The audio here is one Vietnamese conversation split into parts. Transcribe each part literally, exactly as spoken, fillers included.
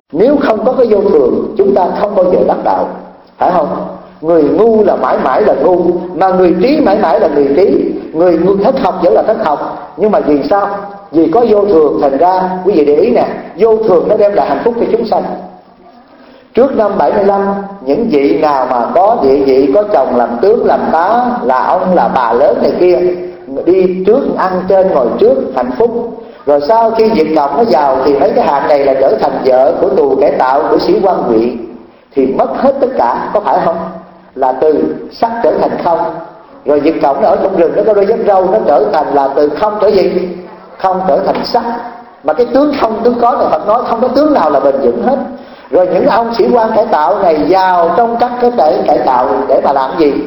Nếu không có cái vô thường, chúng ta không bao giờ đắc đạo, phải không? Người ngu là mãi mãi là ngu, mà người trí mãi mãi là người trí. Người thất học vẫn là thất học. Nhưng mà vì sao? Vì có vô thường, thành ra quý vị để ý nè, vô thường nó đem lại hạnh phúc cho chúng sanh. Trước năm bảy mươi lăm, những vị nào mà có địa vị, có chồng làm tướng làm tá, là ông là bà lớn này kia, đi trước ăn trên ngồi trước, hạnh phúc. Rồi sau khi Việt Cộng nó vào thì mấy cái hạng này là trở thành vợ của tù cải tạo, của sĩ quan ngụy, thì mất hết tất cả, có phải không? Là từ sắc trở thành không. Rồi Việt Cộng nó ở trong rừng, nó có đôi dép râu, nó trở thành là từ không trở gì? Không trở thành sắc. Mà cái tướng không tướng có này Phật nói không có tướng nào là bền vững hết. Rồi những ông sĩ quan cải tạo này vào trong các cái tệ cải tạo để mà làm gì?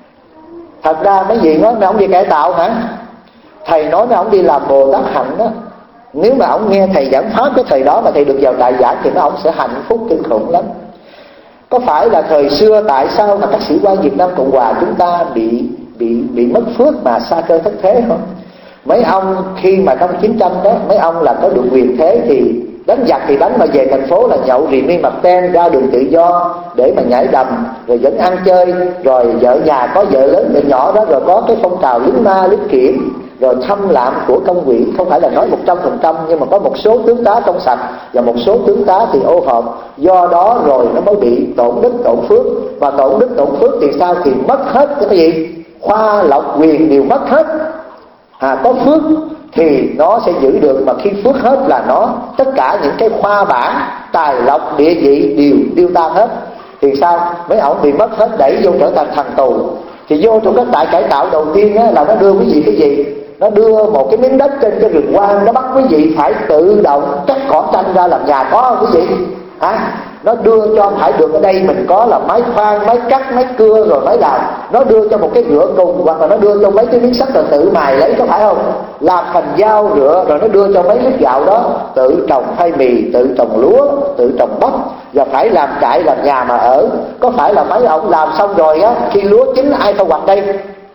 Thật ra mấy vị nói mấy ông đi cải tạo hả? Thầy nói mấy ông đi làm Bồ Tát hạnh đó. Nếu mà ông nghe thầy giảng pháp cái thời đó mà thầy được vào đại giảng thì mấy ông sẽ hạnh phúc kinh khủng lắm. Có phải là thời xưa tại sao mà các sĩ quan Việt Nam Cộng Hòa chúng ta bị bị bị mất phước mà sa cơ thất thế không? Mấy ông khi mà trong chiến tranh đó, mấy ông là có được quyền thế thì đánh giặc thì đánh, mà về thành phố là nhậu rì mi mặt ten, ra đường tự do để mà nhảy đầm, rồi vẫn ăn chơi, rồi vợ nhà có vợ lớn vợ nhỏ đó, rồi có cái phong trào lính ma lính kiểm, rồi thâm lạm của công quỹ. Không phải là nói một trăm phần trăm, nhưng mà có một số tướng tá trong sạch và một số tướng tá thì ô hợp. Do đó rồi nó mới bị tổn đức tổn phước. Và tổn đức tổn phước thì sao? Thì mất hết cái gì? Khoa lộc quyền đều mất hết. À, có phước thì nó sẽ giữ được, mà khi phước hết là nó tất cả những cái khoa bản tài lộc địa vị đều tiêu tan hết. Thì sao? Mấy ổng bị mất hết, đẩy vô trở thành thằng tù. Thì vô trong cái tại cải tạo đầu tiên á, là nó đưa quý vị cái gì? Nó đưa một cái miếng đất trên cái rừng hoang, nó bắt quý vị phải tự động cắt cỏ tranh ra làm nhà, có không quý vị? À, nó đưa cho phải được ở đây mình có là máy khoan, máy cắt, máy cưa rồi máy làm. Nó đưa cho một cái rửa cùng, hoặc là nó đưa cho mấy cái miếng sắt rồi tự mài lấy, có phải không? Làm thành dao rửa, rồi nó đưa cho mấy lít gạo đó, tự trồng khoai mì, tự trồng lúa, tự trồng bắp, và phải làm trại làm nhà mà ở. Có phải là mấy ông làm xong rồi á, khi lúa chín ai thu hoạch đây?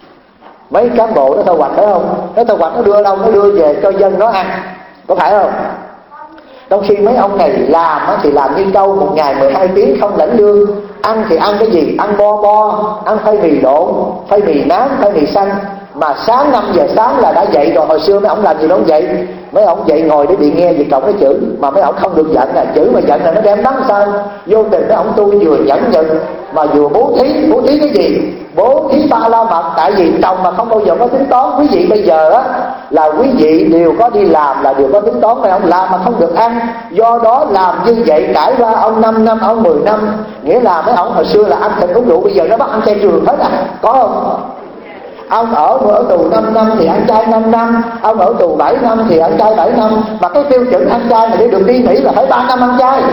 Mấy cán bộ nó thu hoạch, phải không? Nó thu hoạch nó đưa đâu? Nó đưa về cho dân nó ăn, có phải không? Trong khi mấy ông này làm thì làm như câu, một ngày mười hai tiếng không lãnh lương. Ăn thì ăn cái gì? Ăn bo bo, ăn khoai mì độn, khoai mì nán, khoai mì xanh. Mà sáng năm giờ sáng là đã dậy rồi. Hồi xưa mấy ông làm gì đâu vậy? Mấy ông dậy ngồi để bị nghe Việt Cộng nó chửi. Mà mấy ông không được giận là chửi, mà giận là nó đem đắng sao? Vô tình mấy ông tu vừa nhẫn nhịn mà vừa bố thí. Bố thí cái gì? Bố thí ba la mật. Tại vì chồng mà không bao giờ có tính toán. Quý vị bây giờ á là quý vị đều có đi làm, là đều có tính toán. Mấy ông làm mà không được ăn, do đó làm như vậy trải qua ông năm năm, ông mười năm. Nghĩa là mấy ông hồi xưa là ăn thịt uống rượu, bây giờ nó bắt ăn chay trường hết à, có không? Ông ở ở tù năm năm thì ăn chay năm năm, ông ở tù bảy năm thì ăn chay bảy năm. Mà cái tiêu chuẩn ăn chay mà để được đi Mỹ là phải ba năm ăn chay.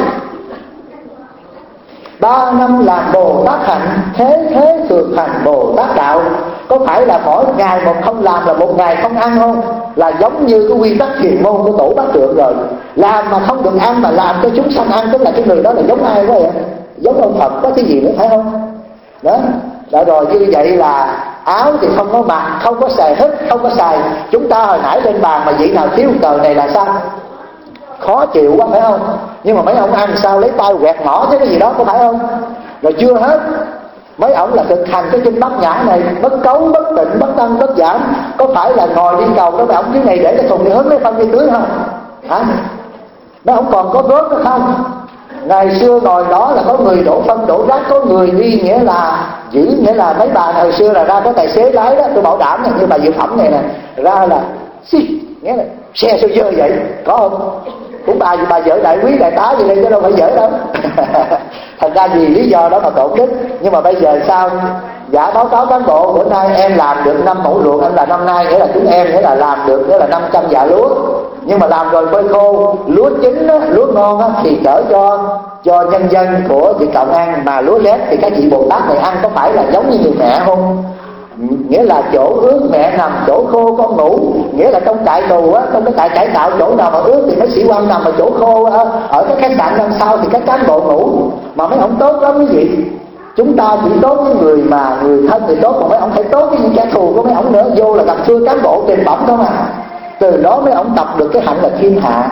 Ba năm làm Bồ Tát hạnh, thế thế thường thành Bồ Tát đạo. Có phải là mỗi ngày một không làm là một ngày không ăn không? Là giống như cái quy tắc thiền môn của Tổ Bát Trượng rồi. Làm mà không được ăn mà làm cho chúng sanh ăn, tức là cái người đó là giống ai quá vậy? Giống ông Phật có cái gì nữa, phải không? Đó, đã rồi như vậy là áo thì không có mặc, không có xài hít, không có xài. Chúng ta hồi nãy lên bàn mà vị nào thiếu tờ này là sao? Khó chịu quá, phải không? Nhưng mà mấy ông ăn sao lấy tay quẹt mỏ chứ cái gì đó, có phải không? Rồi chưa hết, mấy ông là thực hành cái kinh bát nhã này, bất cấu, bất tịnh, bất tăng, bất giảm. Có phải là ngồi đi cầu đó mấy ông cái này để cái thùng đi hứng lấy phân đi tưới không? Hả? Mấy ông còn có bớt nữa không? Ngày xưa ngồi đó là có người đổ phân đổ rác, có người đi nghĩa là giữ, nghĩa là mấy bà hồi xưa là ra có tài xế lái đó, tôi bảo đảm này, như bà dược phẩm này nè, ra là xì, nghĩa là xe sao dơ vậy, có không? Cũng bà bà vợ đại quý đại tá gì đây chứ đâu phải vợ đâu. Thành ra vì lý do đó mà tổ chức. Nhưng mà bây giờ sao? Dạ báo cáo cán bộ, bữa nay em làm được năm mẫu ruộng, em là năm nay nghĩa là chúng em nghĩa là làm được nghĩa là năm trăm dạ lúa. Nhưng mà làm rồi phơi khô, lúa chín á, lúa ngon á, thì chở cho cho nhân dân của Việt Cộng ăn. Mà lúa lét thì các vị Bồ Tát này ăn có phải là giống như người mẹ không? Nghĩa là chỗ ướt mẹ nằm, chỗ khô con ngủ. Nghĩa là trong trại tù á, trong cái trại cải tạo chỗ nào mà ướt thì mấy sĩ quan nằm, ở chỗ khô á, ở cái khách sạn đằng sau thì các cán bộ ngủ. Mà mấy ông tốt lắm quý vị. Chúng ta chỉ tốt với người mà người thân thì tốt, còn mấy ông phải tốt với những kẻ thù của mấy ông nữa. Vô là gặp xưa cán bộ tiền bẩm không à. Từ đó mấy ông tập được cái hạnh là thiên hạ.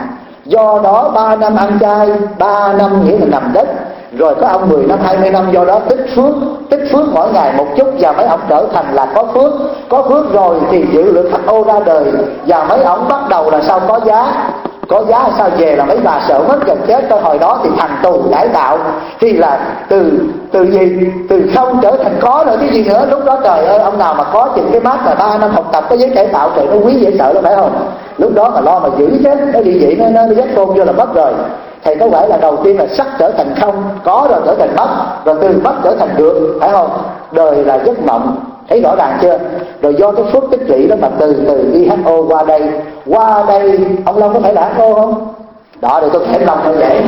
Do đó ba năm ăn chay, ba năm nghĩa là nằm đất, rồi có ông mười năm, hai mươi năm, do đó tích phước, tích phước mỗi ngày một chút, và mấy ông trở thành là có phước. Có phước rồi thì dự lượng khắc ô ra đời, và mấy ông bắt đầu là sao có giá. Có giá sao về là mấy bà sợ mất gần chết, tới hồi đó thì thành tù cải tạo, thì là từ từ gì từ không trở thành có rồi cái gì nữa. Lúc đó trời ơi, ông nào mà có chừng cái mát mà ba năm học tập có giấy cải tạo, trời nó quý dễ sợ đó, phải không? Lúc đó mà lo mà giữ chứ, nó đi vậy nó nó dắt tôn vô là mất rồi. Thầy có phải là đầu tiên là sắc trở thành không, có rồi trở thành mất, rồi từ mất trở thành được, phải không? Đời là giấc mộng, thấy rõ ràng chưa? Rồi do cái phước tích lũy đó mà từ từ i hát o qua đây, qua đây ông Long có phải là hát o không? Đó, để tôi kể Long như vậy.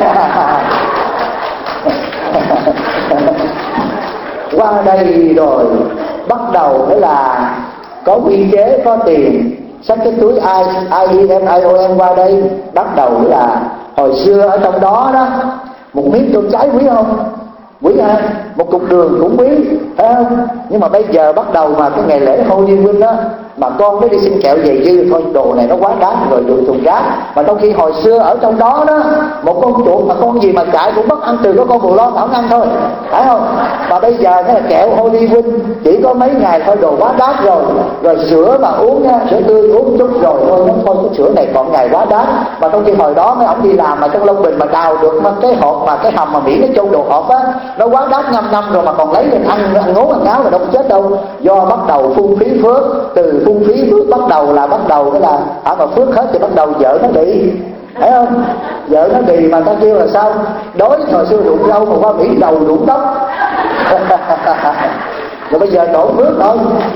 Qua đây rồi bắt đầu mới là có quy chế, có tiền, xách cái túi I E M I O N qua đây. Bắt đầu là hồi xưa ở trong đó đó, một miếng tôm cháy quý không? Quý ha, một cục đường cũng quý, phải không? Nhưng mà bây giờ bắt đầu mà cái ngày lễ Holy Week đó, mà con mới đi xin kẹo về dư thôi, đồ này nó quá đắt rồi, đụng thùng rác. Mà trong khi hồi xưa ở trong đó đó, một con chuột mà con gì mà chạy cũng bắt ăn, từ có con bù lo mà không ăn thôi, phải không? Mà bây giờ cái là kẹo Holy Week chỉ có mấy ngày thôi, đồ quá đắt rồi. Rồi sữa mà uống nha, sữa tươi uống chút rồi thôi, nó thôi cái sữa này còn ngày quá đắt. Mà trong khi hồi đó mấy ông đi làm mà trong Long Bình mà đào được mà cái hộp mà cái hầm mà Mỹ nó chôn đồ hộp á, nó quá đắt năm năm rồi mà còn lấy lên ăn, ăn ngố ăn ngáo là đâu có chết đâu. Do bắt đầu phung phí phước, từ phung phí phước bắt đầu là bắt đầu cái là à mà phước hết thì bắt đầu vợ nó đi, thấy không? Vợ nó đi mà ta kêu là sao? Đói hồi xưa rụng rau mà qua Mỹ đầu rụng tóc. Rồi bây giờ đổ phước thôi.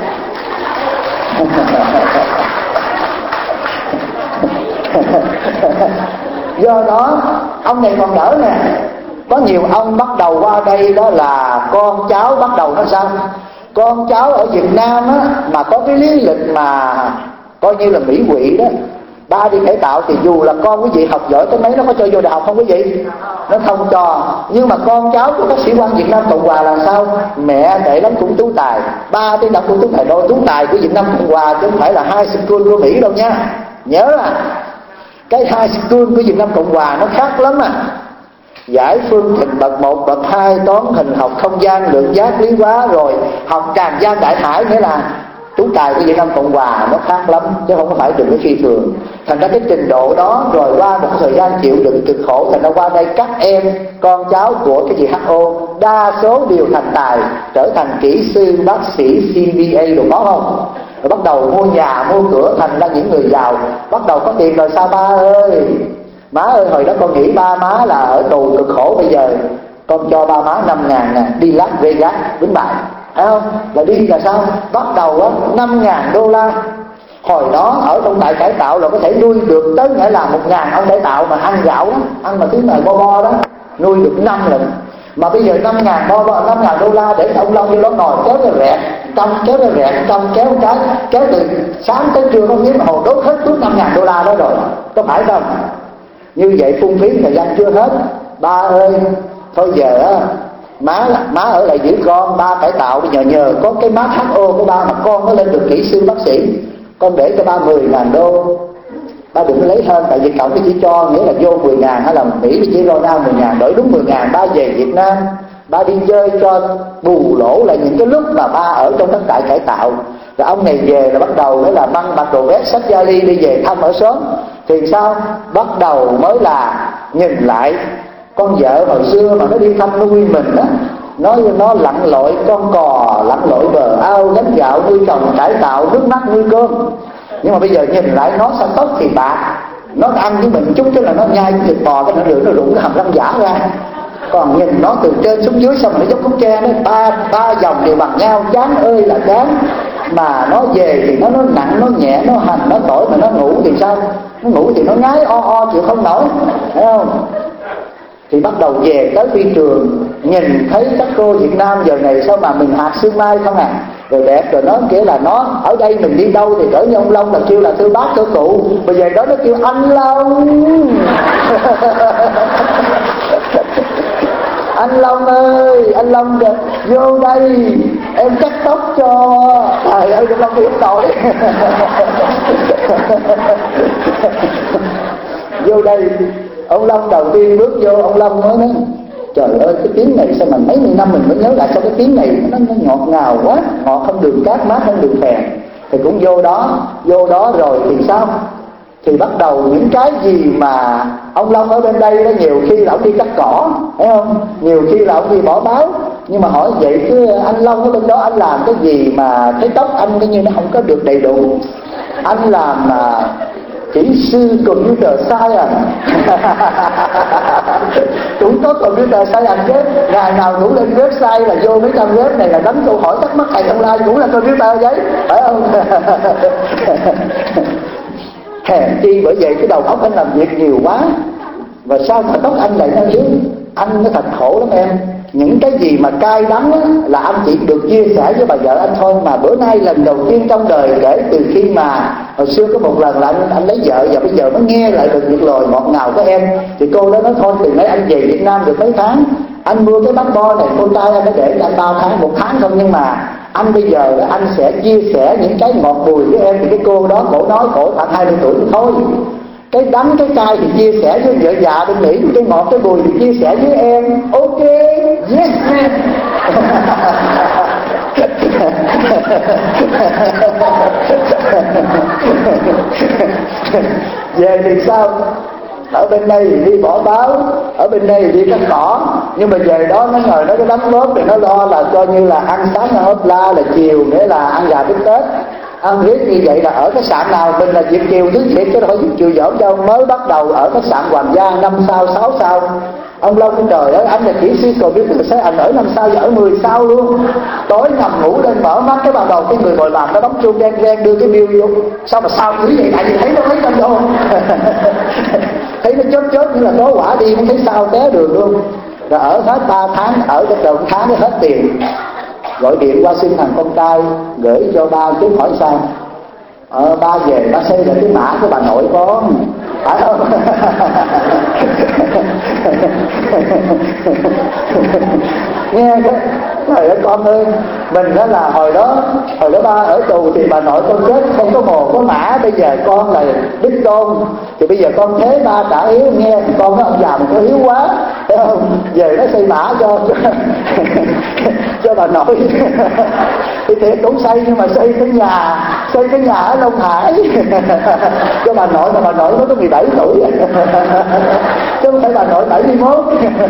Do đó ông này còn đỡ nè. Có nhiều ông bắt đầu qua đây đó là con cháu bắt đầu nó sao? Con cháu ở Việt Nam á, mà có cái lý lịch mà coi như là mỹ quỷ đó, ba đi cải tạo thì dù là con quý vị học giỏi tới mấy nó có cho vô đại học không quý vị? Nó không cho. Nhưng mà con cháu của các sĩ quan Việt Nam Cộng Hòa là sao? Mẹ để lắm cũng tú tài, ba đi đọc cũng tú tài, đôi tú tài của Việt Nam Cộng Hòa chứ không phải là high school của Mỹ đâu nha. Nhớ à, cái high school của Việt Nam Cộng Hòa nó khác lắm à. Giải phương trình bậc một, bậc hai, toán hình học không gian, lượng giác, lý hóa, rồi học tràn gian đại hải, nghĩa là tú tài của Việt Nam Cộng Hòa nó khác lắm chứ không phải đừng có phi thường. Thành ra cái trình độ đó rồi qua một thời gian chịu đựng cực khổ, thành ra qua đây các em con cháu của cái gì hát o đa số đều thành tài, trở thành kỹ sư, bác sĩ, xê bê a được có không? Rồi bắt đầu mua nhà mua cửa, thành ra những người giàu, bắt đầu có tiền rồi sao ba ơi? Má ơi, hồi đó con nghĩ ba má là ở tù cực khổ, bây giờ con cho ba má năm ngàn nè, đi Las Vegas đánh bài, thấy không? Là đi là sao? Bắt đầu á năm ngàn đô la. Hồi đó ở trong trại cải tạo là có thể nuôi được tới nghĩa là một ngàn ông cải tạo mà ăn gạo đó, ăn mà thứ này bo bo đó, nuôi được năm lần. Mà bây giờ năm ngàn bo bo, năm ngàn đô la để ông Long vô đó ngồi kéo cái rẹt trong, kéo cái rẹt trong, kéo cái kéo từ sáng tới trưa có miếng hồ đốt hết túi năm ngàn đô la đó rồi, có phải không? Như vậy phung phí thời gian chưa hết. Ba ơi, thôi giờ á má má ở lại giữ con, ba cải tạo nhờ nhờ có cái mác hát o của ba mà con nó lên được kỹ sư bác sĩ, con để cho ba mười ngàn đô. Ba đừng có lấy hơn, tại vì cậu nó chỉ cho nghĩa là vô mười ngàn hay là Mỹ nó chỉ lo ra mười ngàn, đổi đúng mười ngàn ba về Việt Nam, ba đi chơi cho bù lỗ là những cái lúc mà ba ở trong các trại cải tạo. Rồi ông này về là bắt đầu đó là mang mặc đồ vest xách vali đi về thăm ở xóm. Thì sao? Bắt đầu mới là nhìn lại con vợ hồi xưa mà nó đi thăm nuôi mình á, nó nó lặn lội con cò, lặn lội bờ ao, gánh gạo, nuôi chồng, cải tạo, nước mắt nuôi cơm. Nhưng mà bây giờ nhìn lại nó sao tóc thì bạc, nó ăn với mình chút chứ là nó nhai thịt bò cái nó được nó rụng cái hàm răng giả ra. Còn nhìn nó từ trên xuống dưới xong rồi nó dốc cốc tre nó ba ba dòng đều bằng nhau, chán ơi là chán. Mà nó về thì nó nó nặng, nó nhẹ, nó hành, nó tỏi, mà nó ngủ thì sao? Nó ngủ thì nó ngái o o chịu không nổi, thấy không? Thì bắt đầu về tới phi trường, nhìn thấy các cô Việt Nam giờ này sao mà mình hạt sương mai không à, rồi đẹp, rồi nó kể là nó ở đây mình đi đâu thì cỡ như ông Long là kêu là thưa bác thưa cụ, bây giờ đó nó kêu anh Long. Anh Long ơi, anh Long kìa, vô đây em cắt tóc cho. Trời ơi, anh Long biết tội. Vô đây ông Long đầu tiên bước vô, ông Long nói đó: trời ơi, cái tiếng này sao mà mấy mươi năm mình mới nhớ lại, sao cái tiếng này nó, nó ngọt ngào quá, ngọt hơn đường cát, mát hơn đường phèn. Thì cũng vô đó, vô đó rồi thì sao? Thì bắt đầu những cái gì mà ông Long ở bên đây đó, nhiều khi là ông đi cắt cỏ, thấy không? Nhiều khi là ông đi bỏ báo. Nhưng mà hỏi vậy chứ anh Long ở bên đó anh làm cái gì mà cái tóc anh coi như nó không có được đầy đủ? Anh làm mà kỹ sư computer science cũng có computer science chứ, ngày nào cũng lên website là vô mấy trang web này là đánh câu hỏi thắc mắc thầy online cũng là computer giấy, phải không? Hèn chi bởi vậy cái đầu óc anh làm việc nhiều quá. Và sao mà tóc anh lại nó yếu? Anh nó thật khổ lắm em. Những cái gì mà cay đắng á, là anh chỉ được chia sẻ với bà vợ anh thôi. Mà bữa nay lần đầu tiên trong đời kể từ khi mà hồi xưa có một lần là anh, anh lấy vợ, và bây giờ mới nghe lại được những lời ngọt ngào của em. Thì cô đó nói thôi từ nay anh về Việt Nam được mấy tháng, anh mua cái bánh bo này con trai anh đã để cho anh bao tháng, một tháng không, nhưng mà anh bây giờ anh sẽ chia sẻ những cái ngọt bùi với em. Thì cái cô đó cổ nói cổ khoảng hai mươi tuổi thôi, cái đắng cái cay thì chia sẻ với vợ già bên Mỹ, cái ngọt cái bùi thì chia sẻ với em. Ok, yes man. Về thì sao? Ở bên đây thì đi bỏ báo, ở bên đây thì đi cắt cỏ, nhưng mà về đó nó ngồi nó cái đấm bóp thì nó lo là coi như là ăn sáng là ốp la, là chiều nghĩa là ăn gà bít tết. Ăn riết như vậy là ở khách sạn nào mình là Việt kiều thứ thiệt chứ đâu phải Việt kiều giỡn đâu. Mới bắt đầu ở khách sạn Hoàng Gia năm sao sáu sao, ông Long cái trời ơi, anh là kỹ sư còn biết sẽ anh ở năm sao và ở mười sao luôn. Tối nằm ngủ lên mở mắt cái bắt đầu cái người ngồi làm nó bấm chuông đen đen đưa cái bill vô. Sao mà sao dữ vậy? Tại vì thấy nó mấy trăm đô. Thấy nó chớp chớp như là có quả đi, không thấy sao té đường luôn. Rồi ở hết ba tháng, ở cái tuần tháng nó hết tiền. Gọi điện qua xin thằng con trai gửi cho ba chút hỏi sao. Ờ, ba về ba xây lại cái mã của bà nội con, phải không? Nghe cái trời ơi con ơi, mình đó là hồi đó hồi đó ba ở tù thì bà nội con chết không có mồ có mã, bây giờ con là đích tôn thì bây giờ con thế ba trả hiếu. Nghe con nó ông già mình có hiếu quá, thấy không? Về nó xây mã cho cho bà nội. Thì thiệt cũng xây, nhưng mà xây cái nhà xây cái nhà ở Long Hải cho bà nội, mà bà nội mới có mười bảy tuổi chứ không phải bà nội bảy mươi mốt.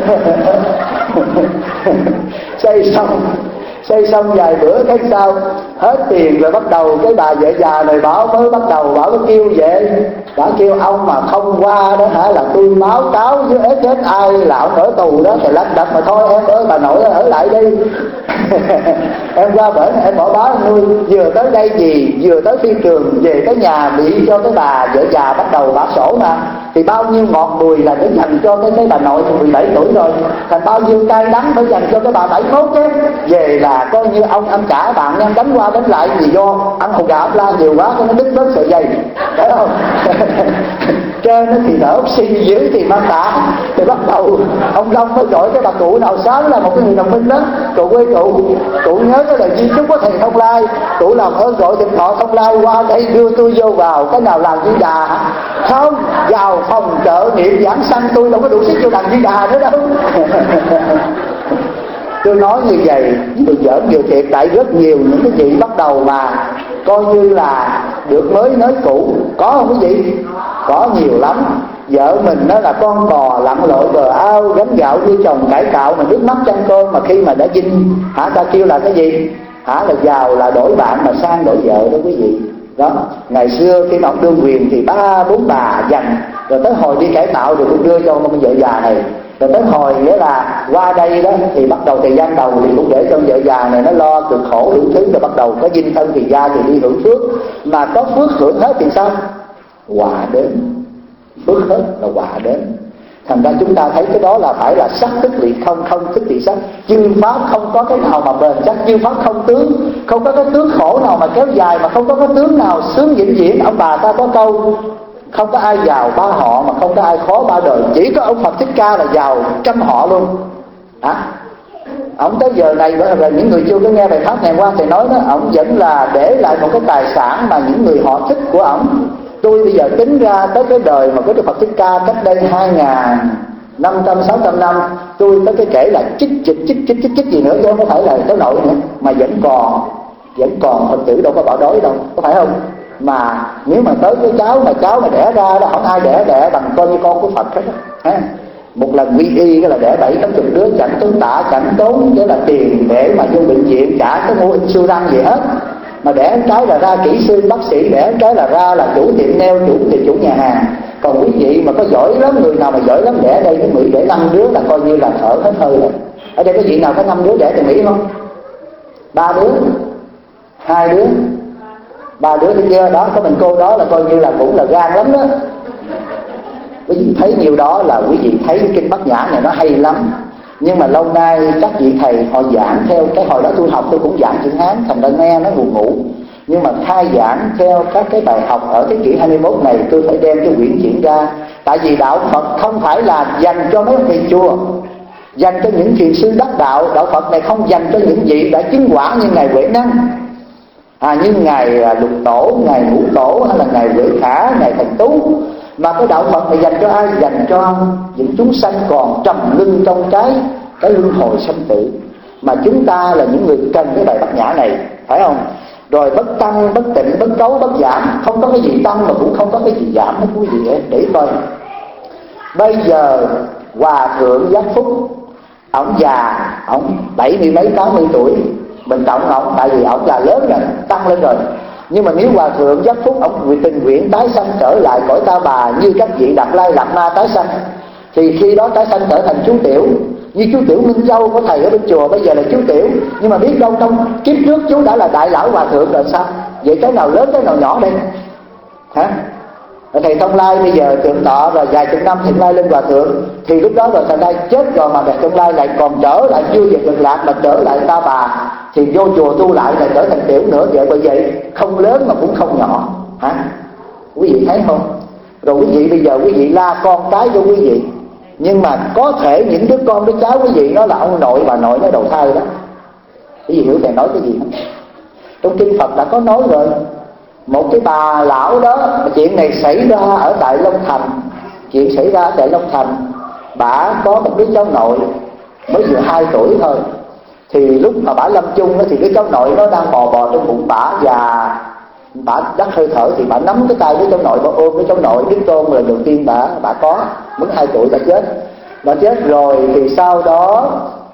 Xây xong xây xong vài bữa cái sau hết tiền rồi, bắt đầu cái bà vợ già này bảo mới bắt đầu bảo có kêu về, đã kêu ông mà không qua đó hả là tôi báo cáo với ét ét i là ông ở tù đó. Thì lắc đật mà thôi em ơi, bà nội ở lại đi. Em qua bển em bỏ báo nuôi, vừa tới đây gì vừa tới phi trường về cái nhà bị cho cái bà vợ già bắt đầu bả sổ nè, thì bao nhiêu ngọt bùi là để dành cho cái cái bà nội thì mười bảy tuổi rồi, thành bao nhiêu cay đắng phải dành cho cái bà bảy mốt chứ. Về là coi như ông ăn cả bạn em đánh qua đánh lại gì do ăn hột gà ốp la nhiều quá cho nó đứt bớt sợi dây, phải không? Trên nó thì thở oxy dưới thì mang tạ. Thì bắt đầu ông Long mới gọi cái bà cụ nào sáng là một cái người đồng minh đó, cụ ơi cụ cụ nhớ cái lời di chúc của thầy Thông Lai, cụ làm ơn gọi điện thoại Thông Lai qua đây đưa tôi vô vào cái nào làm Di Đà hả? Không, vào phòng trợ niệm giảng sanh, tôi đâu có đủ sức vô làm Di Đà nữa đâu. Tôi nói như vậy vừa giỡn vừa thiệt, tại rất nhiều những cái chị bắt đầu mà coi như là được mới nới cũ, có không quý vị? Có nhiều lắm. Vợ mình đó là con bò lặn lội bờ ao, gánh gạo nuôi chồng cải cạo mà nước mắt chăn con, mà khi mà đã dinh hả ta kêu là cái gì? Hả là giàu là đổi bạn mà sang đổi vợ đó quý vị. Đó, ngày xưa khi mà ông đương quyền thì ba bốn bà dành, rồi tới hồi đi cải tạo rồi cũng đưa cho ông vợ già này. Rồi tới hồi nghĩa là qua đây đó thì bắt đầu thời gian đầu thì cũng để cho vợ già này nó lo cực khổ đủ thứ, rồi bắt đầu có dinh thân thì ra thì đi hưởng phước, mà có phước hưởng hết thì sao? Quả đến, phước hết là quả đến. Thành ra chúng ta thấy cái đó là phải là sắc tức liệt không, không tức liệt sắc. Chư pháp không có cái nào mà bền chắc, chư pháp không tướng, không có cái tướng khổ nào mà kéo dài, mà không có cái tướng nào sướng vĩnh viễn. Ông bà ta có câu không có ai giàu ba họ mà không có ai khó ba đời, chỉ có ông Phật Thích Ca là giàu trăm họ luôn. À, ông tới giờ này là những người chưa có nghe bài pháp ngày qua thầy nói đó, ông vẫn là để lại một cái tài sản mà những người họ thích của ông. Tôi bây giờ tính ra tới cái đời mà có Đức Phật Thích Ca cách đây hai ngàn năm trăm sáu trăm năm, tôi tới cái kể là chích chích chích chích chích chích gì nữa, chứ không có phải là tới nội nữa, mà vẫn còn vẫn còn Phật tử đâu có bỏ đói đâu, có phải không? Mà nếu mà tới cái cháu mà cháu mà đẻ ra đó, không ai đẻ đẻ bằng coi như con của Phật hết á. Một lần quy y cái là đẻ bảy tám chục đứa, chẳng tốn tả chẳng tốn cái là tiền để mà vô bệnh viện, chả có mua insurance gì hết, mà đẻ cái là ra kỹ sư bác sĩ, đẻ cái là ra là chủ tiệm nail, chủ tiệm chủ nhà hàng. Còn quý vị mà có giỏi lắm, người nào mà giỏi lắm đẻ đây cái Mỹ đẻ năm đứa là coi như là thở hết hơi rồi. Ở đây có vị nào có năm đứa đẻ từ Mỹ không? Ba đứa, hai đứa, ba đứa thấy chưa? Đó, có mình cô đó là coi như là cũng là gan lắm đó. Quý vị thấy nhiều đó là quý vị thấy cái kinh Bát Nhã này nó hay lắm. Nhưng mà lâu nay các vị thầy họ giảng theo cái hồi đó tôi học tôi cũng giảng chữ Hán, thành ra nghe nó buồn ngủ. Nhưng mà khai giảng theo các cái bài học ở thế kỷ hai mươi mốt này, tôi phải đem cái quyển chuyển ra. Tại vì đạo Phật không phải là dành cho mấy thầy chùa, dành cho những thiền sư đắc đạo. Đạo Phật này không dành cho những vị đã chứng quả như ngài Huệ Năng, à, như ngài Lục Tổ, ngài Ngũ Tổ, hay là ngài Huệ Khả, ngài Thành Tú. Mà cái đạo Phật này dành cho ai? Dành cho những chúng sanh còn trầm luân trong cái cái luân hồi sanh tử. Mà chúng ta là những người cần cái bài Bát Nhã này, phải không? Rồi bất tăng, bất tịnh, bất cấu, bất giảm, không có cái gì tăng mà cũng không có cái gì giảm hết quý vị. Để coi bây giờ Hòa Thượng Giác Phúc, ổng già, ổng bảy mươi mấy tám mươi tuổi, mình trọng ổng tại vì ổng già lớn rồi, tăng lên rồi. Nhưng mà nếu Hòa Thượng Giác Phúc ổng tình nguyện tái sanh trở lại cõi Ta Bà như các vị Đạt Lai Lạt Ma tái sanh, thì khi đó tái sanh trở thành chú Tiểu. Như chú Tiểu Minh Châu có thầy ở bên chùa bây giờ là chú Tiểu, nhưng mà biết đâu trong kiếp trước chú đã là đại lão Hòa Thượng rồi sao? Vậy cái nào lớn cái nào nhỏ đây? Hả? Thầy Thông Lai bây giờ thượng tọa rồi vài chục năm Thượng Lai lên Hòa Thượng, thì lúc đó rồi Thượng Lai chết rồi mà Thầy Thông Lai lại còn trở lại chưa về Cực Lạc mà trở lại Ta Bà, thì vô chùa tu lại là trở thành Tiểu nữa. Vậy bởi vậy không lớn mà cũng không nhỏ. Hả? Quý vị thấy không? Rồi quý vị bây giờ quý vị la con cái cho quý vị, nhưng mà có thể những đứa con đứa cháu quý vị nó là ông nội bà nội nó đầu thai đó. Quý vị hiểu thầy nói cái gì không? Trong kinh Phật đã có nói rồi. Một cái bà lão đó, chuyện này xảy ra ở tại Long Thành. Chuyện xảy ra ở tại Long Thành, bà có một đứa cháu nội mới vừa hai tuổi thôi. Thì lúc mà bà lâm chung đó, thì đứa cháu nội nó đang bò bò trong bụng bà, và bà đắc hơi thở thì bà nắm cái tay đứa cháu nội, bà ôm đứa cháu nội. Đứa con là đầu tiên bà bà có, mới hai tuổi bà chết. Bà chết rồi thì sau đó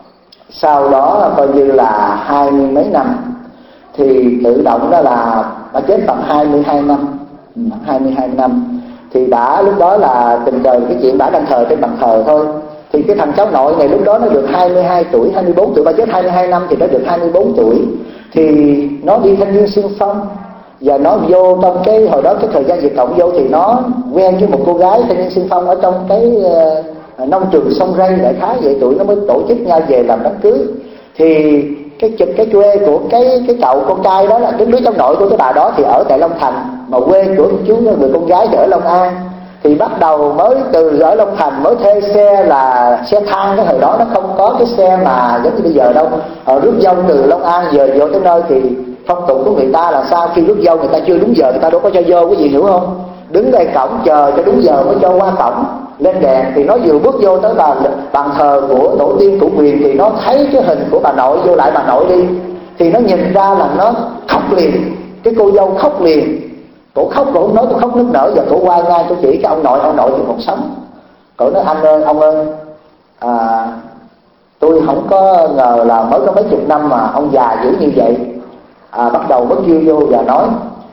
sau đó coi như là hai mươi mấy năm thì tự động đó là bà chết tầm hai mươi hai năm, hai mươi hai năm. Thì đã lúc đó là tình cờ cái chuyện đã đang thờ trên bàn thờ thôi. Thì cái thằng cháu nội này lúc đó nó được hai mươi hai tuổi, hai mươi bốn tuổi. Bà chết hai mươi hai năm thì nó được hai mươi bốn tuổi. Thì nó đi thanh niên xung phong, và nó vô trong cái hồi đó cái thời gian Việt Cộng vô thì nó quen với một cô gái thanh niên xung phong ở trong cái uh, nông trường Sông Ray, đại khái vậy. Tụi nó mới tổ chức nhau về làm đám cưới. Thì cái cái quê của cái cái cậu con trai đó là cái đứa cháu nội của cái bà đó thì ở tại Long Thành, mà quê của chú người con gái thì ở Long An. Thì bắt đầu mới từ ở Long Thành mới thuê xe là xe thang. Cái thời đó nó không có cái xe mà giống như bây giờ đâu. Ở rước dâu từ Long An giờ vô tới nơi thì phong tục của người ta là sao? Khi rước dâu người ta chưa đúng giờ người ta đâu có cho vô, cái gì hiểu không? Đứng đây cổng chờ cho đúng giờ mới cho qua cổng lên đèn. Thì nó vừa bước vô tới bàn bàn thờ của tổ tiên của quyền thì nó thấy cái hình của bà nội, vô lại bà nội đi thì nó nhìn ra là nó khóc liền. Cái cô dâu khóc liền, cổ khóc, cổ không nói, cổ khóc nức nở, và cổ quay ngang cổ chỉ cái ông nội, ông nội thì còn sống. Cổ nói anh ơi, ông ơi, à, tôi không có ngờ là mới có mấy chục năm mà ông già dữ như vậy. À, bắt đầu mới kêu vô và nói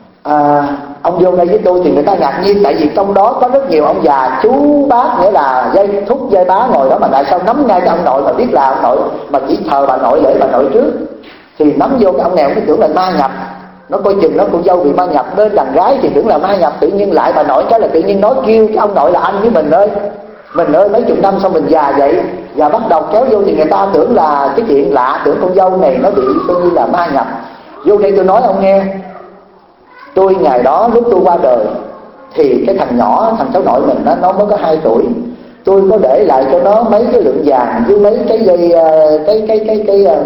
à, ông vô đây với tôi thì người ta ngạc nhiên, tại vì trong đó có rất nhiều ông già chú bác, nghĩa là dây thúc dây bá ngồi đó, mà tại sao nắm ngay cái ông nội mà biết là ông nội mà chỉ thờ bà nội lễ bà nội trước. Thì nắm vô cái ông nghèo cái tưởng là ma nhập, nó coi chừng nó con dâu bị ma nhập, bên đàn gái thì tưởng là ma nhập, tự nhiên lại bà nội cái là tự nhiên nói kêu cái ông nội là anh với mình ơi, mình ơi mấy chục năm sau mình già vậy. Và bắt đầu kéo vô thì người ta tưởng là cái chuyện lạ, tưởng con dâu này nó bị coi như là ma nhập. Vô đây tôi nói ông nghe, tôi ngày đó lúc tôi qua đời thì cái thằng nhỏ, thằng cháu nội mình đó, nó mới có hai tuổi. Tôi có để lại cho nó mấy cái lượng vàng với mấy cái dây cái cái cái cái cái,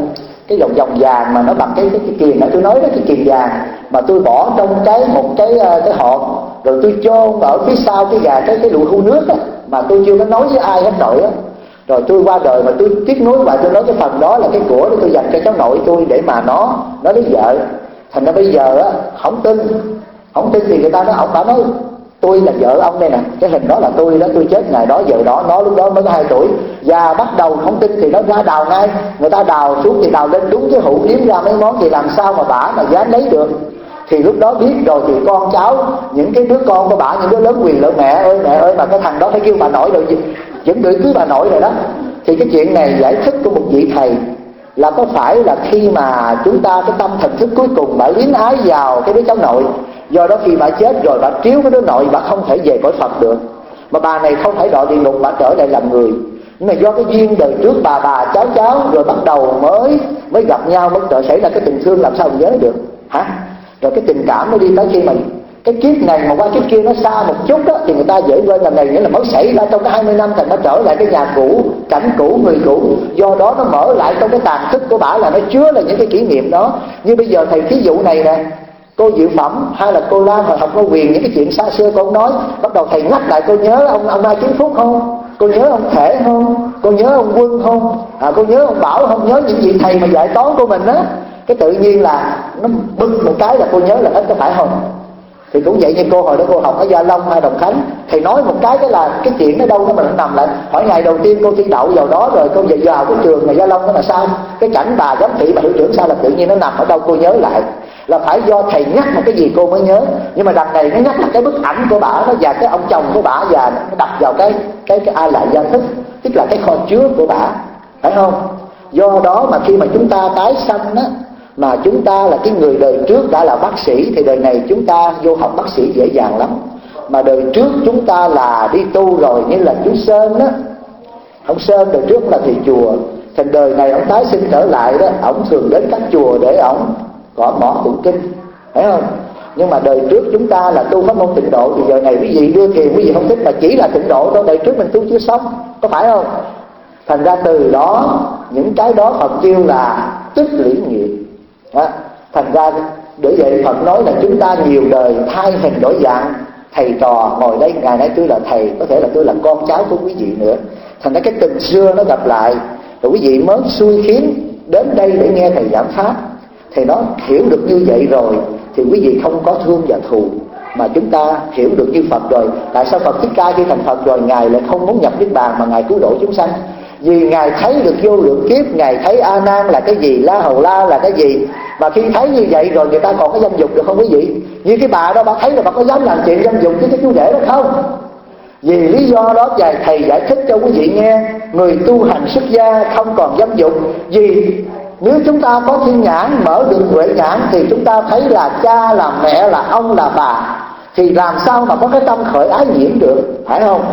cái vòng vòng vàng mà nó bằng cái cái, cái kiềng đó tôi nói đó, cái kiềng vàng mà tôi bỏ trong cái một cái cái hộp, rồi tôi chôn ở phía sau cái gà cái cái lụa hưu nước á, mà tôi chưa có nói với ai hết nội á. Rồi tôi qua đời mà tôi tiếp nối và tôi nói cái phần đó là cái của để tôi dành cho cháu nội tôi để mà nó nó lấy vợ. Thành ra bây giờ á không tin, không tin thì người ta nói ông bà nói tôi là vợ ông đây nè, cái hình đó là tôi đó, tôi chết ngày đó giờ đó, nó lúc đó mới có hai tuổi. Và bắt đầu không tin thì nó ra đào ngay, người ta đào xuống thì đào lên đúng cái hũ điếm ra mấy món thì làm sao mà bả mà dám lấy được. Thì lúc đó biết rồi thì con cháu, những cái đứa con của bả, những đứa lớn quyền lợi, mẹ ơi mẹ ơi mà cái thằng đó phải kêu bà nội rồi chuẩn bị cưới bà nội rồi đó. Thì cái chuyện này giải thích của một vị thầy là có phải là khi mà chúng ta cái tâm thần thức cuối cùng bà luyến ái vào cái đứa cháu nội, do đó khi bà chết rồi bà chiếu cái đứa nội bà không thể về cõi Phật được, mà bà này không phải đọa địa ngục, bà trở lại làm người. Nhưng mà do cái duyên đời trước bà bà cháu cháu rồi bắt đầu mới mới gặp nhau, mới trở xảy ra cái tình thương, làm sao mà nhớ được hả? Rồi cái tình cảm nó đi tới khi mình cái kiếp này mà qua kiếp kia nó xa một chút đó, thì người ta dễ quên. Lần này nghĩa là mới xảy ra trong cái hai mươi năm, thành nó trở lại cái nhà cũ, cảnh cũ, người cũ. Do đó nó mở lại trong cái tàn thức của bả là nó chứa là những cái kỷ niệm đó. Như bây giờ thầy thí dụ này nè, cô Diệu Phẩm hay là cô Lan hồi học Ngô Quyền, những cái chuyện xa xưa cô nói, bắt đầu thầy nhắc lại cô nhớ ông ông Mai Kiến Phúc không? Cô nhớ ông Thể không? Cô nhớ ông Quân không? À, cô nhớ ông Bảo không? Nhớ những vị thầy mà dạy toán của mình á. Cái tự nhiên là nó bưng một cái là cô nhớ là hết, có phải không? Thì cũng vậy như cô hồi đó cô học ở Gia Long hay Đồng Khánh, thầy nói một cái đó là cái chuyện nó đâu đó mà nó nằm lại. Hỏi ngày đầu tiên cô thi đậu vào đó rồi cô về vào cái trường mà Gia Long đó là sao? Cái cảnh bà giám thị bà hiệu trưởng sao là tự nhiên nó nằm ở đâu cô nhớ lại. Là phải do thầy nhắc một cái gì cô mới nhớ. Nhưng mà đằng này nó nhắc là cái bức ảnh của bả nó và cái ông chồng của bả, và nó đập vào cái cái cái ai lại gia thức, tức là cái kho chứa của bả, phải không? Do đó mà khi mà chúng ta tái sanh á, mà chúng ta là cái người đời trước đã là bác sĩ, thì đời này chúng ta vô học bác sĩ dễ dàng lắm. Mà đời trước chúng ta là đi tu rồi, như là chú Sơn đó, ông Sơn đời trước cũng là thầy chùa, thành đời này ông tái sinh trở lại đó, ông thường đến các chùa để ông có mỏ tụng kinh, phải không? Nhưng mà đời trước chúng ta là tu pháp môn tịnh độ, thì giờ này quý vị đưa thiền quý vị không thích, mà chỉ là tịnh độ thôi, đời trước mình tu chưa xong, có phải không? Thành ra từ đó những cái đó Phật kêu là tích lũy nghiệp. Đó. Thành ra để vậy Phật nói là chúng ta nhiều đời thay hình đổi dạng, thầy trò ngồi đây, ngày nay tôi là thầy, có thể là tôi là con cháu của quý vị nữa. Thành ra cái tình xưa nó gặp lại, rồi quý vị mới xui khiến đến đây để nghe thầy giảng pháp. Thầy nói hiểu được như vậy rồi thì quý vị không có thương và thù, mà chúng ta hiểu được như Phật rồi. Tại sao Phật Thích Ca khi thành Phật rồi Ngài lại không muốn nhập Niết Bàn mà Ngài cứu độ chúng sanh? Vì Ngài thấy được vô lượng kiếp, Ngài thấy A Nan là cái gì, La Hầu La là cái gì. Mà khi thấy như vậy rồi người ta còn có dâm dục được không quý vị? Như cái bà đó bà thấy là bà có dám làm chuyện dâm dục với cái chú rể đó không? Vì lý do đó vài thầy giải thích cho quý vị nghe, người tu hành xuất gia không còn dâm dục. Vì nếu chúng ta có thiên nhãn, mở được huệ nhãn, thì chúng ta thấy là cha là mẹ, là ông là bà, thì làm sao mà có cái tâm khởi ái nhiễm được, phải không?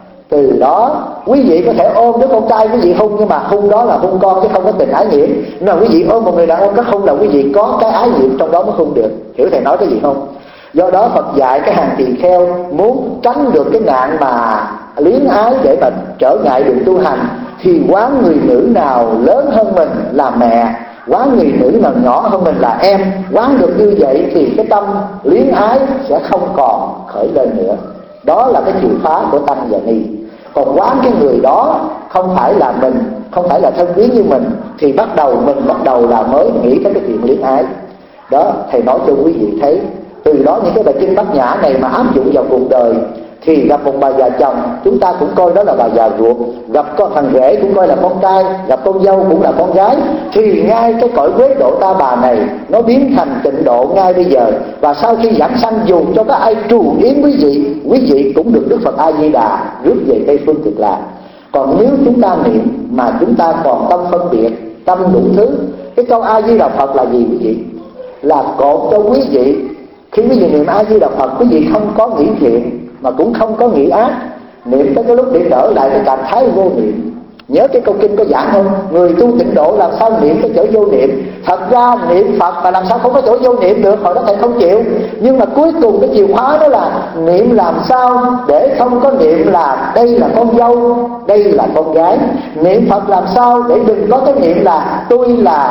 Từ đó quý vị có thể ôm đứa con trai quý vị hung, nhưng mà hung đó là hung con chứ không có tình ái nhiễm. Nhưng mà quý vị ôm một người đàn ông có hung là quý vị có cái ái nhiễm trong đó mới hung được. Hiểu thầy nói cái gì không? Do đó Phật dạy cái hàng tỳ kheo muốn tránh được cái nạn mà luyến ái để mà trở ngại đường tu hành, thì quán người nữ nào lớn hơn mình là mẹ, quán người nữ nào nhỏ hơn mình là em. Quán được như vậy thì cái tâm luyến ái sẽ không còn khởi lên nữa. Đó là cái chìa khóa của Tăng và Ni. Còn quán cái người đó không phải là mình, không phải là thân quyến như mình, thì bắt đầu mình bắt đầu là mới nghĩ tới cái chuyện luyến ái. Đó, thầy nói cho quý vị thấy. Từ đó những cái bài kinh Bát Nhã này mà áp dụng vào cuộc đời, thì gặp một bà già chồng chúng ta cũng coi đó là bà già ruột, gặp con thằng rể cũng coi là con trai, gặp con dâu cũng là con gái, thì ngay cái cõi quế độ ta bà này nó biến thành tịnh độ ngay bây giờ. Và sau khi giảng sanh, dù cho có ai trù yến quý vị, quý vị cũng được Đức Phật A Di Đà rước về Tây Phương Cực Lạc. Còn nếu chúng ta niệm mà chúng ta còn tâm phân biệt, tâm đủ thứ, cái câu A Di Đà Phật là gì quý vị? Là cột cho quý vị. Khi quý vị niệm A Di Đà Phật, quý vị không có nghĩ thiện mà cũng không có nghĩ ác, niệm tới cái lúc để trở lại cái trạng thái vô niệm. Nhớ cái câu kinh có giảng không? Người tu tịnh độ làm sao niệm cái chỗ vô niệm? Thật ra niệm Phật mà làm sao không có chỗ vô niệm được, hồi đó thầy không chịu. Nhưng mà cuối cùng cái chìa khóa đó là niệm làm sao để không có niệm là đây là con dâu, đây là con gái. Niệm Phật làm sao để đừng có cái niệm là tôi là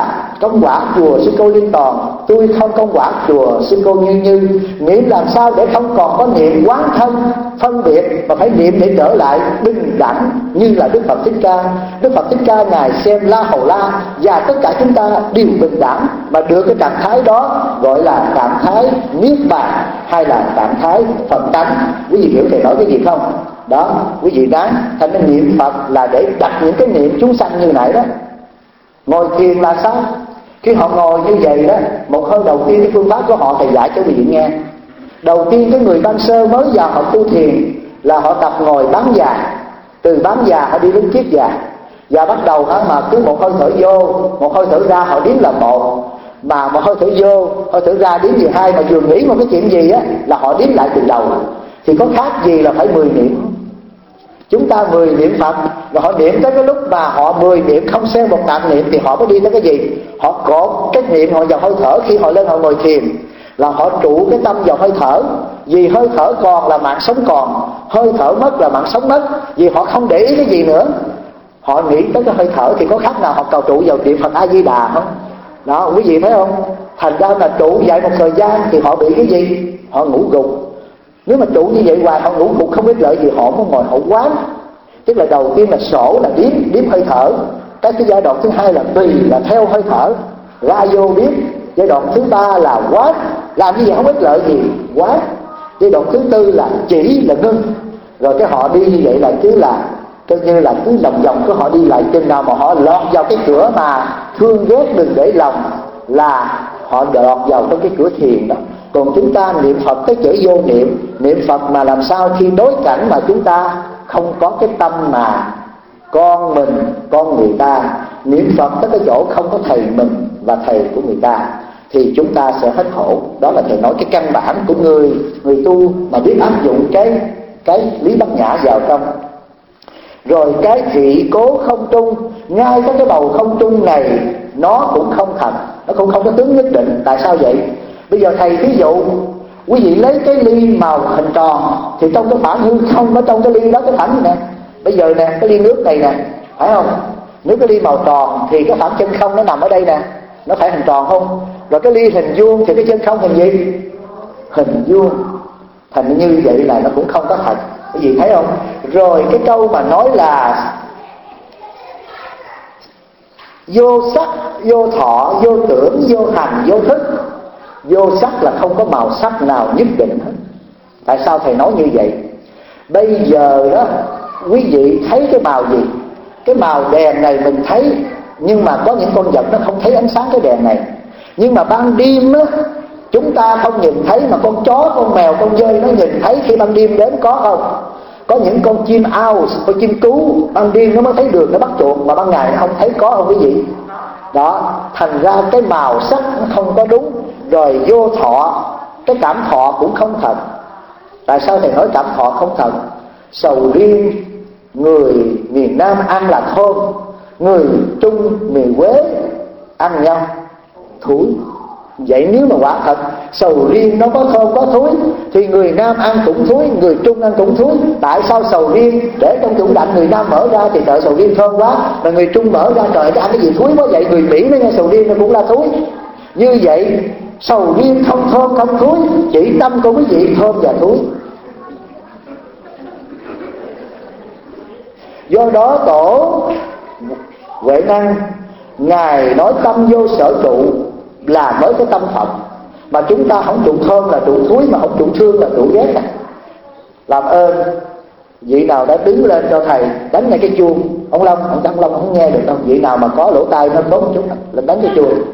công quả chùa Sư Cô Liên Toàn, tôi không công quả chùa Sư Cô Như Như. Niệm làm sao để không còn có niệm quán thân phân biệt, mà phải niệm để trở lại bình đẳng như là Đức Phật Thích Ca. Đức Phật Thích Ca ngài xem La Hầu La và tất cả chúng ta đều bình đẳng, mà được cái trạng thái đó gọi là trạng thái niết bàn hay là trạng thái Phật tánh. Quý vị hiểu thầy nói cái gì không? Đó, quý vị đáng thành nên niệm Phật là để đặt những cái niệm chúng sanh như này đó. Ngồi thiền là sao? Khi họ ngồi như vậy đó, một hơi đầu tiên cái phương pháp của họ thầy dạy cho quý vị nghe. Đầu tiên cái người ban sơ mới vào họ tu thiền là họ tập ngồi bán già, từ bán già họ đi đến kiết già, và bắt đầu hả mà cứ một hơi thở vô, một hơi thở ra họ đếm là một, mà một hơi thở vô, hơi thở ra đếm về hai, mà vừa nghĩ một cái chuyện gì á là họ đếm lại từ đầu. Thì có khác gì là phải mười niệm? Chúng ta mười niệm Phật, và họ niệm tới cái lúc mà họ mười niệm không xen một tạng niệm thì họ mới đi tới cái gì? Họ cột cái niệm họ vào hơi thở. Khi họ lên họ ngồi thiền là họ trụ cái tâm vào hơi thở, vì hơi thở còn là mạng sống còn, hơi thở mất là mạng sống mất. Vì họ không để ý cái gì nữa, họ nghĩ tới cái hơi thở. Thì có khác nào họ cầu trụ vào niệm Phật A Di Đà không? Đó, quý vị thấy không? Thành ra là trụ dạy một thời gian thì họ bị cái gì? Họ ngủ gục. Nếu mà trụ như vậy hoài họ ngủ gục không biết lợi gì, họ mới ngồi họ quán. Tức là đầu tiên là sổ là điếm điếm hơi thở. Cái cái giai đoạn thứ hai là tùy là theo hơi thở ra vô biết. Giai đoạn thứ ba là quán, làm như vậy không biết lợi gì, quán. Giai đoạn thứ tư là chỉ là ngưng. Rồi cái họ đi như vậy là cứ là coi như là cứ lòng vòng của họ đi lại. Chừng nào mà họ lọt vào cái cửa mà thương ghét đừng để lòng là họ lọt vào trong cái cửa thiền đó. Còn chúng ta niệm Phật cái chữ vô niệm, niệm Phật mà làm sao khi đối cảnh mà chúng ta không có cái tâm mà con mình, con người ta. Niệm Phật tới cái chỗ không có thầy mình và thầy của người ta thì chúng ta sẽ hết khổ. Đó là thầy nói cái căn bản của người người tu mà biết áp dụng cái cái lý bát nhã vào trong. Rồi cái thị cố không trung, ngay cái cái bầu không trung này nó cũng không thật, nó cũng không có tướng nhất định. Tại sao vậy? Bây giờ thầy ví dụ quý vị lấy cái ly màu hình tròn thì trong cái phản hư không ở trong cái ly đó cái phản gì nè. Bây giờ nè cái ly nước này nè, phải không? Nếu cái ly màu tròn thì cái phản chân không nó nằm ở đây nè, nó phải hình tròn không? Rồi cái ly hình vuông thì cái chân không hình gì? Hình vuông. Thành như vậy là nó cũng không có thật. Cái gì thấy không? Rồi cái câu mà nói là vô sắc, vô thọ, vô tưởng, vô hành, vô thức. Vô sắc là không có màu sắc nào nhất định hết. Tại sao thầy nói như vậy? Bây giờ đó quý vị thấy cái màu gì? Cái màu đèn này mình thấy, nhưng mà có những con vật nó không thấy ánh sáng cái đèn này. Nhưng mà ban đêm á, chúng ta không nhìn thấy, mà con chó, con mèo, con dơi nó nhìn thấy khi ban đêm đến, có không? Có những con chim ao, con chim cú ban đêm nó mới thấy được, nó bắt chuột, mà ban ngày nó không thấy, có không quý vị? Đó, thành ra cái màu sắc nó không có đúng. Rồi vô thọ, cái cảm thọ cũng không thật. Tại sao thầy nói cảm thọ không thật? Sầu riêng người miền Nam ăn là thơm, người Trung miền Quế ăn nhau thúi. Vậy nếu mà quả thật sầu riêng nó có thơm có thúi thì người Nam ăn cũng thúi, người Trung ăn cũng thúi. Tại sao sầu riêng để trong tủ lạnh người Nam mở ra thì đợi sầu riêng thơm quá, mà người Trung mở ra trời cái ăn cái gì thúi quá vậy? Người Mỹ nó nghe sầu riêng nó cũng là thúi. Như vậy sầu riêng không thơm không thúi, chỉ tâm của quý vị thơm và thúi. Do đó tổ Huệ Năng ngài nói tâm vô sở trụ là mới có tâm Phật. Mà chúng ta không trụ thơm là trụ thúi, mà không trụ thương là trụ ghét này. Làm ơn vị nào đã đứng lên cho thầy đánh ngay cái chuông. Ông Long, ông Đăng Long không nghe được đâu. Vị nào mà có lỗ tai nó tốt một chút là đánh cái chuông,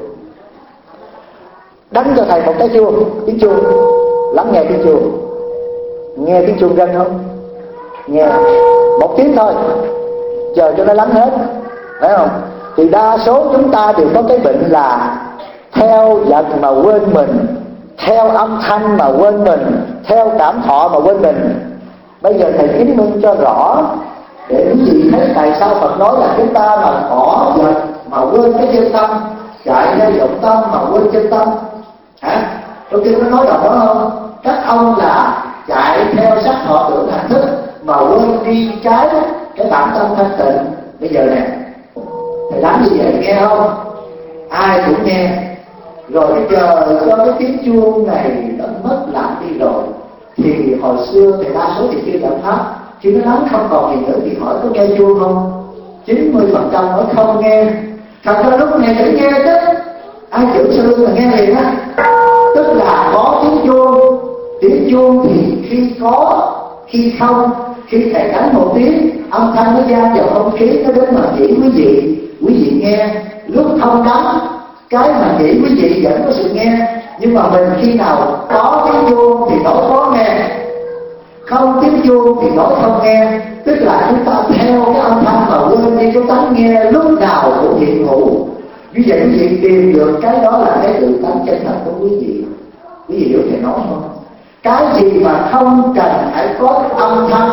đánh cho thầy một cái chuông, tiếng chuông, lắng nghe tiếng chuông. Nghe tiếng chuông răng không? Nghe một tiếng thôi, chờ cho nó lắng hết, phải không? Thì đa số chúng ta đều có cái bệnh là theo vật mà quên mình, theo âm thanh mà quên mình, theo cảm thọ mà quên mình. Bây giờ thầy chứng minh cho rõ để quý vị thấy tại sao Phật nói là chúng ta mà bỏ vật mà quên cái chân tâm, chạy theo vọng tâm mà quên chân tâm. Hả? Tôi kia nó nói rõ không? Các ông là chạy theo sắc thọ tưởng hành thức mà quên đi cái cái bản tâm thanh tịnh. Bây giờ nè, thầy đánh như vậy nghe không? ai cũng nghe. Rồi bây giờ cho cái tiếng chuông này nó mất lạc đi rồi, thì hồi xưa thì đa số thì chưa gặp pháp, khi nó nói không còn gì nữa thì hỏi có nghe chuông không? chín mươi phần trăm nói không nghe. Thật ra lúc này phải nghe chứ, ai chữ sư là nghe liền á. Tức là có tiếng chuông. Tiếng chuông thì khi có, khi không, khi thầy đánh một tiếng, âm thanh nó ra vào không khí, nó đến mà chỉ quý vị, quý vị nghe. Lúc không đánh, cái mà chỉ quý vị vẫn có sự nghe. Nhưng mà mình khi nào có tiếng chuông thì nói có nghe, không tiếng chuông thì nói không nghe. Tức là chúng ta theo cái âm thanh mà quên đi cái tánh nghe, lúc nào cũng hiện hữu. Như vậy quý vị tìm được cái đó là cái tự tánh chân thật của quý vị. Quý vị hiểu thầy nói không? Cái gì mà không cần phải có âm thanh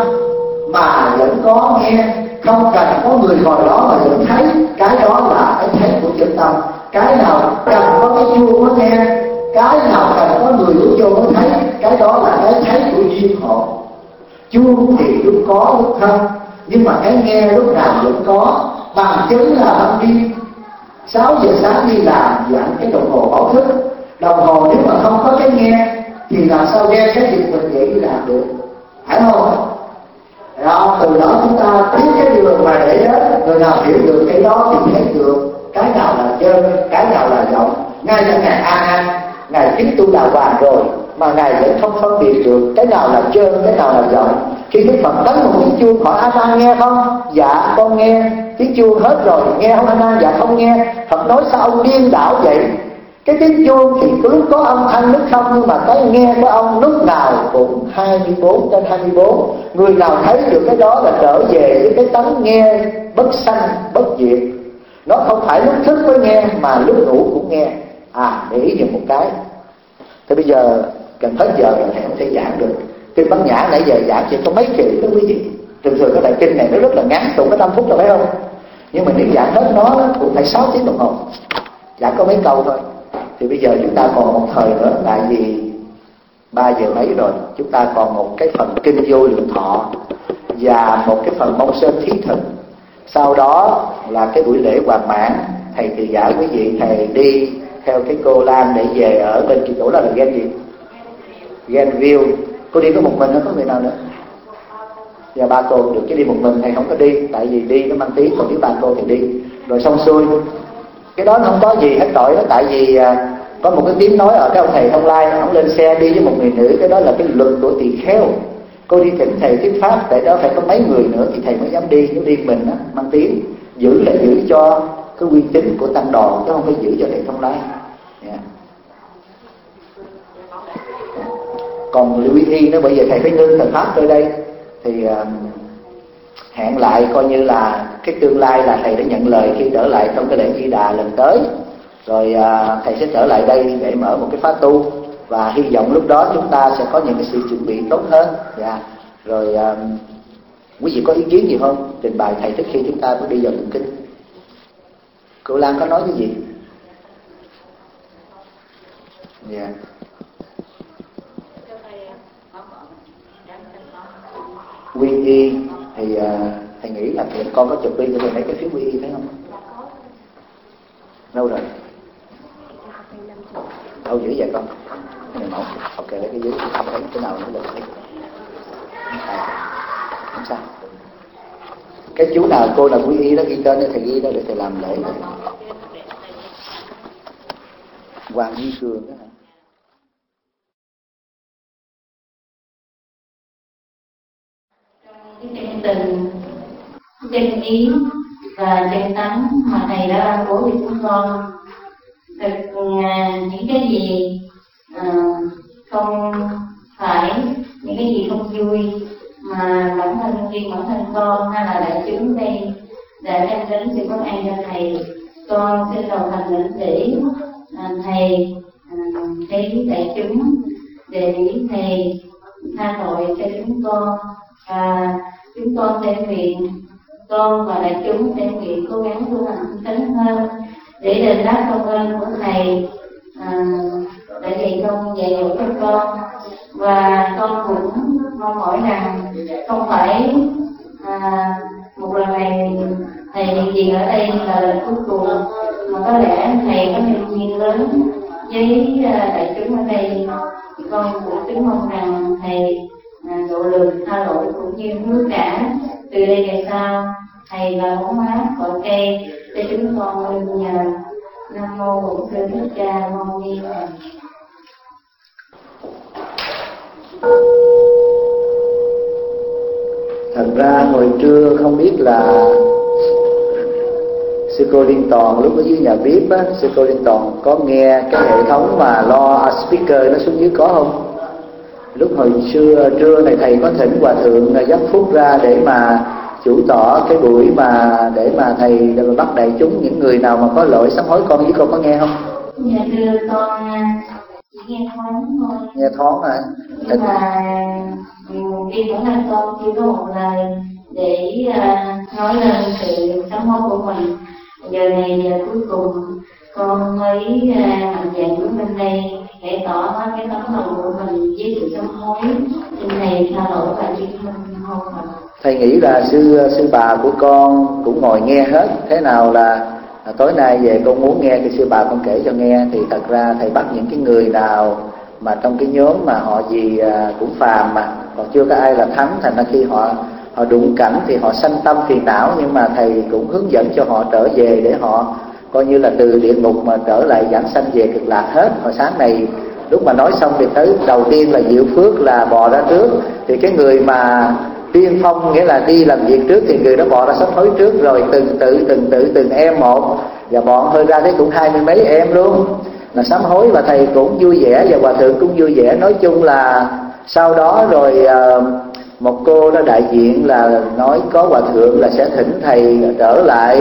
mà vẫn có nghe, không cần có người ngồi đó mà vẫn thấy, cái đó là cái thấy của chân tâm. Cái nào cần có cái chuông mới nghe, cái nào cần có người bước vô mới thấy, cái đó là cái thấy của duyên hồn. Chuông thì lúc có lúc không, nhưng mà cái nghe lúc nào vẫn có. Bằng chứng là ban đêm sáu giờ sáng đi làm dặn cái đồng hồ báo thức. Đồng hồ nếu mà không có cái nghe thì làm sao nghe cái việc mình dễ đi làm được, phải không? Đó, từ đó chúng ta biết cái đường mà để đến. Người nào hiểu được cái đó thì thấy được cái nào là chân, cái nào là giọng. Ngay cả ngài A Nan, ngài biết tu đà hoàng rồi mà ngài vẫn không phân biệt được cái nào là chân, cái nào là giọng. Khi Đức Phật đánh một tiếng chuông hỏi A Nan nghe không? Dạ con nghe. Tiếng chuông hết rồi, nghe không A Nan? Dạ không nghe. Phật nói sao ông điên đảo vậy? Cái tiếng chuông thì cứ có âm thanh lúc không, nhưng mà cái nghe của ông lúc nào cũng hai mươi bốn trên hai mươi bốn. Người nào thấy được cái đó là trở về với cái tánh nghe bất sanh bất diệt. Nó không phải lúc thức mới nghe mà lúc ngủ cũng nghe. À, để ý được một cái. Thế bây giờ gần hết giờ rồi, thầy không thể giảng được. Kinh Bát Nhã nãy giờ giảng chỉ có mấy chữ đó quý vị. Thường thường cái bài kinh này nó rất là ngắn, tụng có năm phút rồi phải không? Nhưng mà nếu giảng hết nó cũng phải sáu tiếng đồng hồ, giảng có mấy câu thôi. Thì bây giờ chúng ta còn một thời nữa, tại vì ba giờ mấy rồi, chúng ta còn một cái phần kinh vô lượng thọ và một cái phần mong sơn thí thực. Sau đó là cái buổi lễ hoàn mãn. Thầy thì giải quý vị, thầy đi theo cái cô Lan để về ở bên kia chỗ đó là Gen gì? Genville. Cô đi có một mình, nó có người nào nữa? Và ba cô được chứ đi một mình thầy không có đi, tại vì đi nó mang tiếng, còn nếu ba cô thì đi. Rồi xong xuôi, cái đó nó không có gì hết tội đó, tại vì à, có một cái tiếng nói ở cái ông thầy Thông Lai, ông lên xe đi với một người nữ, cái đó là cái luật của tỳ kheo. Cô đi thỉnh thầy thuyết pháp, tại đó phải có mấy người nữa thì thầy mới dám đi. Nếu đi mình á, mang tiếng, giữ là giữ cho cái uy tín của tăng đoàn, chứ không phải giữ cho thầy Thông Lai. Yeah. Còn Lưu Y nó bây giờ thầy phải ngưng thời pháp tới đây thì uh, hẹn lại coi như là cái tương lai là thầy đã nhận lời khi trở lại trong cái lễ Di Đà lần tới. Rồi uh, thầy sẽ trở lại đây để mở một cái khóa tu, và hy vọng lúc đó chúng ta sẽ có những cái sự chuẩn bị tốt hơn. Yeah. Rồi uh, quý vị có ý kiến gì không? Trình bày thầy trước khi chúng ta bước đi vào tụng kinh. Cô Lan có nói cái gì? Dạ. Yeah. Quy y thì uh, thầy nghĩ là thì con có chụp đi cho thầy mấy cái phiếu quy y thấy không? Đâu rồi? Đâu dữ vậy con? Cái này mẫu. Ok, lấy cái dưới không thấy cái nào nữa là thấy. À, không sao. Cái chú nào cô là quy y đó ghi tên để thầy ghi đó để thầy làm lễ. Hoàng Duy Cường đó hả? Cái chân tình, chân ý và chân tánh mà thầy đã ban bố cho chúng con, thực những cái gì à, không phải, những cái gì không vui mà bản thân riêng bản thân con hay là đại chúng đây đã đem đến sự bất an cho thầy, con xin đầu thành lĩnh để à, thầy à, thấy đại chúng đề nghị thầy tha tội cho chúng con, và chúng con sẽ nguyện, con và đại chúng sẽ nguyện cố gắng tu hành tinh tấn hơn để đền đáp công ơn của thầy à, để thầy không dạy dỗ cho con. Và con cũng mong mỏi rằng không phải à, một lần này thầy hiện diện ở đây là lần cuối cùng, mà có lẽ thầy có niềm duyên lớn với đại chúng ở đây, con cũng kính mong rằng thầy độ lượng tha lỗi cũng như hứa cả từ đây về sau thầy là bóng mát cội cây để chúng con luôn nhờ. Nam mô Bổn Sư Thích Ca Mâu Ni Phật. Thật ra hồi trưa không biết là sư cô Liên Toàn lúc ở dưới nhà bếp á, sư cô Liên Toàn có nghe cái hệ thống mà lo speaker nó xuống dưới có không? Lúc hồi xưa trưa này thầy có thỉnh hòa thượng Giác Phúc ra để mà chủ tỏ cái buổi mà để mà thầy bắt đại chúng những người nào mà có lỗi sám hối. Con với cô có nghe không? Dạ thưa con chỉ nghe thoáng thôi. Nghe thoáng à? Nhưng mà khi mỗi ngày con chưa có một lời để uh, nói lên sự sám hối của mình. Giờ này giờ cuối cùng con mới uh, mạnh dạn đứng bên đây để tỏ cái tấm lòng của mình với sự sám hối. Xin thầy tha lỗi và chứng minh hôn Phật. Thầy nghĩ là sư sư bà của con cũng ngồi nghe hết. Thế nào là à, tối nay về con muốn nghe thì sư bà con kể cho nghe. Thì thật ra thầy bắt những cái người nào mà trong cái nhóm mà họ gì à, cũng phàm mà còn chưa có ai là thắng, thành ra khi họ họ đụng cảnh thì họ sanh tâm phiền não, nhưng mà thầy cũng hướng dẫn cho họ trở về để họ coi như là từ địa ngục mà trở lại giảng sanh về cực lạc hết. Hồi sáng này lúc mà nói xong thì tới đầu tiên là Diệu Phước là bò ra trước, thì cái người mà tiên phong nghĩa là đi làm việc trước thì người đó bò ra sám hối trước, rồi từng tự từng tự từng em một, và bọn hơi ra thấy cũng hai mươi mấy em luôn là sám hối, và thầy cũng vui vẻ và hòa thượng cũng vui vẻ. Nói chung là sau đó rồi một cô đó đại diện là nói có hòa thượng là sẽ thỉnh thầy trở lại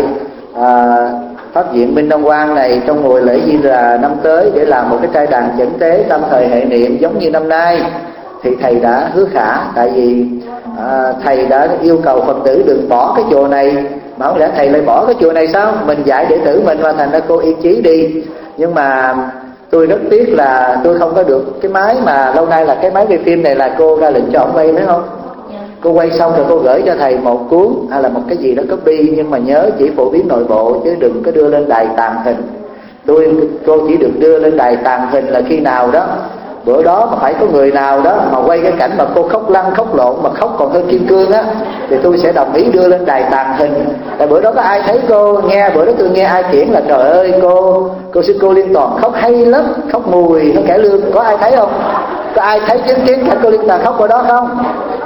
à, pháp viện Minh Đông Quang này trong mùa lễ Di Đà năm tới để làm một cái trai đàn chẩn tế tâm thời hệ niệm giống như năm nay. Thì thầy đã hứa khả, tại vì à, thầy đã yêu cầu Phật tử đừng bỏ cái chùa này, mà không lẽ thầy lại bỏ cái chùa này sao? Mình dạy đệ tử mình mà, thành ra cô yên chí đi. Nhưng mà tôi rất tiếc là tôi không có được cái máy mà lâu nay là cái máy quay phim này là cô ra lệnh cho ông quay, phải không? Cô quay xong rồi cô gửi cho thầy một cuốn hay là một cái gì đó copy, nhưng mà nhớ chỉ phổ biến nội bộ chứ đừng có đưa lên đài tàng hình. Tôi cô chỉ được đưa lên đài tàng hình là khi nào đó bữa đó mà phải có người nào đó mà quay cái cảnh mà cô khóc lăn khóc lộn mà khóc còn hơn kim cương á, thì tôi sẽ đồng ý đưa lên đài tàng hình. Tại bữa đó có ai thấy cô nghe, bữa đó tôi nghe ai chuyển là trời ơi cô cô sư cô Liên Toàn khóc hay lắm, khóc mùi nó cải lương. Có ai thấy không? Có ai thấy chứng kiến cảnh cô Liên Toàn khóc ở đó không?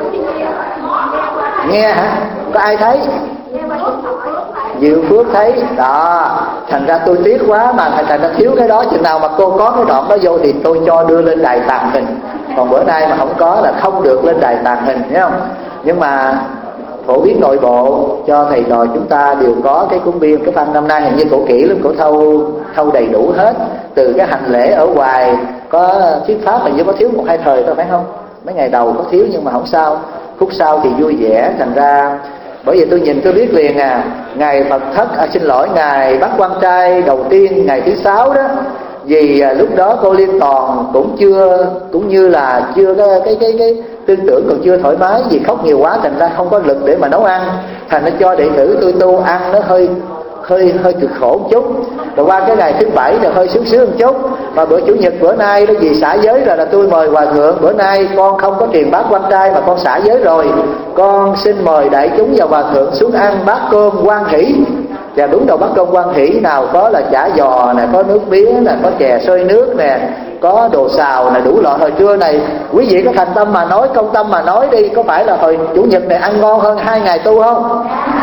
Nghe hả? Có ai thấy? Diệu Phước thấy đó. Thành ra tôi tiếc quá mà thành ra thiếu cái đó. Chừng nào mà cô có cái đoạn đó vô thì tôi cho đưa lên đài tàng hình. Còn bữa nay mà không có là không được lên đài tàng hình, thấy không? Nhưng mà phổ biến nội bộ cho thầy trò chúng ta đều có cái cuốn biên. Cái phần năm nay hình như cổ kỹ lắm, cổ thâu thâu đầy đủ hết. Từ cái hành lễ ở ngoài có thuyết pháp hình như có thiếu một hai thời thôi, phải không? Mấy ngày đầu có thiếu nhưng mà không sao, khúc sau thì vui vẻ. Thành ra bởi vì tôi nhìn tôi biết liền à, ngày Phật thất à, xin lỗi ngày bắt quan trai đầu tiên ngày thứ sáu đó, vì à, lúc đó cô Liên Toàn cũng chưa cũng như là chưa có cái cái cái tư tưởng còn chưa thoải mái, vì khóc nhiều quá thành ra không có lực để mà nấu ăn, thành nó cho đệ tử tôi tu ăn nó hơi hơi hơi cực khổ một chút. Rồi qua cái ngày thứ bảy thì hơi sướng sướng một chút. Mà bữa chủ nhật bữa nay đó vì xả giới rồi là tôi mời hòa thượng, bữa nay con không có truyền bát quan trai mà con xả giới rồi, con xin mời đại chúng và hòa thượng xuống ăn bát cơm hoan hỷ. Và đúng đầu bát cơm hoan hỷ nào có là chả giò nè, có nước mía nè, có chè xôi nước nè, có đồ xào nè, đủ loại. Hồi trưa này quý vị có thành tâm mà nói, công tâm mà nói đi, có phải là hồi chủ nhật này ăn ngon hơn hai ngày tu không?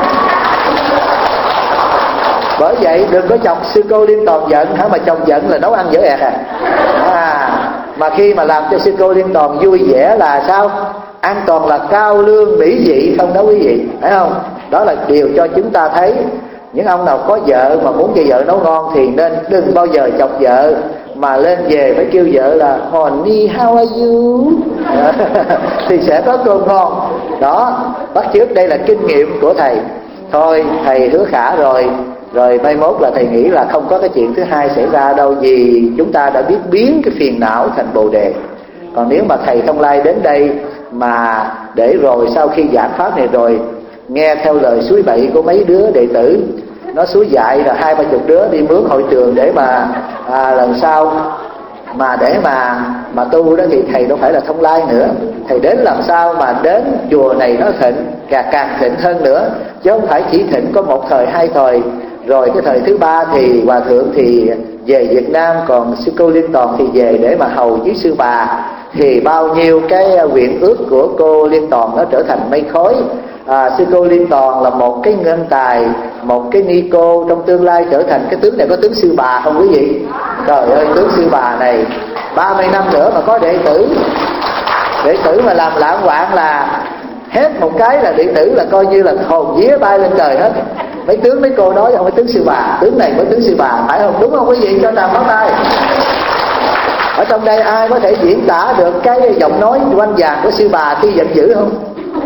Bởi vậy đừng có chọc sư cô Liên Toàn giận hả, mà chồng giận là nấu ăn dở ẹt à. à Mà khi mà làm cho sư cô Liên Toàn vui vẻ là sao? An toàn là cao lương mỹ vị không đó quý vị, phải không? Đó là điều cho chúng ta thấy những ông nào có vợ mà muốn cho vợ nấu ngon thì nên đừng bao giờ chọc vợ, mà lên về phải kêu vợ là honey how are you thì sẽ có cơm ngon. Đó, bắt chước đây là kinh nghiệm của thầy. Thôi thầy hứa khả rồi, rồi mai mốt là thầy nghĩ là không có cái chuyện thứ hai xảy ra đâu, vì chúng ta đã biết biến cái phiền não thành bồ đề. Còn nếu mà thầy Thông Lai đến đây mà để rồi sau khi giảng pháp này rồi nghe theo lời suối bậy của mấy đứa đệ tử nó suối dạy rồi hai ba chục đứa đi mướn hội trường để mà à, lần sau mà để mà mà tu đó thì thầy đâu phải là Thông Lai nữa. Thầy đến làm sao mà đến chùa này nó thịnh, càng càng thịnh hơn nữa, chứ không phải chỉ thịnh có một thời hai thời. Rồi cái thời thứ ba thì hòa thượng thì về Việt Nam, còn sư cô Liên Toàn thì về để mà hầu với sư bà. Thì bao nhiêu cái nguyện ước của cô Liên Toàn nó trở thành mây khói. À, sư cô Liên Toàn là một cái nhân tài, một cái ni cô trong tương lai trở thành cái tướng này. Có tướng sư bà không quý vị? Trời ơi, tướng sư bà này ba mươi năm nữa mà có đệ tử, đệ tử mà làm lãng quạng là hết một cái là đệ tử là coi như là hồn vía bay lên trời hết. Mấy tướng mấy cô nói không phải tướng sư bà, tướng này mới tướng sư bà, phải không? Đúng không quý vị? Cho tràng pháo tay. Ở trong đây ai có thể diễn tả được cái giọng nói oanh vàng của sư bà khi giận dữ không?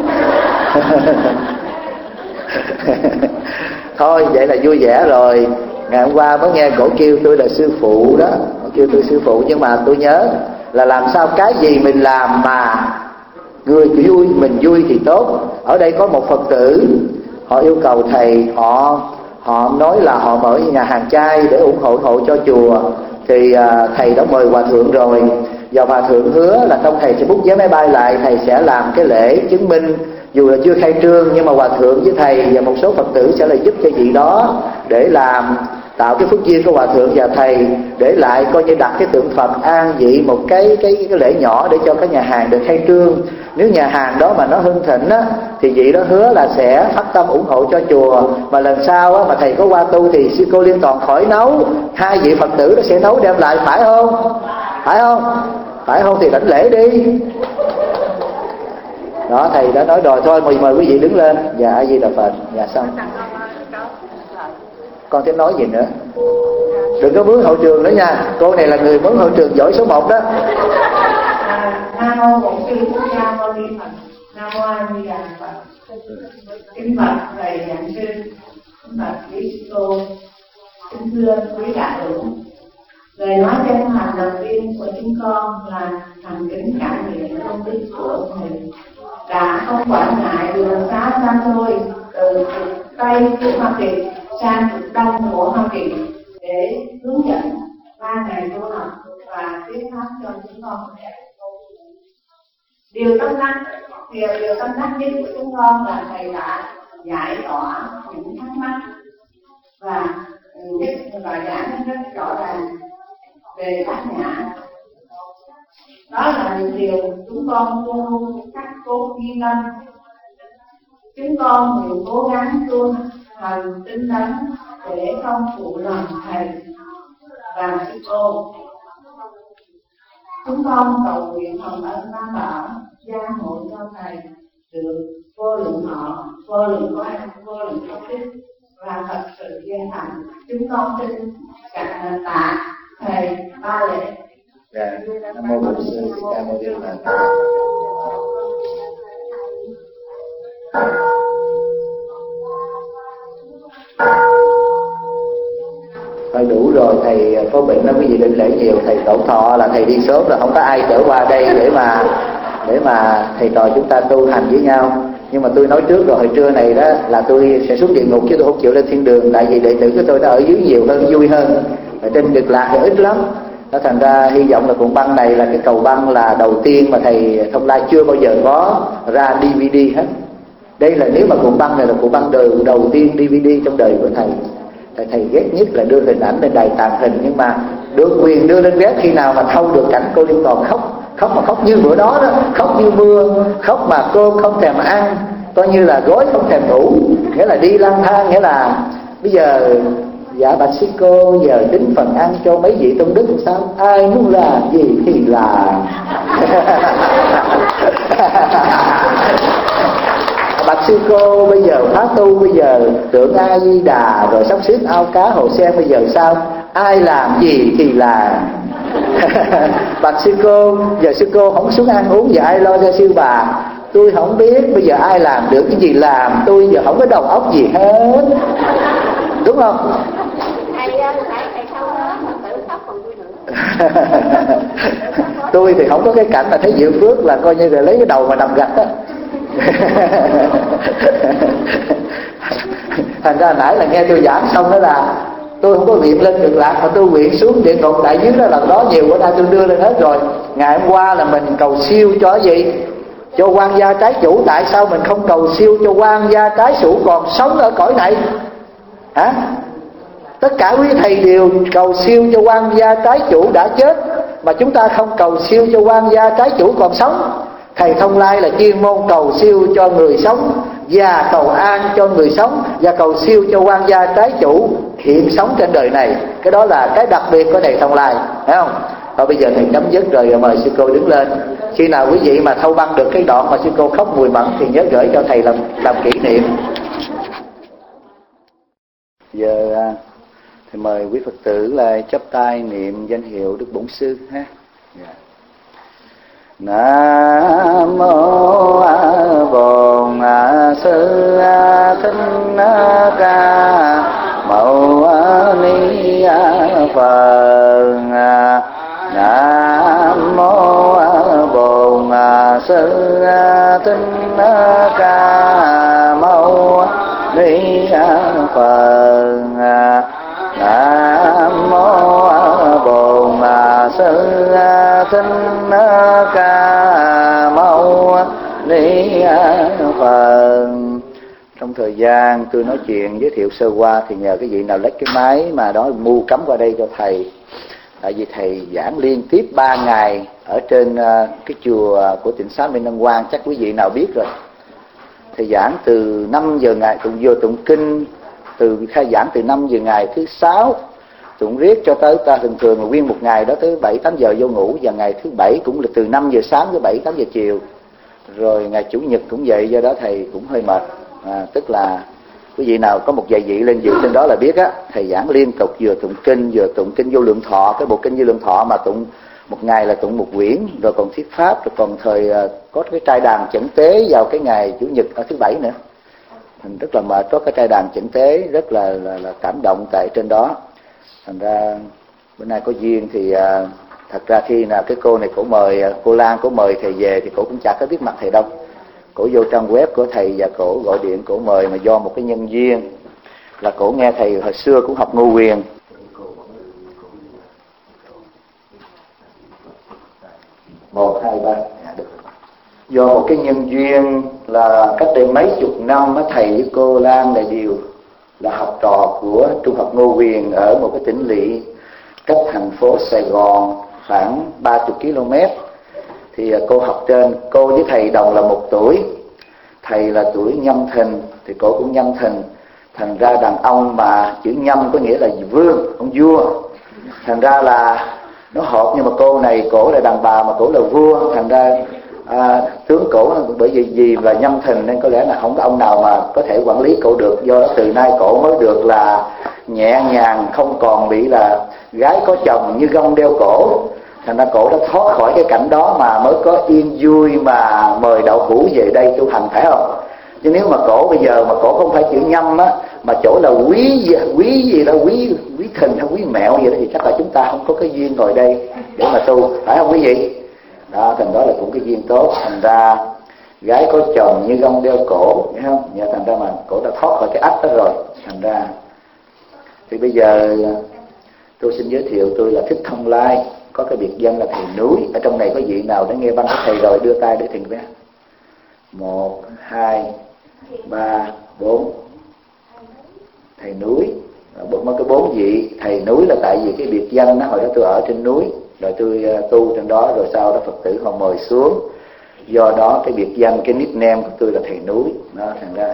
Thôi vậy là vui vẻ rồi. Ngày hôm qua mới nghe cổ kêu tôi là sư phụ đó, cổ kêu tôi sư phụ, nhưng mà tôi nhớ là làm sao cái gì mình làm mà người vui, mình vui thì tốt. Ở đây có một Phật tử, họ yêu cầu thầy, họ họ nói là họ mở nhà hàng chay để ủng hộ hộ cho chùa. Thì à, thầy đã mời hòa thượng rồi, và hòa thượng hứa là trong thầy sẽ bút vé máy bay lại, thầy sẽ làm cái lễ chứng minh, dù là chưa khai trương nhưng mà hòa thượng với thầy và một số Phật tử sẽ là giúp cho vị đó để làm tạo cái phước duyên của hòa thượng và thầy, để lại coi như đặt cái tượng Phật an vị một cái cái cái lễ nhỏ để cho cái nhà hàng được khai trương. Nếu nhà hàng đó mà nó hưng thịnh á thì vị đó hứa là sẽ phát tâm ủng hộ cho chùa. Mà lần sau á mà thầy có qua tu thì sư cô Liên Toàn khỏi nấu, hai vị Phật tử đó sẽ nấu đem lại, phải không? Phải không? Phải không thì đảnh lễ đi. Đó, thầy đã nói rồi, thôi mời mời quý vị đứng lên. Dạ A Di Đà Phật. Dạ xong. Con thích nói gì nữa? Đừng có mướn hậu trường nữa nha. Cô này là người mướn hậu trường giỏi số một đó. Nam mô Bổn Sư Thích Ca Mâu Ni Phật. Nam mô A Di Đà Phật. Kính bạch thầy giảng sư, kính bạch quý sư cô, kính thưa quý đại hữu. Lời nói chân thành đầu tiên của chúng con là thành kính cảm niệm công đức của thầy đã không quản ngại đường xá xa xôi từ cực Tây của Hoa Kỳ sang cực Đông của Hoa Kỳ để hướng dẫn ba ngày tu học và thuyết pháp cho chúng con. Điều tâm đắc, điều điều tâm đắc nhất của chúng con là thầy đã giải tỏa những thắc mắc và nhất và giảng rất rõ ràng về bát nhã. Đó là những điều chúng con luôn luôn khắc cốt ghi tâm. Chúng con nguyện cố gắng tu hành tinh tấn để không phụ lòng thầy và sư cô. Chúng con cầu nguyện hồng ân Tam Bảo gia hộ cho thầy được vô lượng thọ, vô lượng quan, vô lượng công đức và thật sự viên thành. Chúng con xin cảm tạ thầy ba lễ. Dạ, Nam mô Bổn Sư Thích Ca Mâu Ni Phật. Thôi đủ rồi, thầy có bệnh đó quý vị đừng lễ nhiều. Thầy tổ thọ là thầy đi sớm rồi, không có ai trở qua đây để mà để mà thầy trò chúng ta tu hành với nhau. Nhưng mà tôi nói trước rồi, hồi trưa này đó là tôi sẽ xuống địa ngục chứ tôi không chịu lên thiên đường. Tại vì đệ tử của tôi nó ở dưới nhiều hơn, vui hơn. Ở trên Cực Lạc thì ít lắm. Nó thành ra hy vọng là cuộn băng này là cái cầu băng là đầu tiên mà thầy Thông Lai chưa bao giờ có ra đê vê đê hết. Đây là nếu mà cuộn băng này là cuộn băng đầu, đầu tiên đê vê đê trong đời của thầy. Thầy, thầy ghét nhất là đưa hình ảnh lên đài tàng hình, nhưng mà được quyền đưa lên ghét khi nào mà thâu được cảnh cô Liên Toàn khóc. Khóc mà khóc như bữa đó đó, khóc như mưa, khóc mà cô không thèm ăn, coi như là gối không thèm ngủ, nghĩa là đi lang thang, nghĩa là bây giờ dạ bạch sư cô giờ tính phần ăn cho mấy vị tôn đức làm sao, ai muốn làm gì thì làm. Bạch sư cô bây giờ phá tu, bây giờ tưởng A Di Đà rồi sắp xếp ao cá hồ sen, bây giờ sao, ai làm gì thì làm. Bạch sư cô giờ sư cô không xuống ăn uống, giờ ai lo cho sư bà. Tôi không biết bây giờ ai làm được cái gì làm, tôi giờ không có đầu óc gì hết, đúng không? Tôi thì không có cái cảnh mà thấy Diệu Phước là coi như là lấy cái đầu mà nằm gạch á. Thành ra nãy là nghe tôi giảng xong đó là tôi không có nguyện lên Cực Lạc, mà tôi nguyện xuống địa ngục đại dưới đó. Lần đó nhiều bữa nay tôi đưa lên hết rồi. Ngày hôm qua là mình cầu siêu cho gì? Cho quan gia trái chủ. Tại sao mình không cầu siêu cho quan gia trái chủ còn sống ở cõi này hả? Tất cả quý thầy đều cầu siêu cho quan gia trái chủ đã chết, mà chúng ta không cầu siêu cho quan gia trái chủ còn sống. Thầy Thông Lai là chuyên môn cầu siêu cho người sống và cầu an cho người sống, và cầu siêu cho quan gia trái chủ hiện sống trên đời này. Cái đó là cái đặc biệt của thầy Thông Lai, thấy không? Thôi bây giờ thầy chấm dứt rồi, mời sư cô đứng lên. Khi nào quý vị mà thâu băng được cái đoạn mà sư cô khóc mùi mẫn thì nhớ gửi cho thầy làm làm kỷ niệm. Giờ thì mời quý Phật tử là chắp tay niệm danh hiệu Đức Bổn Sư ha. Yeah. Nam mô A Bổn Sư Thích Ca Mâu Ni Phật. Nam mô A Bổn Sư Thích Ca Mâu Ni Phật. Nam mô A Bổn Sư Thích Ca Mâu Ni Phật. Trong thời gian tôi nói chuyện giới thiệu sơ qua thì nhờ cái vị nào lấy cái máy mà đó mu cắm qua đây cho thầy. Tại vì thầy giảng liên tiếp ba ngày ở trên cái chùa của Tịnh Xá Minh Đăng Quang, chắc quý vị nào biết rồi. Thầy giảng từ năm giờ ngày tụng vừa tụng kinh, từ khai giảng từ năm giờ ngày thứ sáu tụng riết cho tới ta thường thường là nguyên một ngày đó tới bảy tám giờ vô ngủ, và ngày thứ bảy cũng là từ năm giờ sáng tới bảy tám giờ chiều, rồi ngày chủ nhật cũng vậy. Do đó thầy cũng hơi mệt, à, tức là quý vị nào có một vài vị lên dự trên đó là biết á, thầy giảng liên tục vừa tụng kinh vừa tụng kinh Vô Lượng Thọ, cái bộ kinh Vô Lượng Thọ mà tụng một ngày là tụng một quyển, rồi còn thuyết pháp, rồi còn thời có cái trai đàn chẩn tế vào cái ngày chủ nhật ở thứ bảy nữa. Thành rất là mệt, có cái trai đàn chẩn tế rất là, là, là cảm động tại trên đó. Thành ra bữa nay có duyên thì à, thật ra khi là cái cô này cổ mời, cô Lan cổ mời thầy về thì cổ cũng chả có biết mặt thầy đâu. Cổ vô trang web của thầy và cổ gọi điện cổ mời, mà do một cái nhân duyên là cổ nghe thầy hồi xưa cũng học Ngô Quyền. Một, hai, ba, à, được. Do một cái nhân duyên là cách đây mấy chục năm thầy với cô Lan này đều là học trò của Trung học Ngô Quyền ở một cái tỉnh lỵ cách thành phố Sài Gòn khoảng ba mươi ki lô mét. Thì cô học trên, cô với thầy đồng là một tuổi. Thầy là tuổi Nhâm Thìn thì cô cũng Nhâm Thìn. Thành ra đàn ông mà chữ Nhâm có nghĩa là vương, ông vua. Thành ra là nó hợp, nhưng mà cô này cổ là đàn bà mà cổ là vua. Thành ra à, tướng cổ bởi vì vì là Nhâm Thìn nên có lẽ là không có ông nào mà có thể quản lý cổ được. Do đó từ nay cổ mới được là nhẹ nhàng, không còn bị là gái có chồng như gông đeo cổ. Thành ra cổ đã thoát khỏi cái cảnh đó mà mới có yên vui mà mời đạo hữu về đây tu hành, phải không? Chứ nếu mà cổ bây giờ mà cổ không phải chữ Nhâm á, mà chỗ là quý gì, quý gì đó, quý quý Thìn hay quý Mẹo vậy đó, thì chắc là chúng ta không có cái duyên ngồi đây để mà tu, phải không quý vị? Đó, thành đó là cũng cái duyên tốt. Thành ra gái có chồng như gông đeo cổ, thấy không? Nhờ thành ra mà cổ đã thoát khỏi cái ách đó rồi. Thành ra thì bây giờ tôi xin giới thiệu tôi là Thích Thông Lai, có cái biệt danh là thầy núi. Ở trong này có vị nào đã nghe băng của thầy rồi đưa tay để thỉnh với. Một, hai, ba, bốn. Thầy núi. Bốn có bốn vị. Thầy núi là tại vì cái biệt danh đó, hồi đó tôi ở trên núi, rồi tôi tu trên đó, rồi sau đó Phật tử họ mời xuống. Do đó cái biệt danh, cái nickname của tôi là thầy núi. Đó, thành ra.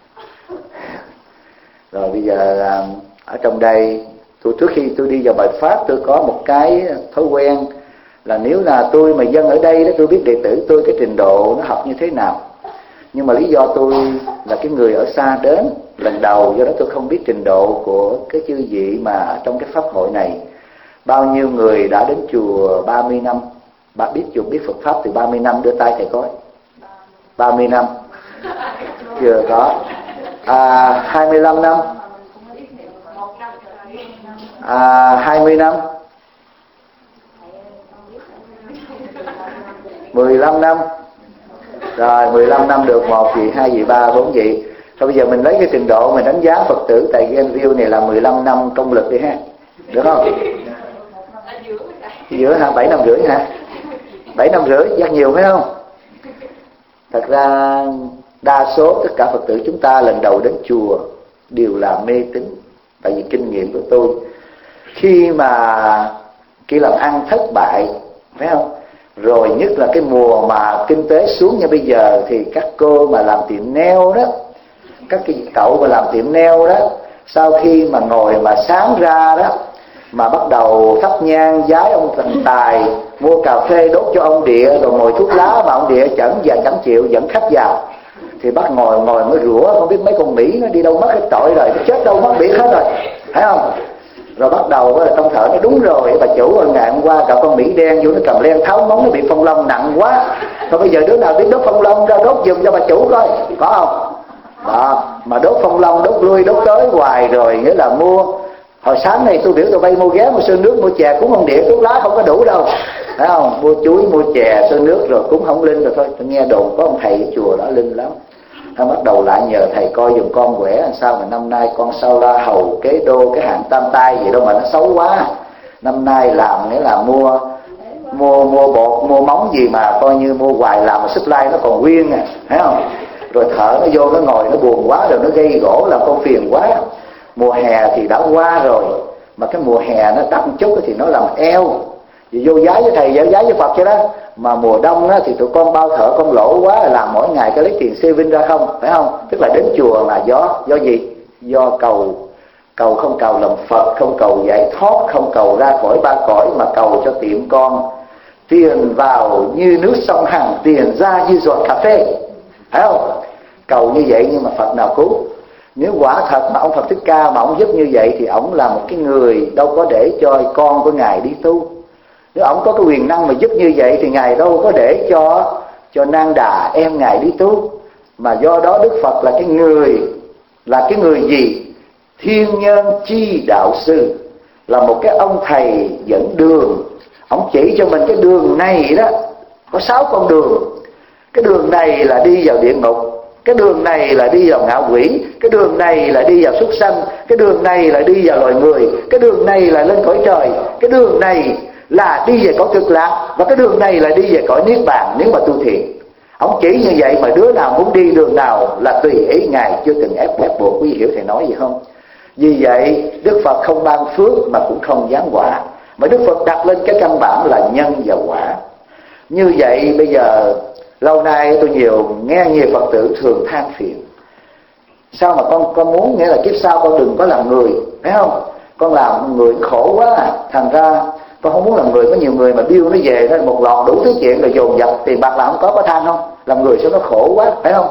Rồi bây giờ ở trong đây, tôi trước khi tôi đi vào bài pháp, tôi có một cái thói quen là nếu là tôi mà dân ở đây đó, tôi biết đệ tử tôi cái trình độ nó học như thế nào. Nhưng mà lý do tôi là cái người ở xa đến lần đầu, do đó tôi không biết trình độ của cái chư vị mà trong cái pháp hội này. Bao nhiêu người đã đến chùa ba mươi năm, bà biết chùa biết Phật pháp từ ba mươi năm, đưa tay thầy coi. ba mươi năm chưa có. À, hai mươi lăm năm, à, hai mươi năm, mười lăm năm. Rồi mười lăm năm được một vị, hai vị, ba, bốn vị. Thôi bây giờ mình lấy cái trình độ mình đánh giá Phật tử tại Genville này là mười lăm năm công lực đi ha, được không? Giữa hả? bảy năm rưỡi hả? Bảy năm rưỡi rất nhiều phải không? Thật ra đa số tất cả Phật tử chúng ta lần đầu đến chùa đều là mê tín. Tại vì kinh nghiệm của tôi, khi mà khi làm ăn thất bại, phải không? Rồi nhất là cái mùa mà kinh tế xuống như bây giờ, thì các cô mà làm tiệm nail đó, các cái cậu mà làm tiệm nail đó, sau khi mà ngồi mà sáng ra đó, mà bắt đầu thắp nhang vái ông thần tài, mua cà phê đốt cho ông địa, rồi ngồi thuốc lá mà ông địa chẳng và chẳng chịu dẫn khách vào, thì bắt ngồi ngồi mới rủa không biết mấy con Mỹ nó đi đâu mất hết trọi rồi, nó chết đâu mất biết hết rồi, thấy không? Rồi bắt đầu là trong thở nó đúng rồi, bà chủ ngày hôm qua cậu con Mỹ đen vô nó cầm len tháo móng, nó bị phong long nặng quá, rồi bây giờ đứa nào biết đốt phong long ra đốt giùm cho bà chủ coi, có không? Đó, mà đốt phong long đốt lui đốt tới hoài rồi, nghĩa là mua hồi sáng này tôi biểu tôi vay mua ghé mua sơn nước mua chè cúng ông địa, thuốc lá không có đủ đâu, thấy không? Mua chuối mua chè sơn nước rồi cúng không linh rồi thôi. Tôi nghe đồn có ông thầy ở chùa đó linh lắm,他bắt đầu lại nhờ thầy coi dùm con quẻ làm sao mà năm nay con sao la hầu kế đô cái hạng tam tai vậy đâu mà nó xấu quá. Năm nay làm nghĩa là mua mua mua bột mua móng gì mà coi như mua hoài làm mà supply nó còn nguyên à, thấy không? Rồi thở nó vô nó ngồi nó buồn quá rồi nó gây gỗ làm con phiền quá. Mùa hè thì đã qua rồi mà cái mùa hè nó đắp một chút thì nó làm eo, vì vô giái với thầy giái với Phật cho đó. Mà mùa đông á, thì tụi con bao thở con lỗ quá, làm mỗi ngày cái lấy tiền saving ra không, phải không? Tức là đến chùa là do do gì? Do cầu cầu không cầu lòng Phật, không cầu giải thoát, không cầu ra khỏi ba cõi, mà cầu cho tiệm con tiền vào như nước sông Hằng, tiền ra như giọt cà phê, phải không? Cầu như vậy nhưng mà Phật nào cứu? Nếu quả thật mà ông Phật Thích Ca mà ông giúp như vậy thì ông là một cái người đâu có để cho con của ngài đi tu. Nếu ông có cái quyền năng mà giúp như vậy thì ngài đâu có để cho cho Nang Đà em ngài đi tu. Mà do đó Đức Phật là cái người là cái người gì? Thiên nhân chi đạo sư, là một cái ông thầy dẫn đường. Ông chỉ cho mình cái đường này đó có sáu con đường. Cái đường này là đi vào địa ngục, cái đường này là đi vào ngạ quỷ, cái đường này là đi vào súc sanh, cái đường này là đi vào loài người, cái đường này là lên cõi trời, cái đường này là đi về cõi cực lạc, và cái đường này là đi về cõi niết bàn nếu mà tu thiện. Ông chỉ như vậy mà đứa nào muốn đi đường nào là tùy ý ngài, chưa từng ép ép buộc. Quý vị hiểu thầy nói gì không? Vì vậy Đức Phật không ban phước mà cũng không giáng quả, mà Đức Phật đặt lên cái căn bản là nhân và quả. Như vậy bây giờ lâu nay tôi nhiều nghe nhiều Phật tử thường than phiền, sao mà con con muốn, nghĩa là kiếp sau con đừng có làm người, phải không? Con làm người khổ quá, thành ra con không muốn làm người. Có nhiều người mà bill nó về đó một lọt đủ thứ chuyện rồi dồn dập tiền bạc là không có, có than không? Làm người sao nó khổ quá, phải không?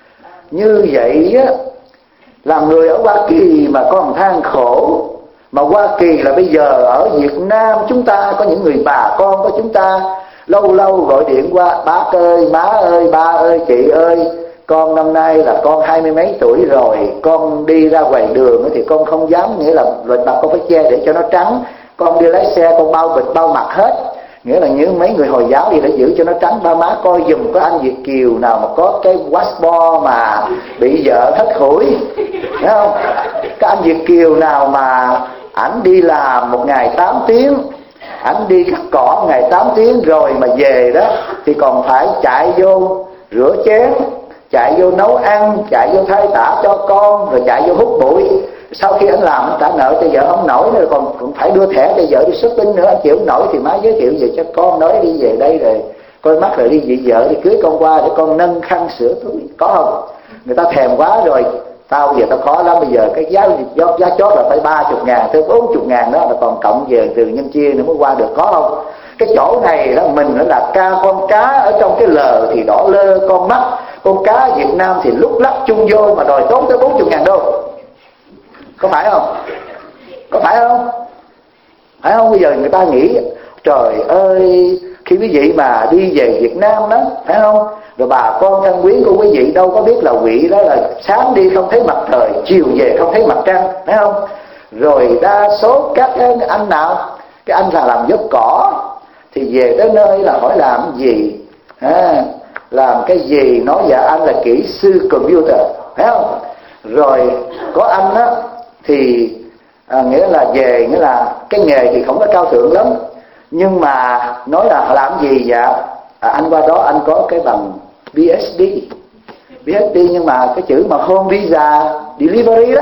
Như vậy á, làm người ở Hoa Kỳ mà còn than khổ, mà Hoa Kỳ là bây giờ ở Việt Nam chúng ta có những người bà con của chúng ta lâu lâu gọi điện qua: bác ơi, má ơi, ba ơi, chị ơi, con năm nay là con hai mươi mấy tuổi rồi, con đi ra ngoài đường thì con không dám, nghĩa là loại mặt con phải che để cho nó trắng, con đi lái xe con bao bịch bao mặt hết, nghĩa là những mấy người Hồi giáo đi để giữ cho nó trắng. Ba má coi dùm có anh Việt kiều nào mà có cái passport mà bị vợ thất hủi, thấy không? Cái anh Việt kiều nào mà ảnh đi làm một ngày tám tiếng, ảnh đi cắt cỏ ngày tám tiếng rồi mà về đó thì còn phải chạy vô rửa chén, chạy vô nấu ăn, chạy vô thay tả cho con, rồi chạy vô hút bụi. Sau khi anh làm anh trả nợ cho vợ không nổi nữa, còn cũng phải đưa thẻ cho vợ đi shopping nữa. Anh chịu nổi thì má giới thiệu về cho con, nói đi về đây rồi coi mắt rồi đi dị vợ thì cưới con qua để con nâng khăn sửa túi, có không? Người ta thèm quá rồi, tao giờ tao khó lắm, bây giờ cái giá giá, giá chót là phải ba chục ngàn tới bốn chục ngàn đó, là còn cộng về từ nhân chia nữa mới qua được, có không? Cái chỗ này đó mình nó là ca con cá ở trong cái lờ thì đỏ lơ con mắt, con cá Việt Nam thì lúc lắc chung vô mà đòi tốn tới bốn chục ngàn đô, có phải không? Có phải không? Phải không? Bây giờ người ta nghĩ trời ơi, khi quý vị mà đi về Việt Nam đó, phải không? Rồi bà con thân quyến của quý vị đâu có biết là vị đó là sáng đi không thấy mặt trời, chiều về không thấy mặt trăng, phải không? Rồi đa số các anh nào, cái anh là làm dốc cỏ thì về tới nơi là hỏi làm gì, à, làm cái gì, nói dạ anh là kỹ sư computer, phải không? Rồi có anh á thì à, nghĩa là về nghĩa là cái nghề thì không có cao thượng lắm, nhưng mà nói là làm gì dạ à, anh qua đó anh có cái bằng B S D B S D nhưng mà cái chữ mà home visa delivery đó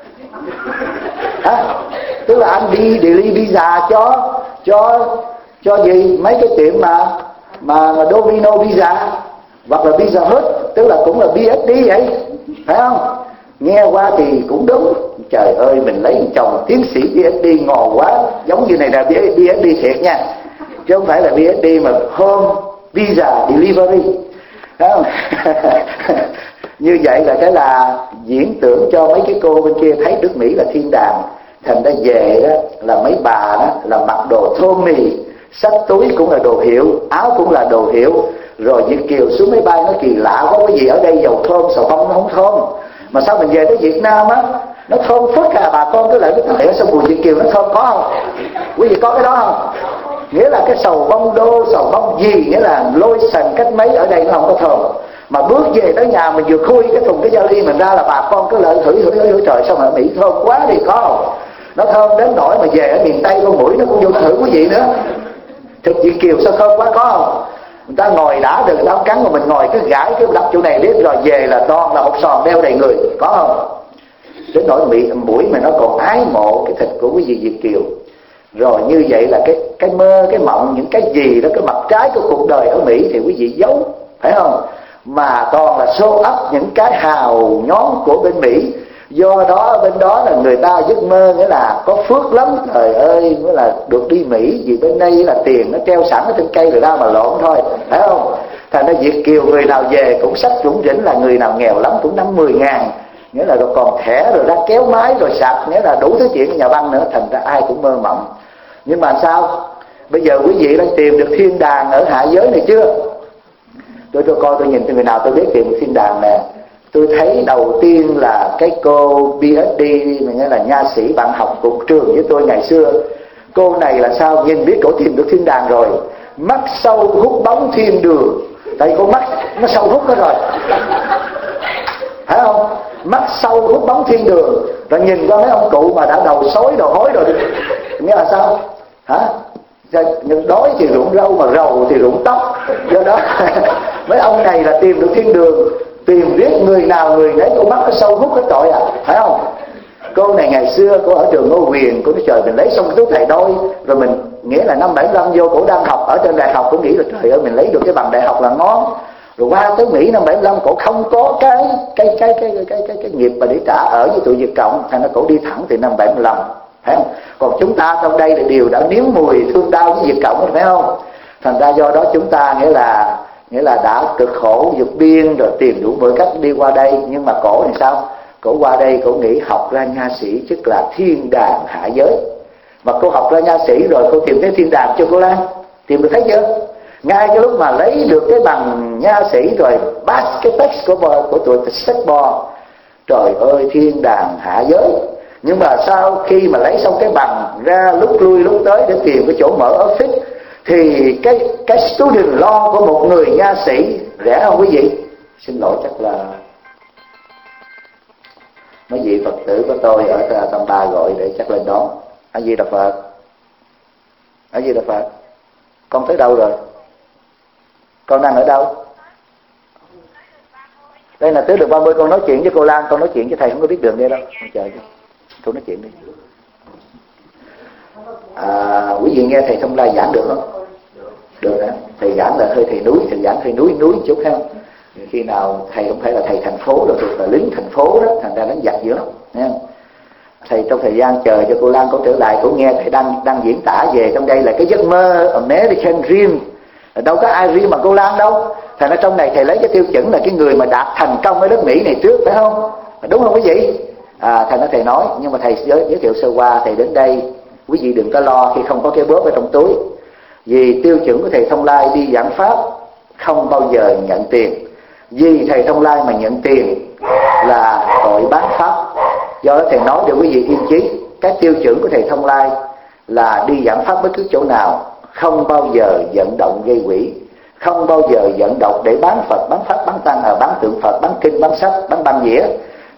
à, tức là anh đi delivery visa cho cho cho gì mấy cái tiệm mà mà, mà Domino visa hoặc là Pizza Hut, tức là cũng là B S D vậy, phải không? Nghe qua thì cũng đúng. Trời ơi, mình lấy chồng tiến sĩ B S D ngò quá, giống như này là B S D thiệt nha, chứ không phải là B S D mà home visa delivery, phải không? Như vậy là cái là diễn tưởng cho mấy cái cô bên kia thấy nước Mỹ là thiên đàng. Thành ra về đó là mấy bà đó là mặc đồ thô mì, xách túi cũng là đồ hiệu, áo cũng là đồ hiệu. Rồi Việt kiều xuống máy bay nó kỳ lạ quá, cái gì ở đây dầu thơm xà bông nó không thơm, mà sao mình về tới Việt Nam á nó thơm phức à. Bà con cứ lại cái thời ở sông Bùi Việt kiều nó thơm có không? Quý vị có cái đó không? Nghĩa là cái sầu bông đô, sầu bông gì, nghĩa là lôi sành cách mấy ở đây nó không có thơm, mà bước về tới nhà mình vừa khui cái thùng cái vali mình ra là bà con cứ lợi thử thử thử trời sao mà ở Mỹ thơm quá đi, có không? Nó thơm đến nỗi mà về ở miền Tây con mũi nó cũng vô thử quý vị nữa. Thịt Việt kiều sao thơm quá, có không? Người ta ngồi đã được tao cắn mà mình ngồi cứ gãi cái đập chỗ này biết rồi về là toàn là một sòn đeo đầy người, có không? Đến nỗi bị mũi mà nó còn ái mộ cái thịt của quý vị Việt kiều. Rồi như vậy là cái cái mơ cái mộng những cái gì đó, cái mặt trái của cuộc đời ở Mỹ thì quý vị giấu, phải không? Mà toàn là show up những cái hào nhón của bên Mỹ. Do đó bên đó là người ta giấc mơ nghĩa là có phước lắm, trời ơi, nghĩa là được đi Mỹ, vì bên đây là tiền nó treo sẵn ở trên cây rồi ra mà lộn thôi, phải không? Thành ra Việt kiều người nào về cũng sách rủng rỉnh, là người nào nghèo lắm cũng năm mười ngàn, nghĩa là rồi còn thẻ rồi ra kéo máy rồi sạc, nghĩa là đủ thứ chuyện nhà băng nữa. Thành ra ai cũng mơ mộng. Nhưng mà sao bây giờ quý vị đang tìm được thiên đàng ở hạ giới này chưa? Tôi tôi coi tôi nhìn từ người nào tôi biết tìm được thiên đàng nè. Tôi thấy đầu tiên là cái cô B S D, nghĩa là nha sĩ bạn học cùng trường với tôi ngày xưa. Cô này là sao? Nhìn biết cổ tìm được thiên đàng rồi. Mắt sâu hút bóng thiên đường. Tại cô mắt nó sâu hút hết rồi, phải không? Mắt sâu hút bóng thiên đường. Rồi nhìn qua mấy ông cụ mà đã đầu xối đầu hối rồi, nghĩa là sao? Hả? Nhưng đói thì rụng râu, mà rầu thì rụng tóc. Do đó mấy ông này là tìm được thiên đường. Tìm biết người nào người nấy, cô mắt nó sâu hút hết tội à, phải không? Cô này ngày xưa cô ở trường Ngô Quyền, cô nói trời mình lấy xong cái thầy đôi rồi mình, nghĩa là năm bảy mươi lăm vô cổ đang học ở trên đại học, cô nghĩ là trời ơi mình lấy được cái bằng đại học là ngon. Rồi qua tới Mỹ năm bảy mươi lăm cổ không có cái cái cái cái cái cái cái, cái nghiệp mà để trả ở với tụi Việt Cộng, thành ra cổ đi thẳng từ năm bảy mươi lăm, phải không? Còn chúng ta trong đây là đều đã nếm mùi thương đau với Việt Cộng, phải không? Thành ra do đó chúng ta nghĩa là nghĩa là đã cực khổ vượt biên rồi tìm đủ mọi cách đi qua đây. Nhưng mà cổ thì sao? Cổ qua đây cổ nghĩ học ra nha sĩ tức là thiên đàng hạ giới. Mà cô học ra nha sĩ rồi cô tìm thấy thiên đàng chưa cô Lan? Tìm được thấy chưa? Ngay cái lúc mà lấy được cái bằng nha sĩ rồi pass cái test của bò, của tụi sách bò, trời ơi thiên đàng hạ giới. Nhưng mà sau khi mà lấy xong cái bằng ra lúc lui lúc tới để tìm cái chỗ mở office, thì cái cái student law của một người nha sĩ rẻ không quý vị? Xin lỗi chắc là mấy vị Phật tử của tôi ở Tam Ba gọi để chắc lên đón. A Di Đà Phật, A Di Đà Phật. Con tới đâu rồi? Con đang ở đâu? Đây là tới đường ba mươi. Con nói chuyện với cô Lan, con nói chuyện với thầy không có biết đường đây đâu. Con chờ chứ, con nói chuyện đi. À, quý vị nghe thầy Thông Lai giảng được không? Được hả? Thầy giảng là hơi thầy núi, thầy giảng hơi núi núi chút không? Khi nào thầy không phải là thầy thành phố đâu, thuộc là lính thành phố đó, thành ra đánh giặc dữ lắm, nghe không? Thầy trong thời gian chờ cho cô Lan có trở lại, cô nghe thầy đang đang diễn tả về trong đây là cái giấc mơ American Dream. Đâu có ai riêng mà cô Lan đâu. Thành ra trong này thầy lấy cái tiêu chuẩn là cái người mà đạt thành công ở đất Mỹ này trước, phải không? Đúng không quý vị? À, thành ra thầy nói, nhưng mà thầy giới, giới thiệu sơ qua, thầy đến đây quý vị đừng có lo khi không có cái bóp ở trong túi. Vì tiêu chuẩn của thầy Thông Lai đi giảng pháp không bao giờ nhận tiền. Vì thầy Thông Lai mà nhận tiền là tội bán pháp. Do đó thầy nói để quý vị yên chí, cái tiêu chuẩn của thầy Thông Lai là đi giảng pháp bất cứ chỗ nào không bao giờ vận động gây quỹ, không bao giờ vận động để bán Phật, bán pháp, bán tăng, à, bán tượng Phật, bán kinh, bán sách, bán băng dĩa.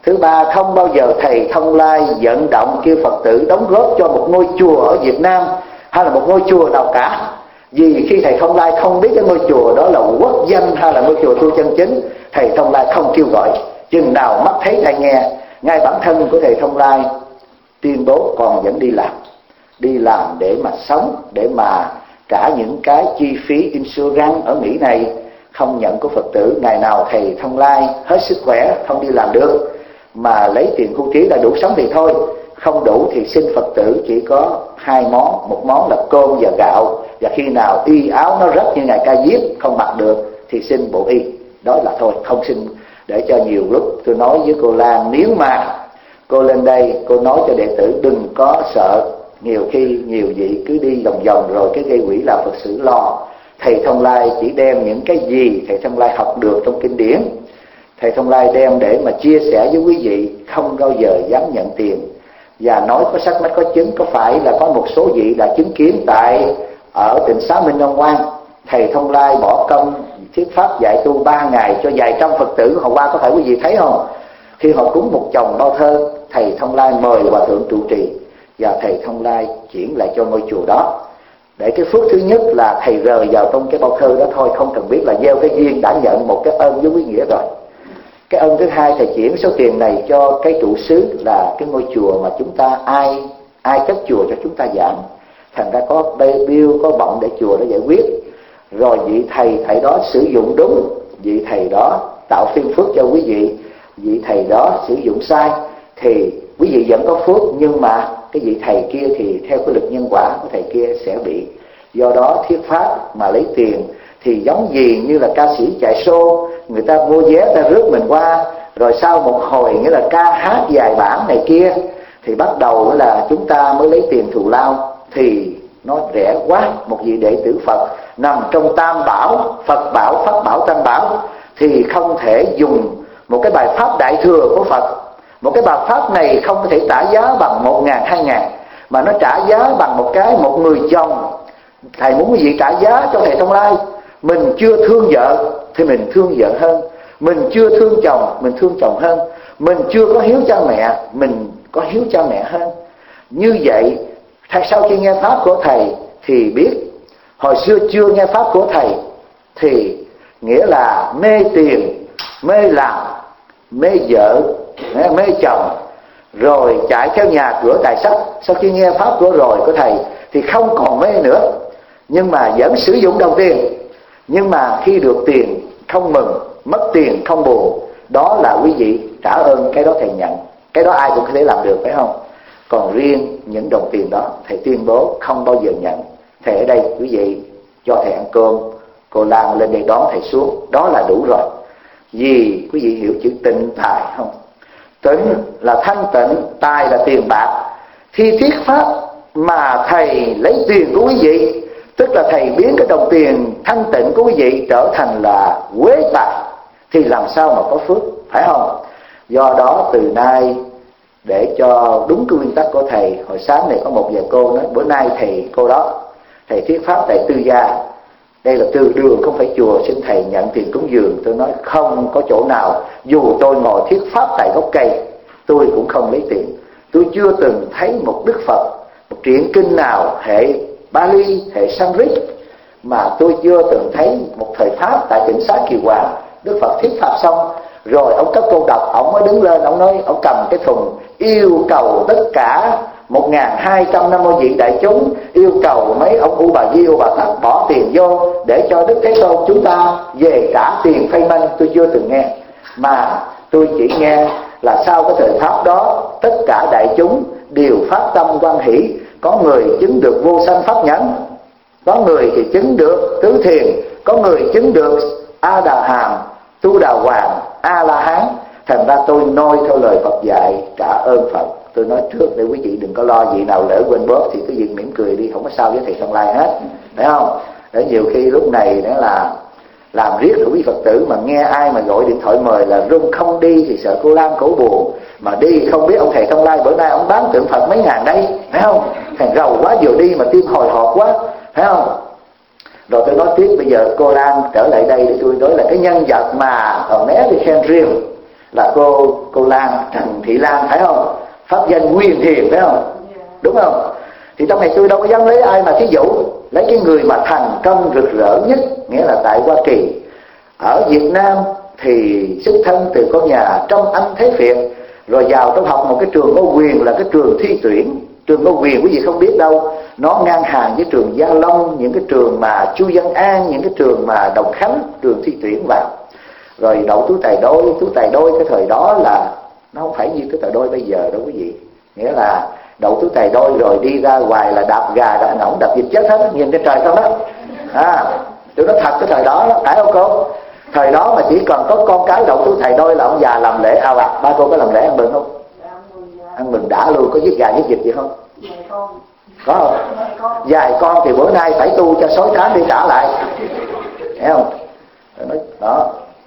Thứ ba, không bao giờ thầy Thông Lai vận động kêu Phật tử đóng góp cho một ngôi chùa ở Việt Nam hay là một ngôi chùa nào cả. Vì khi thầy Thông Lai không biết cái ngôi chùa đó là quốc danh hay là ngôi chùa tu chân chính, thầy Thông Lai không kêu gọi. Chừng nào mắt thấy tai nghe, ngay bản thân của thầy Thông Lai tuyên bố còn vẫn đi làm, đi làm để mà sống, để mà cả những cái chi phí insurance ở Mỹ này không nhận của Phật tử. Ngày nào thầy Thông Lai hết sức khỏe không đi làm được mà lấy tiền hưu trí là đủ sống thì thôi, không đủ thì xin Phật tử chỉ có hai món, một món là cơm và gạo, và khi nào y áo nó rách như ngài Ca Diếp không mặc được thì xin bộ y, đó là thôi, không xin. Để cho nhiều lúc tôi nói với cô Lan, nếu mà cô lên đây cô nói cho đệ tử đừng có sợ, nhiều khi nhiều vị cứ đi vòng vòng rồi cái gây quỹ làm Phật sự lo. Thầy Thông Lai chỉ đem những cái gì thầy Thông Lai học được trong kinh điển, thầy Thông Lai đem để mà chia sẻ với quý vị, không bao giờ dám nhận tiền. Và nói có sắc mắt có chứng, có phải là có một số vị đã chứng kiến tại ở tỉnh xá Minh Long Quang, thầy Thông Lai bỏ công thuyết pháp dạy tu ba ngày cho vài trăm Phật tử họ qua, có phải quý vị thấy không? Khi họ cúng một chồng bao thơ, thầy Thông Lai mời hòa thượng trụ trì và thầy Thông Lai chuyển lại cho ngôi chùa đó. Để cái phước thứ nhất là thầy rời vào trong cái bao thơ đó thôi, không cần biết là gieo cái duyên đã nhận một cái ơn với quý nghĩa rồi. Cái ơn thứ hai, thầy chuyển số tiền này cho cái trụ xứ là cái ngôi chùa mà chúng ta ai ai cất chùa cho chúng ta giảng, thành ra có bill có bọng để chùa nó giải quyết. Rồi vị thầy thầy đó sử dụng đúng, vị thầy đó tạo phiên phước cho quý vị, vị thầy đó sử dụng sai thì quý vị vẫn có phước, nhưng mà cái vị thầy kia thì theo cái lực nhân quả của thầy kia sẽ bị. Do đó thuyết pháp mà lấy tiền thì giống gì như là ca sĩ chạy show, người ta mua vé ta rước mình qua, rồi sau một hồi nghĩa là ca hát vài bản này kia thì bắt đầu là chúng ta mới lấy tiền thù lao, thì nó rẻ quá. Một vị đệ tử Phật nằm trong tam bảo, Phật bảo, Pháp bảo, Tăng bảo, thì không thể dùng một cái bài pháp đại thừa của Phật. Một cái bài pháp này không có thể trả giá bằng một ngàn, hai ngàn, mà nó trả giá bằng một cái một người chồng. Thầy muốn quý vị trả giá cho thầy Thông Lai. Mình chưa thương vợ thì mình thương vợ hơn, mình chưa thương chồng mình thương chồng hơn, mình chưa có hiếu cha mẹ mình có hiếu cha mẹ hơn. Như vậy sau khi nghe pháp của thầy thì biết, hồi xưa chưa nghe pháp của thầy thì nghĩa là mê tiền, mê làm, mê vợ, mê chồng, rồi chạy theo nhà cửa tài sắc. Sau khi nghe pháp của rồi của thầy thì không còn mê nữa, nhưng mà vẫn sử dụng đồng tiền. Nhưng mà khi được tiền không mừng, mất tiền không buồn, đó là quý vị trả ơn, cái đó thầy nhận. Cái đó ai cũng có thể làm được, phải không? Còn riêng những đồng tiền đó thầy tuyên bố không bao giờ nhận. Thầy ở đây quý vị cho thầy ăn cơm, cô Lan lên đây đón thầy xuống, đó là đủ rồi. Vì quý vị hiểu chữ tịnh tài không? Tịnh là thanh tịnh, tài là tiền bạc. Khi thuyết pháp mà thầy lấy tiền của quý vị, tức là thầy biến cái đồng tiền thanh tịnh của quý vị trở thành là quế tài, thì làm sao mà có phước, phải không? Do đó từ nay, để cho đúng cái nguyên tắc của thầy, hồi sáng này có một vài cô nói bữa nay thầy cô đó thầy thuyết pháp tại tư gia, đây là từ đường không phải chùa, xin thầy nhận tiền cúng dường. Tôi nói không có chỗ nào, dù tôi ngồi thuyết pháp tại gốc cây tôi cũng không lấy tiền. Tôi chưa từng thấy một Đức Phật, một truyện kinh nào hệ Bali, hệ Sanskrit mà tôi chưa từng thấy một thời pháp tại tỉnh xá Kiều Hoàng. Đức Phật thuyết pháp xong rồi ông cất câu đọc, ông mới đứng lên, ông nói, ông cầm cái thùng yêu cầu tất cả một nghìn hai trăm năm mươi vị đại chúng, yêu cầu mấy ông U Bà Di, U Bà Tát bỏ tiền vô để cho Đức Thế Tôn chúng ta về trả tiền payment. Tôi chưa từng nghe, mà tôi chỉ nghe là sau cái thời pháp đó tất cả đại chúng đều phát tâm hoan hỷ. Có người chứng được vô sanh pháp nhẫn, có người thì chứng được tứ thiền, có người chứng được A Đà Hàm, Tu Đà Hoàng, A La Hán. Thành ra tôi noi theo lời Phật dạy, trả ơn Phật. Tôi nói trước để quý vị đừng có lo, vị nào lỡ quên bóp thì cứ việc mỉm cười đi, không có sao với thầy Thông Lai hết, phải không? Để nhiều khi lúc này nữa là làm riết rồi quý Phật tử mà nghe ai mà gọi điện thoại mời là run, không đi thì sợ cô Lan cổ buồn, mà đi không biết ông thầy Thông Lai bữa nay ông bán tượng Phật mấy ngàn đây, phải không? Thằng giàu quá, vừa đi mà tim hồi hộp quá, phải không? Rồi tôi nói tiếp, bây giờ cô Lan trở lại đây để tôi nói là cái nhân vật mà còn né đi khen riêng là cô cô Lan, Trần Thị Lan, phải không? Pháp danh Quyền Hiền, phải không? Đúng không? Thì trong này tôi đâu có dám lấy ai mà thí dụ, lấy cái người mà thành công rực rỡ nhất, nghĩa là tại Hoa Kỳ. Ở Việt Nam thì xuất thân từ con nhà trong Anh Thế Việt, rồi vào trong học một cái trường Ngô Quyền, là cái trường thi tuyển. Trường Ngô Quyền quý vị không biết đâu, nó ngang hàng với trường Gia Long, những cái trường mà Chu Văn An, những cái trường mà Đồng Khánh, trường thi tuyển vào. Rồi đậu tú tài đôi, tú tài đôi cái thời đó là nó không phải như tú tài đôi bây giờ đâu quý vị. Nghĩa là đậu tú tài đôi rồi đi ra ngoài là đạp gà, đạp ngỗng, đạp vịt chết hết, nhìn cái trời không đó. À, tôi nói thật cái thời đó, phải không cô? Thời đó mà chỉ cần có con cái đậu tú tài đôi là ông già làm lễ ao bạc. Ba cô có làm lễ ăn mừng không? Ăn mừng đã luôn, có giết gà giết vịt gì không? Có không? Vài con thì bữa nay phải tu cho sói cám đi trả lại, thấy không? Đó.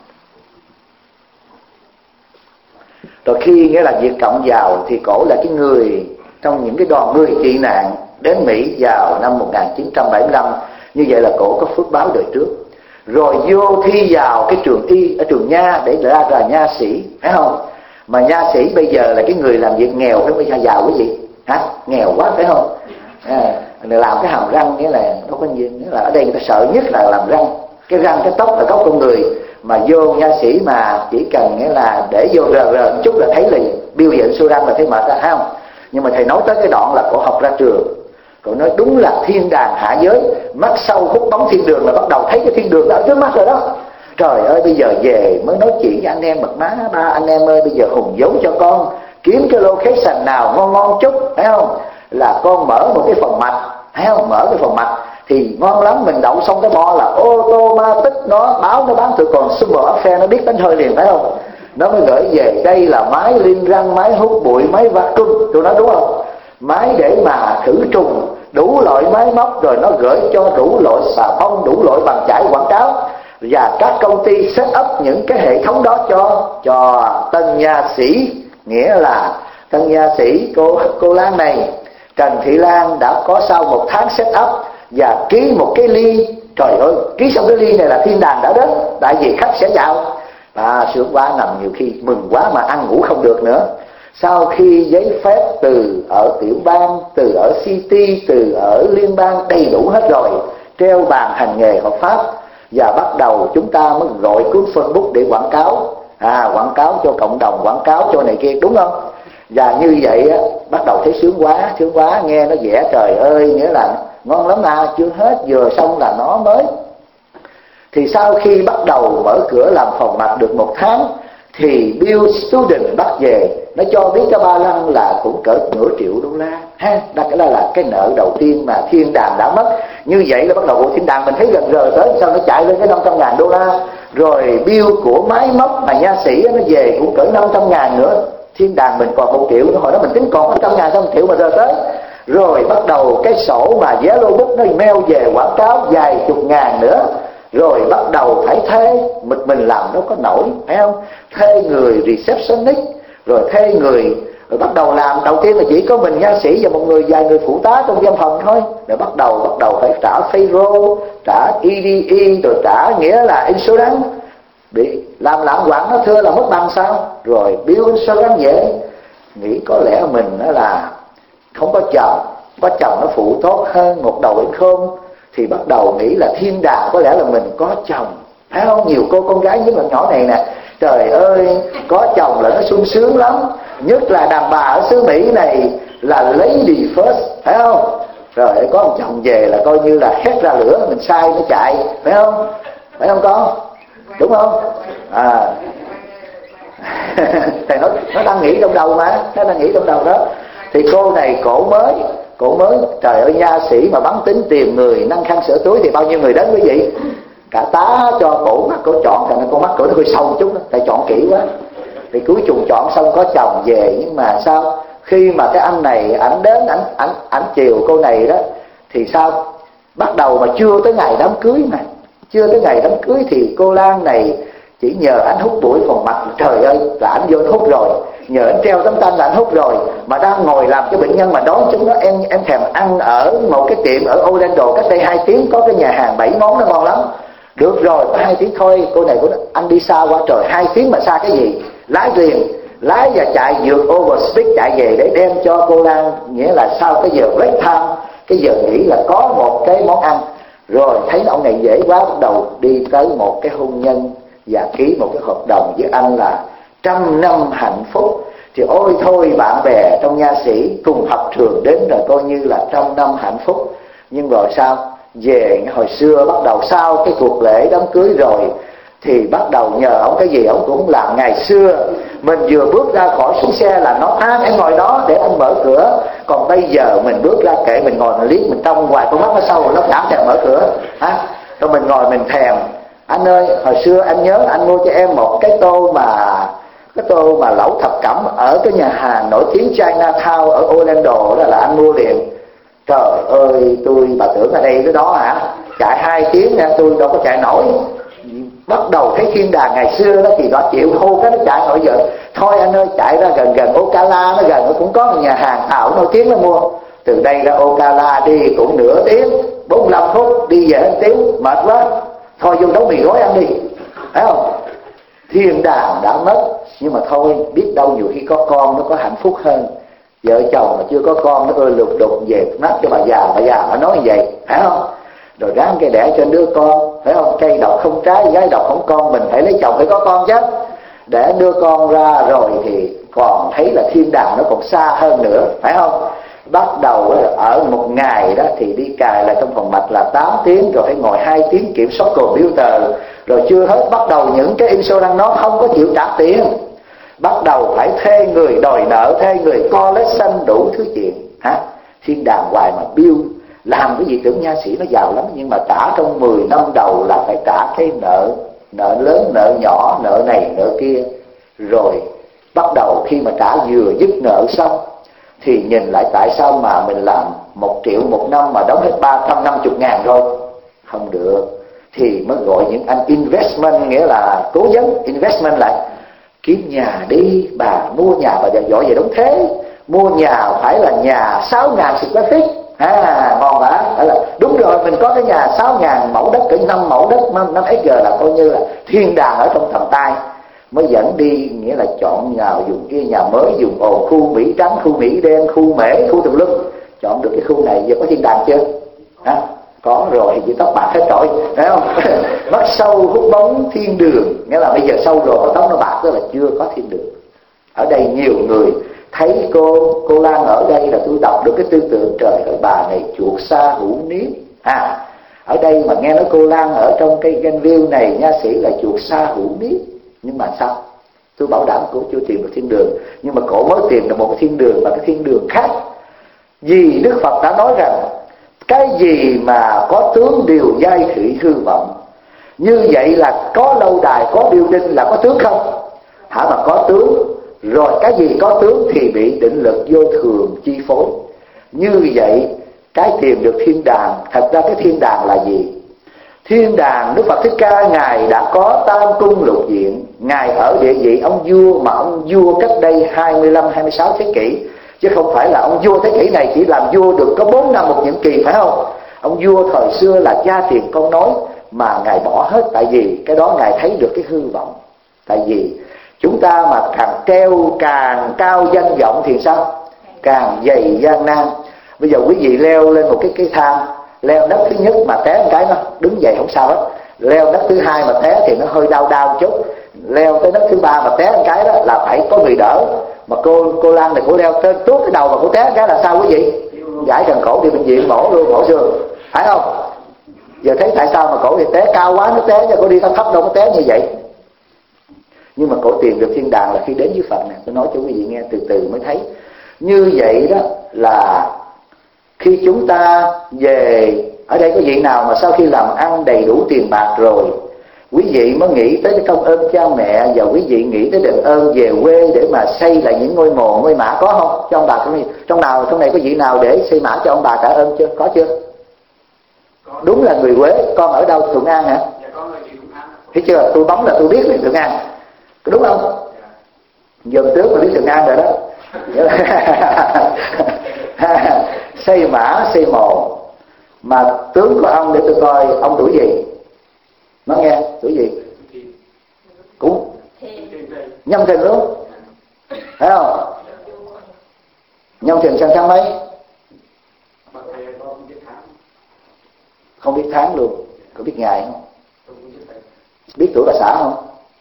Rồi khi nghĩa là Việt Cộng vào thì cổ là cái người trong những cái đoàn người tị nạn đến Mỹ vào năm một nghìn chín trăm bảy mươi lăm. Như vậy là cổ có phước báo đời trước. Rồi vô thi vào cái trường y ở trường Nha để ra là nha sĩ, phải không? Mà nha sĩ bây giờ là cái người làm việc nghèo, phải không? Bây giàu quý vị hả? Nghèo quá, phải không? À, làm cái hàm răng nghĩa là đâu có gì, nghĩa là ở đây người ta sợ nhất là làm răng. Cái răng, cái tóc là tóc con người. Mà vô nha sĩ mà chỉ cần nghĩa là để vô rờ rờ một chút là thấy là biểu hiện xô răng là thấy mệt ra, phải không? Nhưng mà thầy nói tới cái đoạn là cổ học ra trường, cổ nói đúng là thiên đàng hạ giới, mắt sâu hút bóng thiên đường, là bắt đầu thấy cái thiên đường ở trước mắt rồi đó. Trời ơi, bây giờ về mới nói chuyện với anh em mật má, ba anh em ơi, bây giờ hùng giấu cho con kiếm cái location nào ngon ngon chút, phải không? Là con mở một cái phòng mạch, thấy không? Mở cái phòng mạch thì ngon lắm, mình đậu xong cái bo là automatic nó báo, nó bán tụi còn super affair, nó biết đánh hơi liền, phải không? Nó mới gửi về đây là máy liên răng, máy hút bụi, máy vacuum, tụi nó đúng không? Máy để mà khử trùng, đủ loại máy móc, rồi nó gửi cho đủ loại xà bông, đủ loại bàn chải quảng cáo. Và các công ty set up những cái hệ thống đó cho cho tân nha sĩ, nghĩa là tân nha sĩ cô cô Lan này, Trần Thị Lan đã có sau một tháng set up và ký một cái ly. Trời ơi, ký xong cái ly này là thiên đàng đã đến, tại vì khách sẽ vào. À, sướng quá, nằm nhiều khi mừng quá mà ăn ngủ không được nữa. Sau khi giấy phép từ ở tiểu bang, từ ở city, từ ở liên bang đầy đủ hết rồi, treo bàn hành nghề hợp pháp, và bắt đầu chúng ta mới gọi cuốn Facebook để quảng cáo, à, quảng cáo cho cộng đồng, quảng cáo cho này kia, đúng không? Và như vậy á, bắt đầu thấy sướng quá, sướng quá, nghe nó vẽ trời ơi, nghĩa là ngon lắm à, chưa hết, vừa xong là nó mới. Thì sau khi bắt đầu mở cửa làm phòng mạch được một tháng, thì Bill Student bắt về, nó cho biết cho ba Lăng là cũng cỡ nửa triệu đô la, ha, đó là, là cái nợ đầu tiên mà thiên đàng đã mất. Như vậy là bắt đầu của thiên đàng mình thấy gần rờ tới, sao nó chạy lên cái năm trăm ngàn đô la. Rồi bill của máy móc mà nha sĩ nó về cũng cỡ năm trăm ngàn nữa. Thiên đàng mình còn một triệu nữa, hồi đó mình tính còn năm trăm ngàn, xong triệu mà rờ tới. Rồi bắt đầu cái sổ mà Yellow Book nó mail về quảng cáo vài chục ngàn nữa. Rồi bắt đầu phải thuê, mình mình làm nó có nổi, phải không? Thuê người receptionist, rồi thuê người, rồi bắt đầu làm. Đầu tiên là chỉ có mình nha sĩ và một người, vài người phụ tá trong văn phòng thôi. Rồi bắt đầu bắt đầu phải trả payroll, trả E D E, rồi trả nghĩa là insurance. Bị làm lãng quảng nó thưa là mất bằng sao? Rồi bill insurance dễ. Nghĩ có lẽ mình đó là không có chồng, có chồng nó phụ tốt hơn, một đầu êm khôn. Thì bắt đầu nghĩ là thiên đàng có lẽ là mình có chồng, phải không? Nhiều cô con gái nhất là nhỏ này nè, trời ơi, có chồng là nó sung sướng lắm. Nhất là đàn bà ở xứ Mỹ này là lady first, phải không? Rồi có một chồng về là coi như là hét ra lửa, mình sai nó chạy, phải không? Phải không con? Đúng không? À thầy nói nó đang nghĩ trong đầu mà, nó đang nghĩ trong đầu đó. Thì cô này cổ mới Cổ mới, trời ơi, nha sĩ mà bắn tính tìm người năng khăn sửa túi thì bao nhiêu người đến quý vị. Cả tá cho cổ mắt, cổ chọn, thành con mắt cổ nó hơi sâu chút đó, tại chọn kỹ quá. Thì cuối cùng chọn xong có chồng về. Nhưng mà sao? Khi mà cái anh này ảnh đến, ảnh ảnh ảnh chiều cô này đó, thì sao? Bắt đầu mà chưa tới ngày đám cưới mà, chưa tới ngày đám cưới thì cô Lan này chỉ nhờ anh hút bụi phòng mặt, trời ơi, là anh vô anh hút rồi. Nhờ anh treo tấm tranh là anh hút rồi. Mà đang ngồi làm cho bệnh nhân mà đói chúng nó, em em thèm ăn ở một cái tiệm ở Orlando cách đây hai tiếng, có cái nhà hàng bảy món nó ngon lắm. Được rồi, có hai tiếng thôi. Cô này cô nói, anh đi xa quá, trời, hai tiếng mà xa cái gì? lái liền, lái và chạy vượt overspeed chạy về để đem cho cô Lan, nghĩa là sau cái giờ break time, cái giờ nghỉ là có một cái món ăn. Rồi thấy ông này dễ quá, bắt đầu đi tới một cái hôn nhân và ký một cái hợp đồng với anh là trăm năm hạnh phúc. Thì ôi thôi, bạn bè trong nha sĩ cùng học trường đến rồi coi như là trăm năm hạnh phúc. Nhưng rồi sao? Về hồi xưa bắt đầu sau cái cuộc lễ đám cưới rồi thì bắt đầu nhờ ông cái gì ông cũng làm. Ngày xưa mình vừa bước ra khỏi xuống xe là nó à em ngồi đó để anh mở cửa. Còn bây giờ mình bước ra kệ mình ngồi mình liếc mình trông hoài con mắt nó sâu nó chả thèm mở cửa à, rồi mình ngồi mình thèm. Anh ơi, hồi xưa anh nhớ anh mua cho em một cái tô mà cái tô mà lẩu thập cẩm ở cái nhà hàng nổi tiếng Chinatown ở Orlando, đó là anh mua liền. Trời ơi, tôi bà tưởng ở đây cái đó hả? Chạy hai tiếng nha, tôi đâu có chạy nổi. Bắt đầu thấy thiên đàng ngày xưa đó thì nó chịu hô cái nó chạy nổi giờ. Thôi anh ơi, chạy ra gần gần Ocala, nó gần nó cũng có một nhà hàng ảo nổi tiếng nó mua. Từ đây ra Ocala đi cũng nửa tiếng, bốn mươi lăm phút, đi về một tiếng, mệt quá. Thôi vô nấu mì gói ăn đi, phải không? Thiên đàng đã mất, nhưng mà thôi, biết đâu nhiều khi có con nó có hạnh phúc hơn. Vợ chồng mà chưa có con nó ơi lục đục về nát cho bà già, bà già mà nói như vậy, phải không? Rồi ráng cây đẻ cho đứa con, phải không? Cây độc không trái, gái độc không con, mình phải lấy chồng phải có con chứ. Để đưa con ra rồi thì còn thấy là thiên đàng nó còn xa hơn nữa, phải không? Bắt đầu ở một ngày đó thì đi cài lại trong phòng mạch là tám tiếng, rồi phải ngồi hai tiếng kiểm soát computer. Rồi chưa hết, bắt đầu những cái insurance nó không có chịu trả tiền, bắt đầu phải thuê người đòi nợ, thuê người collection, đủ thứ chuyện hả? Thiên đàng hoài mà bill làm cái gì. Tưởng nha sĩ nó giàu lắm, nhưng mà trả trong mười năm đầu là phải trả cái nợ, nợ lớn, nợ nhỏ, nợ này, nợ kia. Rồi bắt đầu khi mà trả vừa dứt nợ xong thì nhìn lại tại sao mà mình làm một triệu một năm mà đóng hết ba trăm năm mươi ngàn rồi. Không được. Thì mới gọi những anh investment, nghĩa là cố vấn investment lại. Kiếm nhà đi, bà mua nhà bà giỏi về đóng thế. Mua nhà phải là nhà sáu ngàn square feet. À, ngon hả? Là đúng rồi, mình có cái nhà sáu ngàn mẫu đất, cỡ năm mẫu đất, năm acre là coi như là thiên đàng ở trong tầm tay. Mới dẫn đi, nghĩa là chọn nhà dùng kia, nhà mới dùng ồ, khu Mỹ trắng, khu Mỹ đen, khu mễ, khu tùm lum. Chọn được cái khu này giờ có thiên đàng chưa? Hả? Có rồi, thì tóc bạc hết trọi, phải không? Mắt sâu hút bóng thiên đường, nghĩa là bây giờ sâu rồi mà tóc nó bạc, tức là chưa có thiên đường. Ở đây nhiều người thấy cô cô Lan ở đây là tôi đọc được cái tư tưởng, trời ơi bà này chuột xa hữu niết. À, ở đây mà nghe nói cô Lan ở trong cái Glenview này nha sĩ là chuột xa hữu niết. Nhưng mà sao? Tôi bảo đảm cổ chưa tìm được thiên đường, nhưng mà cổ mới tìm được một cái thiên đường, mà cái thiên đường khác. Vì Đức Phật đã nói rằng cái gì mà có tướng đều giai thị hư vọng. Như vậy là có lâu đài, có building là có tướng không? Hả, mà có tướng. Rồi cái gì có tướng thì bị định lực vô thường chi phối. Như vậy cái tìm được thiên đàng, thật ra cái thiên đàng là gì? Thiên đàng, Đức Phật Thích Ca Ngài đã có tam cung lục diện. Ngài ở địa vị ông vua, mà ông vua cách đây hai mươi lăm hai mươi sáu thế kỷ, chứ không phải là ông vua thế kỷ này chỉ làm vua được có bốn năm một nhiệm kỳ, phải không? Ông vua thời xưa là cha tiền con nối, mà Ngài bỏ hết. Tại vì cái đó Ngài thấy được cái hư vọng. Tại vì chúng ta mà càng treo càng cao danh vọng thì sao? Càng dày gian nan. Bây giờ quý vị leo lên một cái cái thang, leo đất thứ nhất mà té một cái nó đứng dậy không sao hết. Leo đất thứ hai mà té thì nó hơi đau đau một chút. Leo tới đất thứ ba mà té một cái đó là phải có người đỡ. Mà cô cô Lan này cô leo tới tuốt cái đầu mà cô té một cái là sao quý vị? Gãy cần cổ đi bệnh viện mổ luôn, mổ xương, phải không? Giờ thấy tại sao mà cổ thì té cao quá nó té, cho cổ đi thấp thấp đâu có té như vậy. Nhưng mà cổ tìm được thiên đàng là khi đến với Phật này. Tôi nói cho quý vị nghe từ từ mới thấy. Như vậy đó là khi chúng ta về, ở đây có vị nào mà sau khi làm ăn đầy đủ tiền bạc rồi, quý vị mới nghĩ tới cái công ơn cha mẹ, và quý vị nghĩ tới đền ơn về quê để mà xây lại những ngôi mộ ngôi mã, có không? Cho ông bà trong này, trong nào trong này có vị nào để xây mã cho ông bà trả ơn chưa? Có chưa? Có. Đúng là người Quế. Con ở đâu? Thuận An hả? Dạ, con ở Thuận An. Thấy chưa? Tôi bấm là tôi biết là Thuận An, đúng không? Dạ. Giờ trước tôi biết Thuận An rồi đó. Xây mã xây mộ. Mà tướng của ông để tôi coi, ông tuổi gì? Nói nghe, tuổi gì? Cũng nhâm thìn luôn, thấy không? Nhâm thìn sang tháng mấy? Không biết tháng luôn. Có biết ngày không? Biết tuổi bà xã không?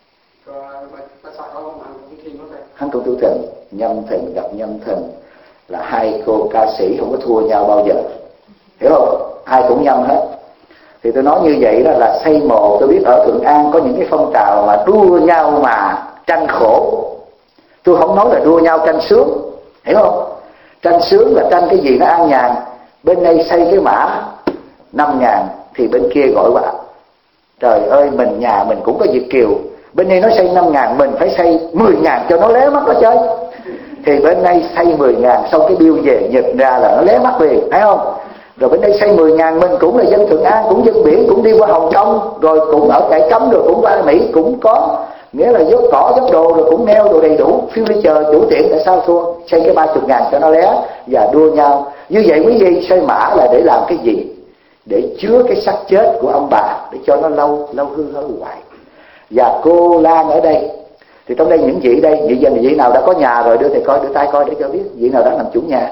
Hắn cũng tuổi Thìn. Nhâm thìn gặp nhâm thìn là hai cô ca sĩ không có thua nhau bao giờ, hiểu không? Hai cũng nhâm hết. Thì tôi nói như vậy đó là xây mộ. Tôi biết ở Thuận An có những cái phong trào mà đua nhau mà tranh khổ. Tôi không nói là đua nhau tranh sướng, hiểu không? Tranh sướng là tranh cái gì nó an nhàn. Bên đây xây cái mã năm ngàn thì bên kia gọi qua, trời ơi mình nhà mình cũng có Việt kiều, bên đây nó xây năm ngàn mình phải xây mười ngàn cho nó lé mắt nó chơi. Thì bên đây xây mười ngàn xong cái bill về nhật ra là nó lé mắt về, thấy không? Rồi bên đây xây mười ngàn mình cũng là dân Thuận An, cũng dân biển, cũng đi qua Hồng Kông, rồi cũng ở Cải Cấm, rồi cũng qua Mỹ, cũng có nghĩa là dốt cỏ dốt đồ, rồi cũng neo đồ đầy đủ, phiêu đi chờ chủ tiệm. Tại sao thua? Xây cái ba chục ngàn cho nó lé và đua nhau. Như vậy quý vị, xây mã là để làm cái gì? Để chứa cái xác chết của ông bà, để cho nó lâu lâu hư hư hoài. Và cô Lan ở đây thì trong đây những vị đây, vị dân vị nào đã có nhà rồi, đưa thầy coi, đưa tay coi để cho biết vị nào đã làm chủ nhà.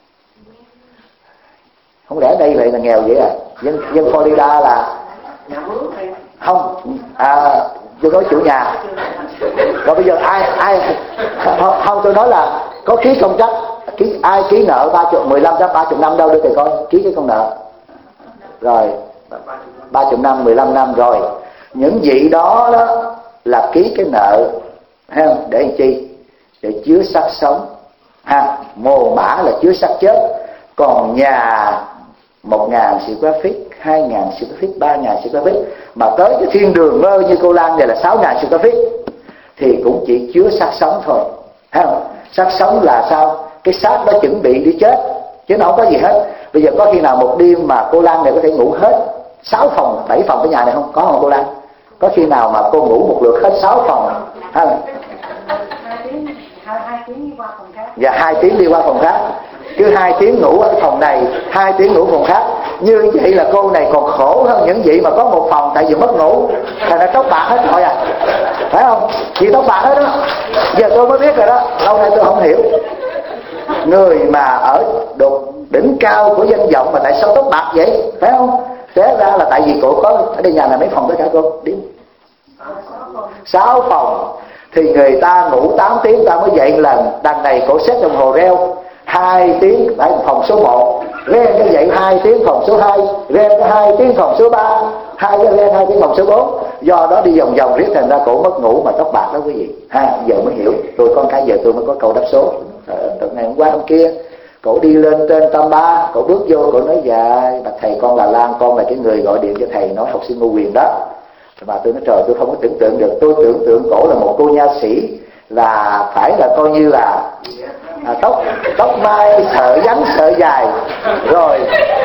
Không lẽ đây lại là nghèo vậy à? Dân dân Florida là không à, tôi nói chủ nhà. Rồi bây giờ ai ai không, không tôi nói là có ký công trắc, ký ai ký nợ ba chục mười lăm ba chục năm đâu, đưa thầy coi ký cái công nợ. Rồi ba chục năm, mười lăm năm rồi. Những vị đó đó là ký cái nợ, thấy không? Để làm chi? Để chứa xác sống ha. Mồ mã là chứa xác chết. Còn nhà một ngàn square feet, hai ngàn square feet, ba ngàn square feet, mà tới cái thiên đường mơ như cô Lan này là sáu ngàn square feet, thì cũng chỉ chứa xác sống thôi, thấy không? Xác sống là sao? Cái xác đó chuẩn bị đi chết, chứ nó không có gì hết. Bây giờ có khi nào một đêm mà cô Lan này có thể ngủ hết sáu phòng, bảy phòng cái nhà này không? Có không cô Lan? Có khi nào mà cô ngủ một lượt hết sáu phòng ha? Và hai tiếng đi qua phòng khác. Cứ hai tiếng ngủ ở phòng này, hai tiếng ngủ phòng khác. Như vậy là cô này còn khổ hơn những vị mà có một phòng, tại vì mất ngủ thành ra tóc bạc hết rồi à, phải không? Chị tóc bạc hết đó. Giờ tôi mới biết rồi đó, lâu nay tôi không hiểu. Người mà ở đột đỉnh cao của danh vọng mà tại sao tóc bạc vậy, phải không? Thế ra là tại vì cổ có ở đây nhà này mấy phòng tất cả cô? Điếm sáu phòng. Thì người ta ngủ tám tiếng ta mới dậy lần. Đằng này cổ xếp đồng hồ reo hai tiếng tại phòng số một, ren cái dậy hai tiếng phòng số hai, ren cái hai tiếng phòng số ba, hai cái ren hai tiếng phòng số bốn. Do đó đi vòng vòng riết thành ra cổ mất ngủ mà tóc bạc đó quý vị ha. Giờ mới hiểu. Tôi con cái giờ tôi mới có câu đáp số. Từ ngày hôm qua hôm kia cổ đi lên trên Tam Ba, cổ bước vô cổ nói dạ bạch thầy con là Lan, con là cái người gọi điện cho thầy nói học sinh Ngô Quyền đó. Mà tôi nói trời, tôi không có tưởng tượng được. Tôi tưởng tượng cổ là một cô nha sĩ, là phải là coi như là à, tóc tóc mai sợi ngắn sợi dài, rồi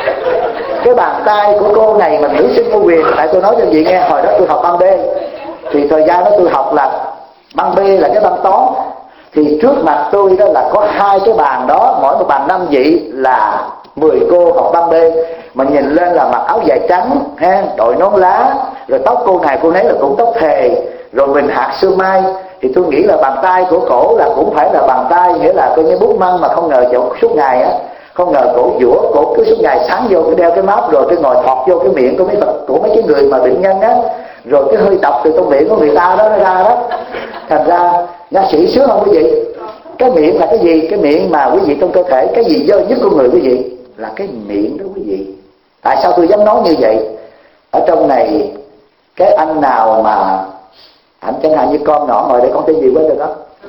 cái bàn tay của cô này mà nữ sinh Ngô Quyền. Tại tôi nói cho chị nghe, hồi đó tôi học băng B, thì thời gian đó tôi học là băng B là cái băng toán. Thì trước mặt tôi đó là có hai cái bàn đó, mỗi một bàn năm vị là mười cô học băng B. Mà nhìn lên là mặc áo dài trắng ha, đội nón lá, rồi tóc cô này cô nấy là cũng tóc thề, rồi mình hạt sương mai. Thì tôi nghĩ là bàn tay của cổ là cũng phải là bàn tay, nghĩa là coi như bút măng, mà không ngờ chỗ suốt ngày á, không ngờ cổ vũa, cổ cứ suốt ngày sáng vô cái đeo cái máp, rồi cái ngồi thọt vô cái miệng của mấy của mấy cái người mà bệnh nhân á, rồi cái hơi độc từ trong miệng của người ta đó nó ra đó. Thành ra nha sĩ sướng không quý vị? Cái miệng là cái gì? Cái miệng mà quý vị trong cơ thể, cái gì dơ nhất của người quý vị là cái miệng đó quý vị. Tại sao tôi dám nói như vậy? Ở trong này cái anh nào mà anh chẳng hạn như con nhỏ ngồi đây, con tên gì quên rồi đó,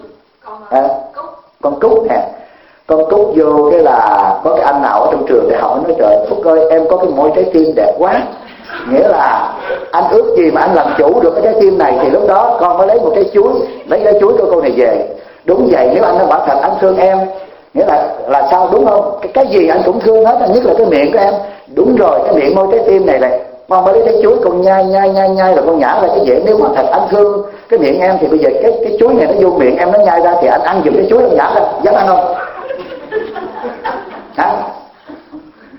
à, con Cúc nè. Con Cúc vô cái là có cái anh nào ở trong trường đại học nói trời Phúc ơi em có cái môi trái tim đẹp quá, nghĩa là anh ước gì mà anh làm chủ được cái trái tim này thì lúc đó con mới lấy một trái chuối, lấy trái chuối của cô này về. Đúng vậy, nếu anh nói bảo thật anh thương em, nghĩa là là sao, đúng không? Cái, cái gì anh cũng thương hết, nhất là cái miệng của em. Đúng rồi, cái miệng môi trái tim này này, con mới lấy trái chuối con nhai nhai nhai nhai là con nhả ra cái vậy. Nếu mà thật anh thương cái miệng em thì bây giờ cái cái chuối này nó vô miệng em nó nhai ra thì anh ăn giùm cái chuối nó nhả ra, dám ăn không? Hả?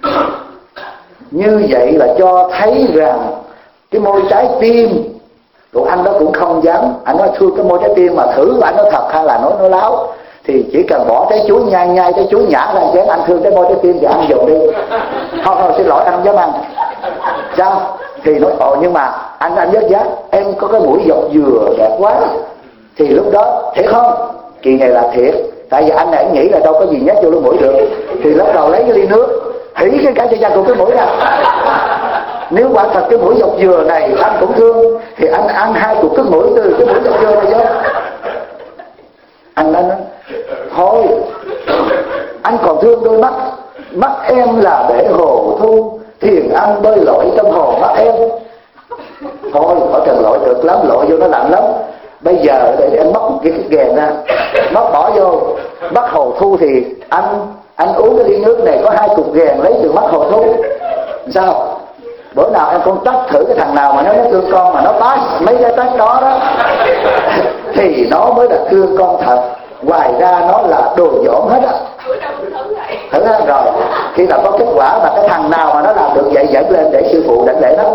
Như vậy là cho thấy rằng cái môi trái tim Còn anh đó cũng không dám, anh nói thương cái môi trái tim mà thử anh nói thật hay là nói nói láo. Thì chỉ cần bỏ trái chuối nhai nhai trái chuối nhả ra chén, anh thương cái môi trái tim thì ăn dùng đi. Không không xin lỗi anh không dám ăn. Sao? Thì nói ồ nhưng mà anh anh rất giác em có cái mũi dọc dừa đẹp quá. Thì lúc đó thiệt không? Kỳ này là thiệt. Tại vì anh này nghĩ là đâu có gì nhét vô cái mũi được. Thì lúc đầu lấy cái ly nước hỉ cái cả cho của cái mũi ra. Nếu quả thật cái mũi dọc dừa này anh cũng thương thì anh ăn hai cục cái mũi từ cái mũi dọc dừa này vô. Anh nói thôi anh còn thương đôi mắt. Mắt em là bể hồ thu, thiền ăn bơi lội trong hồ mắt em. Thôi khỏi cần lội được lắm, lội vô nó lạnh lắm. Bây giờ để anh móc cái cái ghèn ra, móc bỏ vô mắt hồ thu thì anh anh uống cái ly nước này có hai cục ghèn lấy từ mắt hồ thu. Sao? Bữa nào em con tách thử cái thằng nào mà nó nó thương con mà nó pass mấy cái tách đó đó thì nó mới là thương con thật. Ngoài ra nó là đồ dỗm hết á. Thử ha, rồi khi nào có kết quả mà cái thằng nào mà nó làm được vậy dẫn lên để sư phụ đánh lễ đó.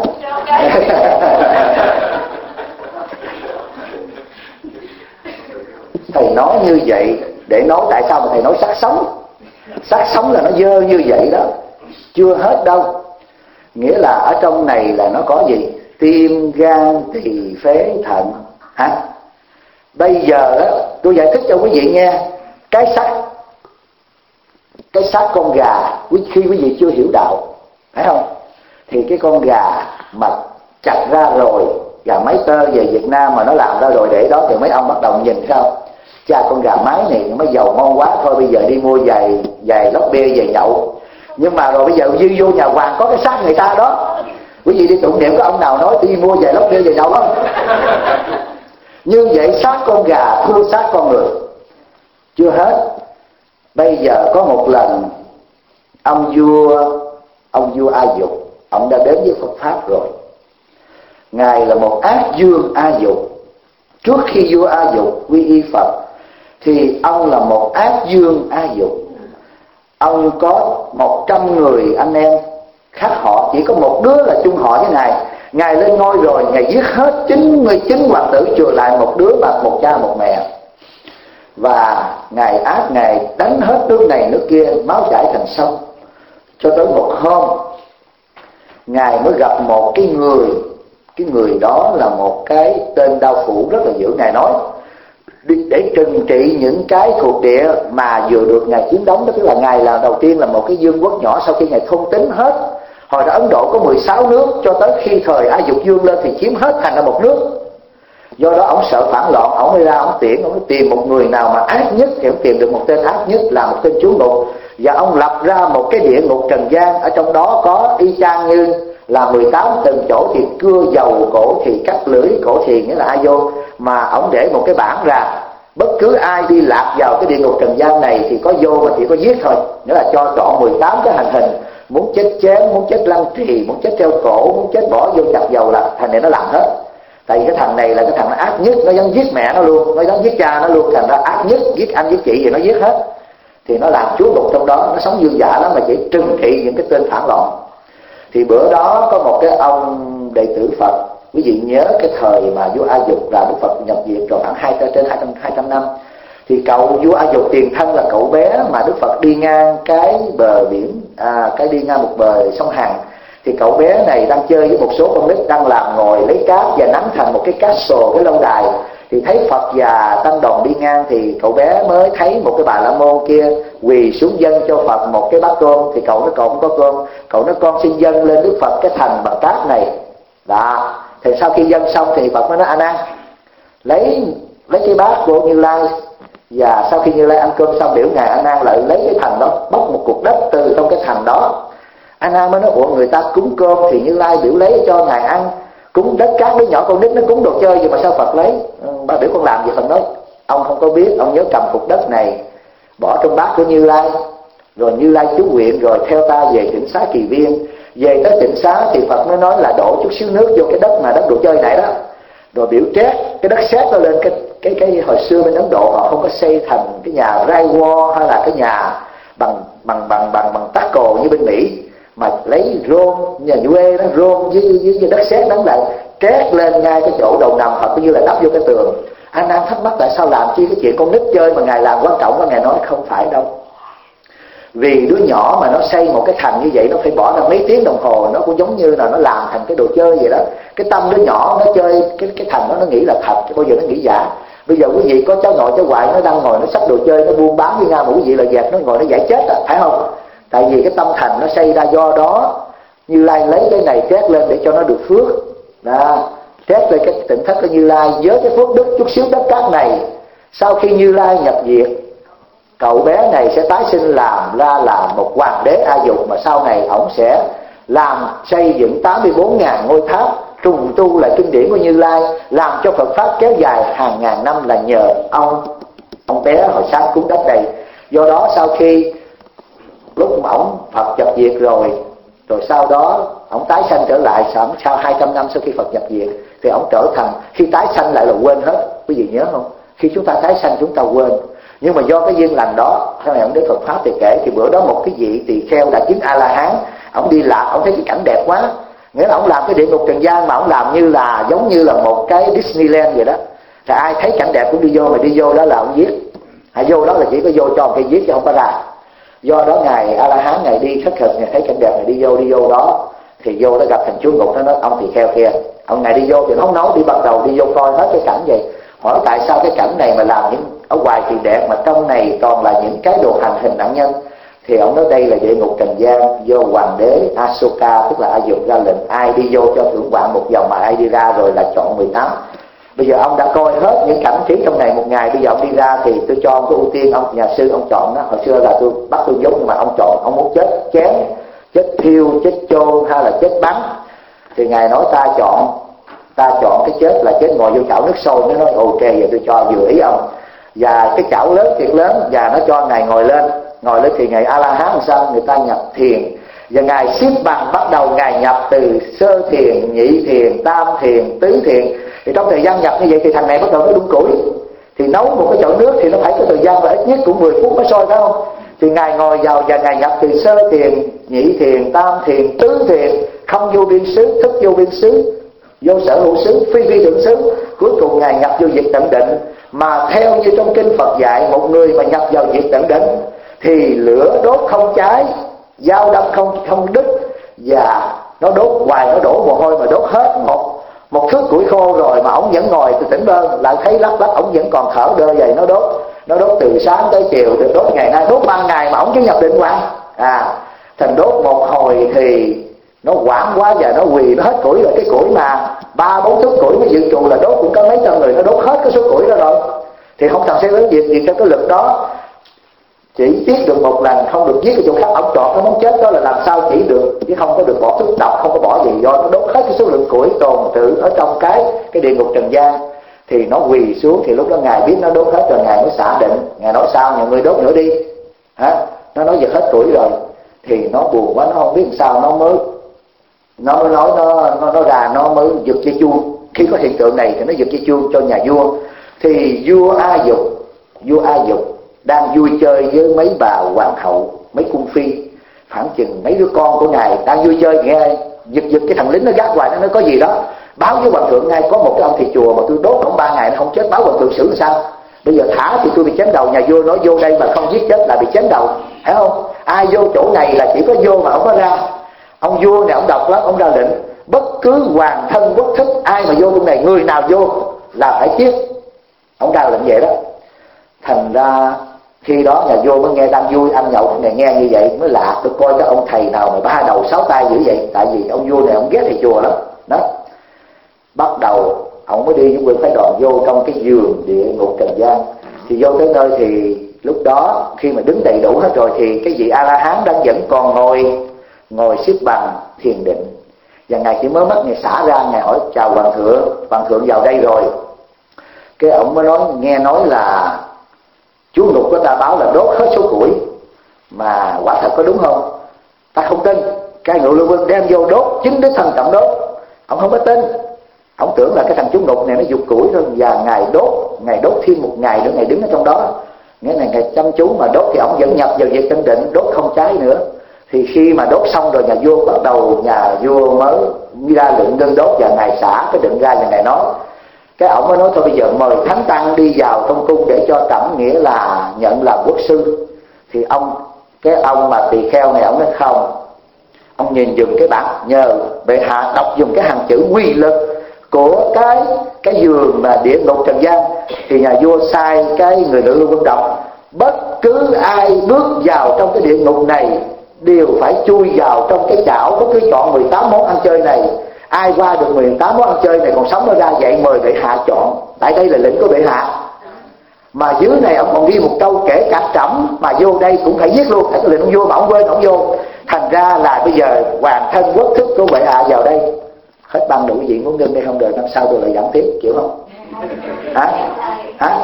Thầy nói như vậy để nói tại sao mà thầy nói xác sống. Xác sống là nó dơ như vậy đó, chưa hết đâu. Nghĩa là ở trong này là nó có gì? Tim, gan, tỳ, phế, thận hả? Bây giờ đó, tôi giải thích cho quý vị nghe. Cái xác Cái xác con gà, khi quý vị chưa hiểu đạo, phải không? Thì cái con gà mà chặt ra rồi, gà mái tơ về Việt Nam mà nó làm ra rồi để đó thì mấy ông bắt đầu nhìn sao? Cha con gà mái này nó giàu ngon quá, thôi bây giờ đi mua giày giày lót bia về nhậu. Nhưng mà rồi bây giờ dư vô nhà hoàng có cái xác người ta đó. Quý vị đi tụng niệm có ông nào nói đi mua giày lót bia về nhậu không? Như vậy xác con gà thua xác con người. Chưa hết. Bây giờ có một lần ông vua ông vua A Dục, ông đã đến với Phật pháp rồi. Ngài là một ác dương A Dục. Trước khi vua A Dục quy y Phật thì ông là một ác dương A Dục. Ông có một trăm người anh em khác họ, chỉ có một đứa là chung họ với ngài. Ngài lên ngôi rồi, ngài giết hết chín mươi chín hoàng tử, chừa lại một đứa mà một cha một mẹ. Và ngài ác, ngài đánh hết nước này nước kia, máu chảy thành sông. Cho tới một hôm ngài mới gặp một cái người. Cái người đó là một cái tên đao phủ rất là dữ. Ngài nói để trừng trị những cái thuộc địa mà vừa được ngài chiếm đóng đó. Tức là ngài là đầu tiên là một cái vương quốc nhỏ, sau khi ngài thôn tính hết. Hồi đó Ấn Độ có mười sáu nước, cho tới khi thời A Dục vương lên thì chiếm hết thành ra một nước. Do đó ông sợ phản loạn, ông mới ra ông tiễn, ông mới tìm một người nào mà ác nhất thì ông tìm được một tên ác nhất là một tên chúa ngục. Và ông lập ra một cái địa ngục trần gian, ở trong đó có y chang như là mười tám từng chỗ thì cưa dầu, cổ thì cắt lưỡi, cổ thì nghĩa là ai vô. Mà ông để một cái bảng ra, bất cứ ai đi lạc vào cái địa ngục trần gian này thì có vô mà chỉ có giết thôi. Nghĩa là cho chọn mười tám cái hành hình, muốn chết chém, muốn chết lăng trì, muốn chết treo cổ, muốn chết bỏ vô chặt dầu là thằng này nó làm hết. Tại vì cái thằng này là cái thằng nó ác nhất, nó dám giết mẹ nó luôn, nó dám giết cha nó luôn, thành ra ác nhất, giết anh giết chị thì nó giết hết. Thì nó làm chúa ngục trong đó, nó sống dương dã lắm mà chỉ trừng trị những cái tên phản loạn. Thì bữa đó có một cái ông đệ tử Phật, quý vị nhớ cái thời mà vua A Dục là Đức Phật nhập viện rồi khoảng hai trên hai trăm năm. Thì cậu vua A Dục tiền thân là cậu bé mà Đức Phật đi ngang cái bờ biển, à, cái đi ngang một bờ sông Hằng. Thì cậu bé này đang chơi với một số con nít, đang làm ngồi lấy cát và nắn thành một cái castle, cái lâu đài. Thì thấy Phật và Tăng Đoàn đi ngang thì cậu bé mới thấy một cái bà la môn kia quỳ xuống dâng cho Phật một cái bát cơm. Thì cậu nói cậu không có cơm, cậu nói con xin dâng lên Đức Phật cái thành bằng cát này. Đó. Thì sau khi dâng xong thì Phật mới nói A Nan lấy lấy cái bát của Như Lai. Và sau khi Như Lai ăn cơm xong biểu ngài A Nan lại lấy cái thành đó, bóc một cục đất từ trong cái thành đó. A Nan mới nói ủa người ta cúng cơm thì Như Lai biểu lấy cho ngài ăn, cúng đất cát đứa nhỏ con nít nó cúng đồ chơi gì mà sao Phật lấy? Bà biểu con làm gì? Phật nói ông không có biết, ông nhớ cầm cục đất này bỏ trong bát của Như Lai, rồi Như Lai chú nguyện rồi theo ta về Tịnh Xá Kỳ Viên. Về tới Tịnh Xá thì Phật mới nói là đổ chút xíu nước vô cái đất mà đất đồ chơi này đó, rồi biểu trét cái đất sét nó lên. Cái cái cái hồi xưa bên Ấn Độ họ không có xây thành cái nhà rai wall hay là cái nhà bằng bằng bằng bằng bằng tắc cồ như bên Mỹ, mà lấy rôn nhà quê nó rôn với, với, với đất sét đánh lại, trét lên ngay cái chỗ đầu nằm Phật, như là đắp vô cái tường. A Nan thắc mắc tại sao làm chi cái chuyện con nít chơi mà ngài làm quan trọng quá. Ngài nói không phải đâu, vì đứa nhỏ mà nó xây một cái thành như vậy nó phải bỏ ra mấy tiếng đồng hồ, nó cũng giống như là nó làm thành cái đồ chơi vậy đó. Cái tâm đứa nhỏ nó chơi cái cái thành đó nó nghĩ là thật, bao giờ nó nghĩ giả. Bây giờ quý vị có cháu nội cháu ngoại nó đang ngồi nó xách đồ chơi nó buôn bán với nhau, mà quý vị là dẹp nó ngồi nó giải chết á, phải không? Tại vì cái tâm thành nó xây ra, do đó Như Lai lấy cái này trét lên để cho nó được phước. Đó, trét lên cái tỉnh thất của Như Lai với cái phước đức chút xíu đất cát này. Sau khi Như Lai nhập diệt, cậu bé này sẽ tái sinh làm ra là một hoàng đế A Dục, mà sau này ổng sẽ làm xây dựng tám mươi bốn ngàn ngôi tháp, trùng tu lại kinh điển của Như Lai, làm cho Phật pháp kéo dài hàng ngàn năm là nhờ ông ông bé hồi sáng cúng đất đây. Do đó sau khi lúc mà ổng Phật nhập diệt rồi, rồi sau đó ổng tái sanh trở lại sau sau hai trăm năm sau khi Phật nhập diệt, thì ổng trở thành, khi tái sanh lại là quên hết. Quý vị nhớ không? Khi chúng ta tái sanh chúng ta quên, nhưng mà do cái duyên lành đó, sau này ông đến Phật pháp thì kể, thì bữa đó một cái vị tỳ kheo đã chứng A La Hán, ông đi lạc, ông thấy cái cảnh đẹp quá, nghĩa là ông làm cái địa ngục trần gian mà ông làm như là giống như là một cái Disneyland vậy đó. Thì ai thấy cảnh đẹp cũng đi vô, mà đi vô đó là ông giết, à, vô đó là chỉ có vô cho một cái giết chứ không có ra. Do đó ngài A La Hán ngài đi khất thực, ngài thấy cảnh đẹp ngài đi vô, đi vô đó thì vô đó gặp thằng chúa ngục, nó nói ông tỳ kheo kia, ông ngài đi vô thì không nói, đi bắt đầu đi vô coi hết cái cảnh vậy. Hỏi tại sao cái cảnh này mà làm những ở ngoài thì đẹp mà trong này toàn là những cái đồ hành hình nạn nhân. Thì ông nói đây là địa ngục trần gian, do hoàng đế Asoka tức là A Dục ra lệnh ai đi vô cho thưởng quản một vòng, mà ai đi ra rồi là chọn mười tám. Bây giờ ông đã coi hết những cảnh trí trong này một ngày, bây giờ ông đi ra thì tôi cho ông có ưu tiên, ông nhà sư ông chọn đó. Hồi xưa là tôi bắt tôi giúp, nhưng mà ông chọn, ông muốn chết chém, chết thiêu, chết chôn hay là chết bắn. Thì ngài nói ta chọn ta chọn cái chết là chết ngồi vô chảo nước sôi. Nó nói ok vậy tôi cho vừa ý ông. Và cái chảo lớn thiệt lớn, và nó cho ngài ngồi lên. Ngồi lên thì ngài A La Hán làm sao? Người ta nhập thiền, và ngài xếp bằng bắt đầu ngài nhập từ sơ thiền, nhị thiền, tam thiền, tứ thiền. Thì trong thời gian nhập như vậy thì thằng này bắt đầu nó đun củi, thì nấu một cái chậu nước thì nó phải có thời gian là ít nhất cũng mười phút mới sôi, phải không? Thì ngài ngồi vào và ngài nhập từ sơ thiền, nhị thiền, tam thiền, tứ thiền, không vô biên xứ, thức vô biên xứ, vô sở hữu xứ, phi phi tưởng xứ. Cuối cùng ngài nhập vô diệt tận định. Mà theo như trong kinh Phật dạy, một người mà nhập vào diệt tận định thì lửa đốt không cháy, dao đâm không không đứt, và nó đốt hoài, nó đổ mồ hôi mà đốt hết một một thước củi khô rồi mà ổng vẫn ngồi từ tỉnh bơ, lại thấy lắc lắc ổng vẫn còn thở đơ vậy. Nó đốt nó đốt từ sáng tới chiều, từ đốt ngày nay, đốt ban ngày mà ổng cứ nhập định hoài. À, thành đốt một hồi thì nó quảng quá và nó quỳ, nó hết củi rồi. Cái củi mà ba bốn thước củi mới dự trù là đốt cũng có mấy trăm người, nó đốt hết cái số củi đó rồi. Thì không thằng sẽ lớn việc gì cho cái lực đó, chỉ giết được một lần, không được giết cái chỗ khác. Ông chọn cái món chết đó là làm sao chỉ được, chứ không có được bỏ thuốc độc, không có bỏ gì, do nó đốt hết cái số lượng củi tồn trữ ở trong cái cái địa ngục trần gian. Thì nó quỳ xuống, thì lúc đó ngài biết nó đốt hết rồi, ngài mới xả định. Ngài nói sao, nhà ngươi đốt nữa đi hả? Nó nói giật hết củi rồi. Thì nó buồn quá, nó không biết làm sao, nó mới nó mới nói nó nó nó ra, nó mới giật dây chuông. Khi có hiện tượng này thì nó giật dây chuông cho nhà vua. Thì vua A Dục vua A Dục đang vui chơi với mấy bà hoàng hậu, mấy cung phi, khoảng chừng mấy đứa con của ngài đang vui chơi, nghe giật giật cái thằng lính nó gác hoài, nó nói có gì đó báo với hoàng thượng ngay, có một cái ông thầy chùa mà tôi đốt ông ba ngày nó không chết, báo hoàng thượng xử sao? Bây giờ thả thì tôi bị chém đầu. Nhà vua nói vô đây mà không giết chết là bị chém đầu, phải không? Ai vô chỗ này là chỉ có vô mà không có ra. Ông vua này ông độc lắm, ông ra lệnh bất cứ hoàng thân quốc thích ai mà vô trong này, người nào vô là phải chết. Ông ra lệnh vậy đó. Thành ra khi đó nhà vua mới nghe, đang vui ăn nhậu này nghe như vậy mới lạ, tôi coi cái ông thầy nào mà ba đầu sáu tay dữ vậy. Tại vì ông vua này ông ghét thầy chùa lắm đó. Bắt đầu ông mới đi với quân phái đoàn vô trong cái giường địa ngục trần gian. Thì vô tới nơi thì lúc đó khi mà đứng đầy đủ hết rồi thì cái vị A La Hán đang vẫn còn ngồi ngồi xếp bằng thiền định. Và ngài chỉ mới mất, ngài xả ra, ngài hỏi chào hoàng thượng, hoàng thượng vào đây rồi. Cái ông mới nói nghe nói là chú ngục của ta báo là đốt hết số củi, mà quả thật có đúng không? Ta không tin. Cái ngự lưu quân đem vô đốt, chính đích thân trọng đốt. Ông không có tin, ông tưởng là cái thằng chú ngục này nó dục củi thôi. Và ngài đốt, ngài đốt thêm một ngày nữa, ngài đứng ở trong đó, nghĩa là ngài chăm chú mà đốt. Thì ông vẫn nhập vào việc chân định, đốt không cháy nữa. Thì khi mà đốt xong rồi, nhà vua bắt đầu nhà vua mới ra lệnh ngưng đốt, và ngài xả cái định ra, và ngài nói, cái ổng mới nói thôi bây giờ mời thánh tăng đi vào trong cung để cho trẫm nghĩa là nhận làm quốc sư. Thì ông cái ông mà tỳ kheo này ông nói không, ông nhìn dùm cái bản, nhờ bệ hạ đọc dùm cái hàng chữ quy lực của cái cái giường mà địa ngục trần gian. Thì nhà vua sai cái người nữ lưu quân đọc, bất cứ ai bước vào trong cái địa ngục này đều phải chui vào trong cái chảo, bất cứ chọn mười tám món ăn chơi này, ai qua được mười tám món ăn chơi này còn sống nó ra, vậy mời bệ hạ chọn. Tại đây là lệnh của bệ hạ. Mà dưới này ông còn ghi một câu, kể cả trẫm mà vô đây cũng phải giết luôn. Cái lệnh ông vua mà ông quên ông vô. Thành ra là bây giờ hoàng thân quốc thích của bệ hạ vào đây. Hết băng đủ vị muốn ngưng đây không, đời năm sau tôi lại giảng tiếp, chịu không? Hả? Hả?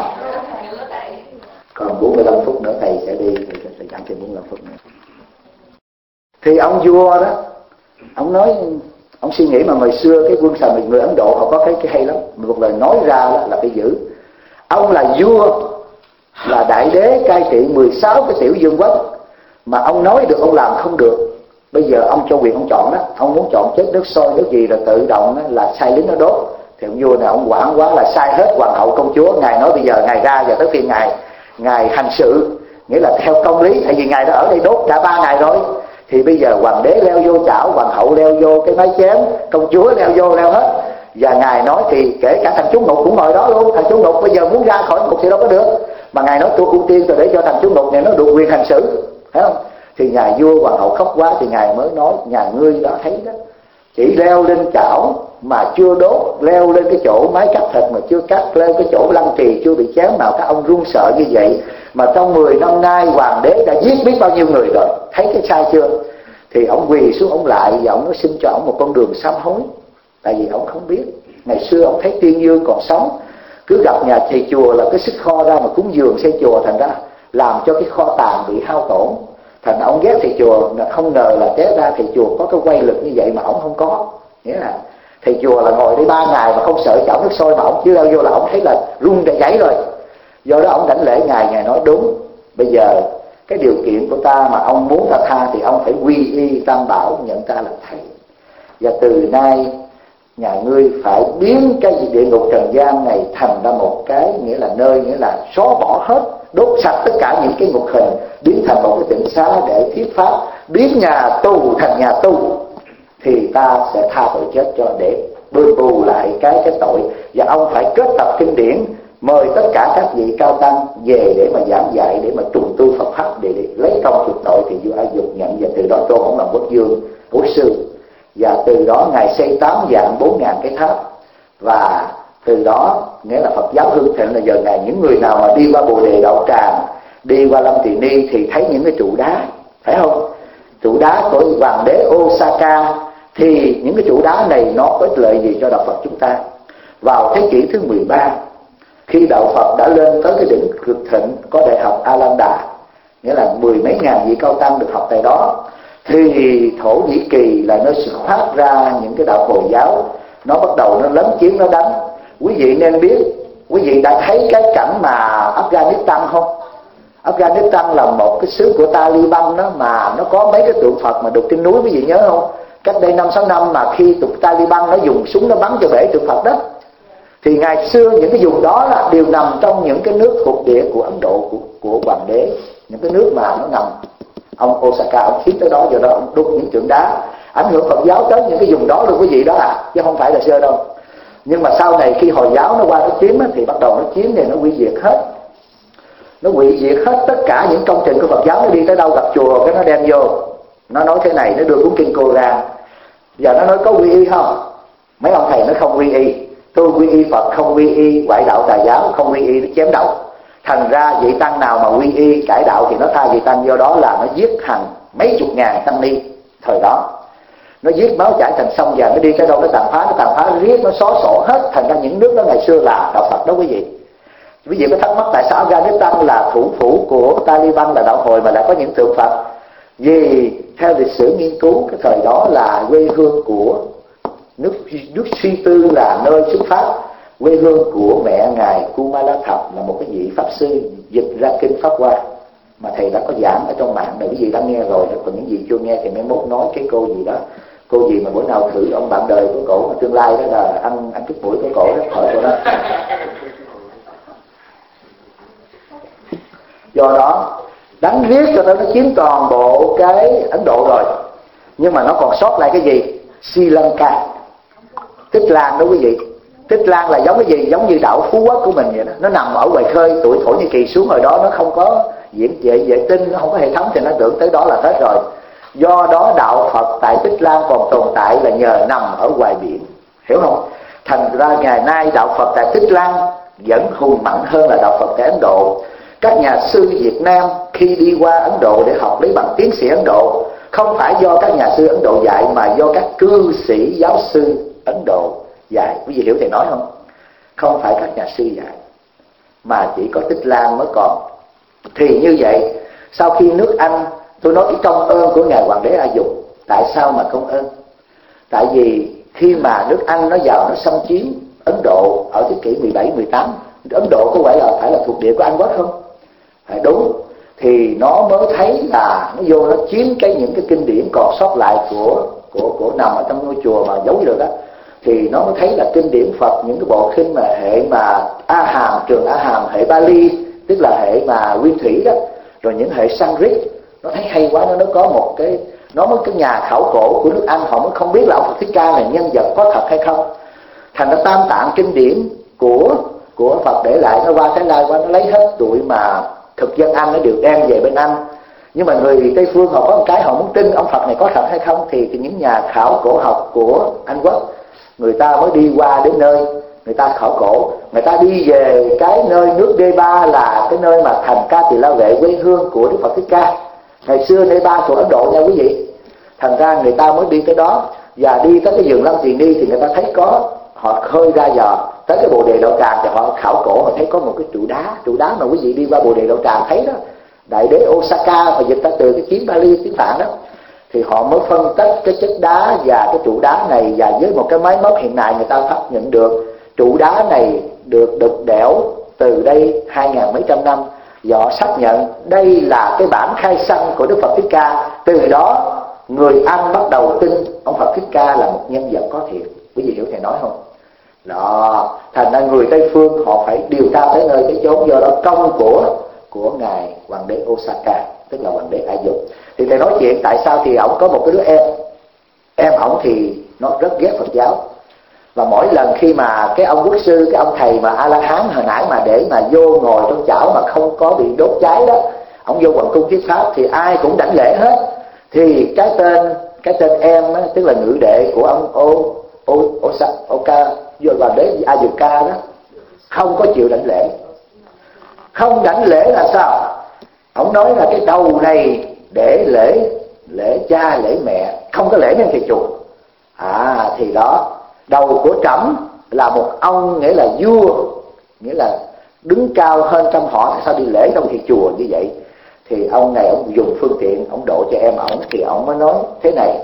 Còn bốn mươi lăm phút nữa thầy sẽ đi, thầy sẽ giảng thêm bốn mươi lăm phút nữa. Thì ông vua đó, ông nói, ông suy nghĩ mà hồi xưa cái quân sầm người Ấn Độ họ có cái, cái hay lắm, một lời nói ra là, là phải giữ. Ông là vua, là đại đế cai trị mười sáu cái tiểu vương quốc, mà ông nói được ông làm không được. Bây giờ ông cho quyền ông chọn đó, ông muốn chọn chết nước sôi nước gì là tự động đó, là sai lính nó đốt. Thì ông vua này ông quản quá là sai hết hoàng hậu công chúa. Ngài nói bây giờ ngài ra, giờ tới phiên ngài, ngài hành sự, nghĩa là theo công lý, tại vì ngài đã ở đây đốt cả ba ngày rồi. Thì bây giờ hoàng đế leo vô chảo, hoàng hậu leo vô cái mái chém, công chúa leo vô leo hết. Và ngài nói thì kể cả thằng chú ngục cũng ngồi đó luôn. Thằng chú ngục bây giờ muốn ra khỏi ngục thì đâu có được, mà ngài nói tôi ưu tiên rồi để cho thằng chú ngục này nó được quyền hành xử, thấy không? Thì nhà vua hoàng hậu khóc quá thì ngài mới nói, nhà ngươi đã thấy đó, chỉ leo lên chảo mà chưa đốt, leo lên cái chỗ máy cắt thịt mà chưa cắt, lên cái chỗ lăng trì chưa bị chém nào các ông run sợ như vậy. Mà trong mười năm nay hoàng đế đã giết biết bao nhiêu người rồi, thấy cái sai chưa? Thì ông quỳ xuống ông lại, và ông nói xin cho ông một con đường sám hối. Tại vì ông không biết, ngày xưa ông thấy tiên dương còn sống, cứ gặp nhà thầy chùa là cái sức kho ra mà cúng dường xây chùa, thành ra làm cho cái kho tàng bị hao tổn. Thành ra ông ghét thầy chùa, không ngờ là té ra thầy chùa có cái quay lực như vậy mà ông không có. Nghĩa là thầy chùa là ngồi đây ba ngày mà không sợ chảo nước sôi, mà ông chưa leo vô là ông thấy là run ra giấy rồi. Do đó ông đảnh lễ ngài, ngài nói đúng, bây giờ cái điều kiện của ta mà ông muốn ta tha thì ông phải quy y tam bảo, nhận ta là thầy. Và từ nay nhà ngươi phải biến cái địa ngục trần gian này thành ra một cái, nghĩa là nơi, nghĩa là xóa bỏ hết, đốt sạch tất cả những cái ngục hình, biến thành một cái tịnh xá để thuyết pháp, biến nhà tù thành nhà tu, thì ta sẽ tha tội chết cho, để bồi bù lại cái cái tội. Và ông phải kết tập kinh điển, mời tất cả các vị cao tăng về để mà giảng dạy, để mà trùng tu Phật pháp, để, để lấy công chuộc tội. Thì vua A Dục nhận, và từ đó tôn ông làm quốc vương, quốc sư. Và từ đó ngài xây tám vạn bốn ngàn cái tháp. Và từ đó nghĩa là Phật giáo hưng thịnh. Là giờ ngày những người nào mà đi qua Bồ Đề Đạo Tràng, đi qua Lâm Tỳ Ni thì thấy những cái trụ đá, phải không? Trụ đá của hoàng đế Osaka. Thì những cái trụ đá này nó có ích lợi gì cho đạo Phật chúng ta? Vào thế kỷ thứ mười ba, khi đạo Phật đã lên tới cái đỉnh cực thịnh, có đại học Alanda, nghĩa là mười mấy ngàn vị cao tăng được học tại đó, thì Thổ Nhĩ Kỳ là nơi xuất phát ra những cái đạo Hồi giáo, nó bắt đầu nó lấn chiếm, nó đánh. Quý vị nên biết, quý vị đã thấy cái cảnh mà Afghanistan không? Afghanistan là một cái xứ của Taliban đó, mà nó có mấy cái tượng Phật mà đục trên núi, quý vị nhớ không? Cách đây năm sáu năm mà khi tụi Taliban nó dùng súng nó bắn cho bể tượng Phật đó. Thì ngày xưa những cái vùng đó là đều nằm trong những cái nước thuộc địa của Ấn Độ, của, của hoàng đế, những cái nước mà nó nằm. Ông Osaka ông khiến tới đó, do đó ông đúc những tượng đá ảnh hưởng Phật giáo tới những cái vùng đó luôn quý vị, đó à, chứ không phải là xưa đâu. Nhưng mà sau này khi Hồi giáo nó qua nó chiếm thì bắt đầu nó chiếm thì nó hủy diệt hết, nó hủy diệt hết tất cả những công trình của Phật giáo. Nó đi tới đâu gặp chùa cái nó đem vô, nó nói thế này, nó đưa cuốn kinh Cô ra. Giờ nó nói có quy y không? Mấy ông thầy nó không quy y. Tôi quy y Phật, không quy y ngoại đạo tà giáo, không quy y nó chém đầu. Thành ra vị tăng nào mà quy y cải đạo thì nó tha vị tăng. Do đó là nó giết hàng mấy chục ngàn tăng ni thời đó, nó giết máu chảy thành sông. Và nó đi tới đâu nó tàn phá, nó tàn phá, nó giết, nó xóa sổ hết. Thành ra những nước đó ngày xưa là đạo Phật đó quý vị. Quý vị có thắc mắc tại sao Afghanistan là thủ phủ của Taliban là đạo Hồi mà lại có những tượng Phật? Vì theo lịch sử nghiên cứu, cái thời đó là quê hương của nước nước suy tư, là nơi xuất phát, quê hương của mẹ ngài Kumala Thập, là một cái vị pháp sư dịch ra kinh Pháp Hoa. mà thầy đã có giảng ở trong mạng này, cái gì đã nghe rồi, còn những gì chưa nghe thì mấy mốt nói cái cô gì đó, cô gì mà bữa nào thử ông bạn đời của cổ mà tương lai đó là ăn ăn chút mũi của cổ đó, hỏi cô đó. Do đó đánh riết cho nó chiếm toàn bộ cái Ấn Độ rồi, nhưng mà nó còn sót lại cái gì? Sri Lanka, Tích Lan đó quý vị. Tích Lan là giống cái gì? Giống như đảo Phú Quốc của mình vậy đó. Nó nằm ở ngoài khơi, tụi Thổ Nhĩ Kỳ xuống hồi đó nó không có diễn vệ vệ tinh, nó không có hệ thống thì nó tưởng tới đó là hết rồi. Do đó đạo Phật tại Tích Lan còn tồn tại là nhờ nằm ở ngoài biển, hiểu không? Thành ra ngày nay đạo Phật tại Tích Lan vẫn hùng mạnh hơn là đạo Phật tại Ấn Độ. Các nhà sư Việt Nam khi đi qua Ấn Độ để học lấy bằng tiến sĩ Ấn Độ, không phải do các nhà sư Ấn Độ dạy mà do các cư sĩ giáo sư Ấn Độ dạy. Quý vị hiểu thầy nói không? Không phải các nhà sư dạy, mà chỉ có Tích Lan mới còn. Thì như vậy, sau khi nước Anh, tôi nói cái công ơn của Ngài Hoàng đế A Dục. Tại sao mà công ơn? Tại vì khi mà nước Anh nó vào nó xâm chiếm Ấn Độ ở thế kỷ mười bảy, mười tám, Ấn Độ có phải là phải là thuộc địa của Anh Quốc không? Phải, đúng. Thì nó mới thấy là nó vô nó chiếm cái những cái kinh điển còn sót lại của của của nằm ở trong ngôi chùa mà giấu được đó. Thì nó mới thấy là kinh điển Phật, những cái bộ kinh mà hệ mà A Hàm, trường A Hàm, hệ Bali, tức là hệ mà Nguyên Thủy đó, rồi những hệ Sanskrit, nó thấy hay quá, nó nó có một cái, nó mới cái nhà khảo cổ của nước Anh họ mới không biết là ông Phật Thích Ca này nhân vật có thật hay không. Thành ra tam tạng kinh điển của của Phật để lại nó qua Thái Lan qua nó lấy hết tụi mà thực dân Anh nó đều đem về bên Anh. Nhưng mà người Tây phương họ có một cái họ muốn tin ông Phật này có thật hay không, thì, thì những nhà khảo cổ học của Anh Quốc người ta mới đi qua đến nơi người ta khảo cổ, người ta đi về cái nơi nước Nepal là cái nơi mà thành Ca Tỳ La Vệ quê hương của Đức Phật Thích Ca. Ngày xưa Nepal thuộc Ấn Độ nha quý vị. Thành ra người ta mới đi tới đó, và đi tới cái vườn Lâm Tỳ Ni thì người ta thấy có, họ khơi ra dò tới cái Bồ Đề Đạo Tràng, thì họ khảo cổ họ thấy có một cái trụ đá, trụ đá mà quý vị đi qua Bồ Đề Đạo Tràng thấy đó, Đại đế Osaka và dịch ra từ cái tiếng Bali tiếng Phạn đó. Thì họ mới phân tích cái chất đá và cái trụ đá này, và với một cái máy móc hiện đại người ta phát nhận được trụ đá này được được đẽo từ đây hai ngàn mấy trăm năm, và họ xác nhận đây là cái bản khai sanh của Đức Phật Thích Ca. Từ đó người Anh bắt đầu tin ông Phật Thích Ca là một nhân vật có thiệt. Quý vị hiểu thầy nói không? Đó, thành ra người Tây phương họ phải điều tra tới nơi tới chốn, do đó công của của ngài Hoàng đế Osaka, tức là Hoàng đế A Dục. Thì thầy nói chuyện tại sao thì ổng có một cái đứa em, em ổng thì nó rất ghét Phật giáo, và mỗi lần khi mà cái ông quốc sư, cái ông thầy mà A La Hán hồi nãy mà để mà vô ngồi trong chảo mà không có bị đốt cháy đó, ổng vô hoàng cung thuyết pháp thì ai cũng đảnh lễ hết. Thì cái tên cái tên em á, tức là ngự đệ của ông ô ô Oka vô Hoàng đế A Dục Ca đó, không có chịu đảnh lễ. Không đảnh lễ là sao? Ông nói là cái đầu này để lễ lễ cha lễ mẹ, không có lễ nhân thầy chùa. À thì đó, đầu của trẫm là một ông, nghĩa là vua, nghĩa là đứng cao hơn trong họ, tại sao đi lễ trong thầy chùa như vậy? Thì ông này ông dùng phương tiện ông độ cho em ổng, thì ổng mới nói thế này.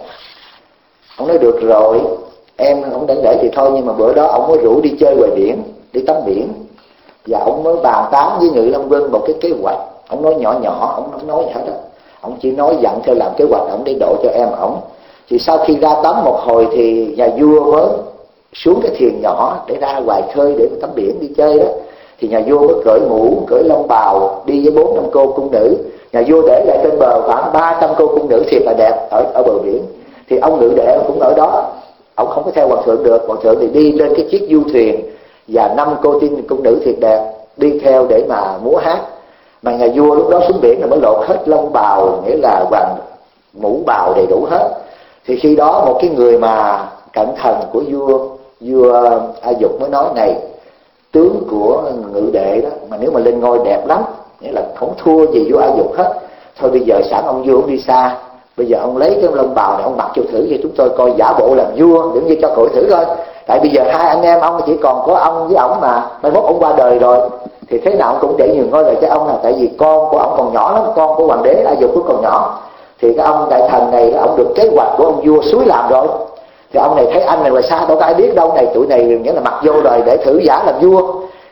Ông nói được rồi, em không đảnh lễ thì thôi, nhưng mà bữa đó ông mới rủ đi chơi ngoài biển, đi tắm biển, và ông mới bàn tán với Ngự Long Quân một cái kế hoạch. Ông nói nhỏ nhỏ, ông không nói gì hết đó. Ông chỉ nói dặn theo làm kế hoạch ông để độ cho em ổng. Thì sau khi ra tắm một hồi thì nhà vua mới xuống cái thuyền nhỏ để ra ngoài khơi để tắm biển đi chơi đó. Thì nhà vua mới cởi mũ, cởi lông bào, đi với bốn năm cô cung nữ. Nhà vua để lại trên bờ khoảng ba trăm cô cung nữ thiệt là đẹp ở ở bờ biển. Thì ông ngự đệ cũng ở đó. Ông không có theo hoàng thượng được, hoàng thượng thì đi lên cái chiếc du thuyền và năm cô tiên cung nữ thiệt đẹp đi theo để mà múa hát. Mà nhà vua lúc đó xuống biển là mới lột hết lông bào, nghĩa là hoàng mũ bào đầy đủ hết. Thì khi đó một cái người mà cận thần của vua vua A Dục mới nói này, tướng của ngự đệ đó mà nếu mà lên ngôi đẹp lắm, nghĩa là không thua gì vua A Dục hết. Thôi bây giờ sẵn ông vua ông đi xa, bây giờ ông lấy cái lông bào này ông mặc cho thử, vậy chúng tôi coi giả bộ làm vua để như cho cội thử thôi. Tại bây giờ hai anh em ông chỉ còn có ông với ổng mà, mai mốt ông qua đời rồi thì thế nào cũng để nhường ngôi lại cho ông, là tại vì con của ông còn nhỏ lắm, con của hoàng đế A Dục cũng còn nhỏ. Thì cái ông đại thần này ông được kế hoạch của ông vua xúi làm rồi. Thì ông này thấy anh này ngoài xa đâu có ai biết đâu, này tụi này nghĩa là mặc vô đời để thử giả làm vua.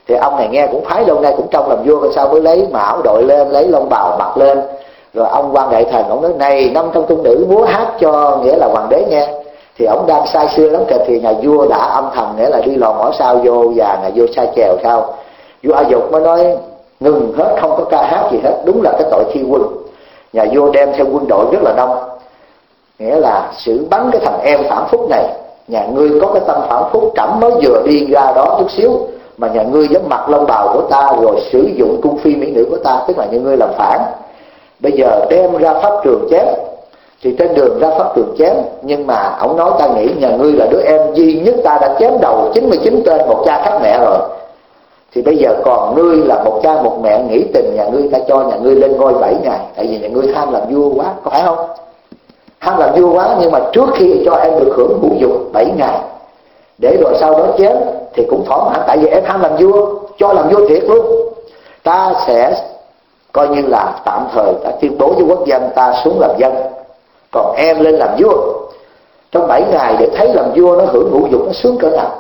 Thì ông này nghe cũng phái lâu nay cũng trong làm vua, còn sao mới lấy mão đội lên, lấy lông bào mặc lên. Rồi ông quan đại thần ông nói này năm trăm cung nữ múa hát cho nghĩa là hoàng đế nghe. Thì ông đang say sưa lắm kìa, thì nhà vua đã âm thầm nghĩa là đi lò mỏ sao vô, và nhà vua sai chèo sao. Vua A Dục mới nói ngừng hết, không có ca hát gì hết, đúng là cái tội thi quân. Nhà vua đem theo quân đội rất là đông, nghĩa là xử bắn cái thằng em phản phúc này. Nhà ngươi có cái tâm phản phúc, trẫm mới vừa đi ra đó chút xíu mà nhà ngươi dám mặc lông bào của ta rồi sử dụng cung phi mỹ nữ của ta, tức là nhà ngươi làm phản. Bây giờ đem ra pháp trường chém. Thì trên đường ra pháp trường chém, nhưng mà ông nói ta nghĩ nhà ngươi là đứa em duy nhất ta đã chém đầu chín mươi chín tên một cha khác mẹ rồi. Thì bây giờ còn ngươi là một cha một mẹ, nghĩ tình nhà ngươi, ta cho nhà ngươi lên ngôi bảy ngày. Tại vì nhà ngươi ham làm vua quá, có phải không? Ham làm vua quá, nhưng mà trước khi cho em được hưởng ngũ dục bảy ngày, để rồi sau đó chém thì cũng thỏa mãn. Tại vì em ham làm vua, cho làm vua thiệt luôn. Ta sẽ coi như là tạm thời ta tuyên bố với quốc dân ta xuống làm dân, còn em lên làm vua. Trong bảy ngày để thấy làm vua nó hưởng ngũ dục nó sướng cỡ nào.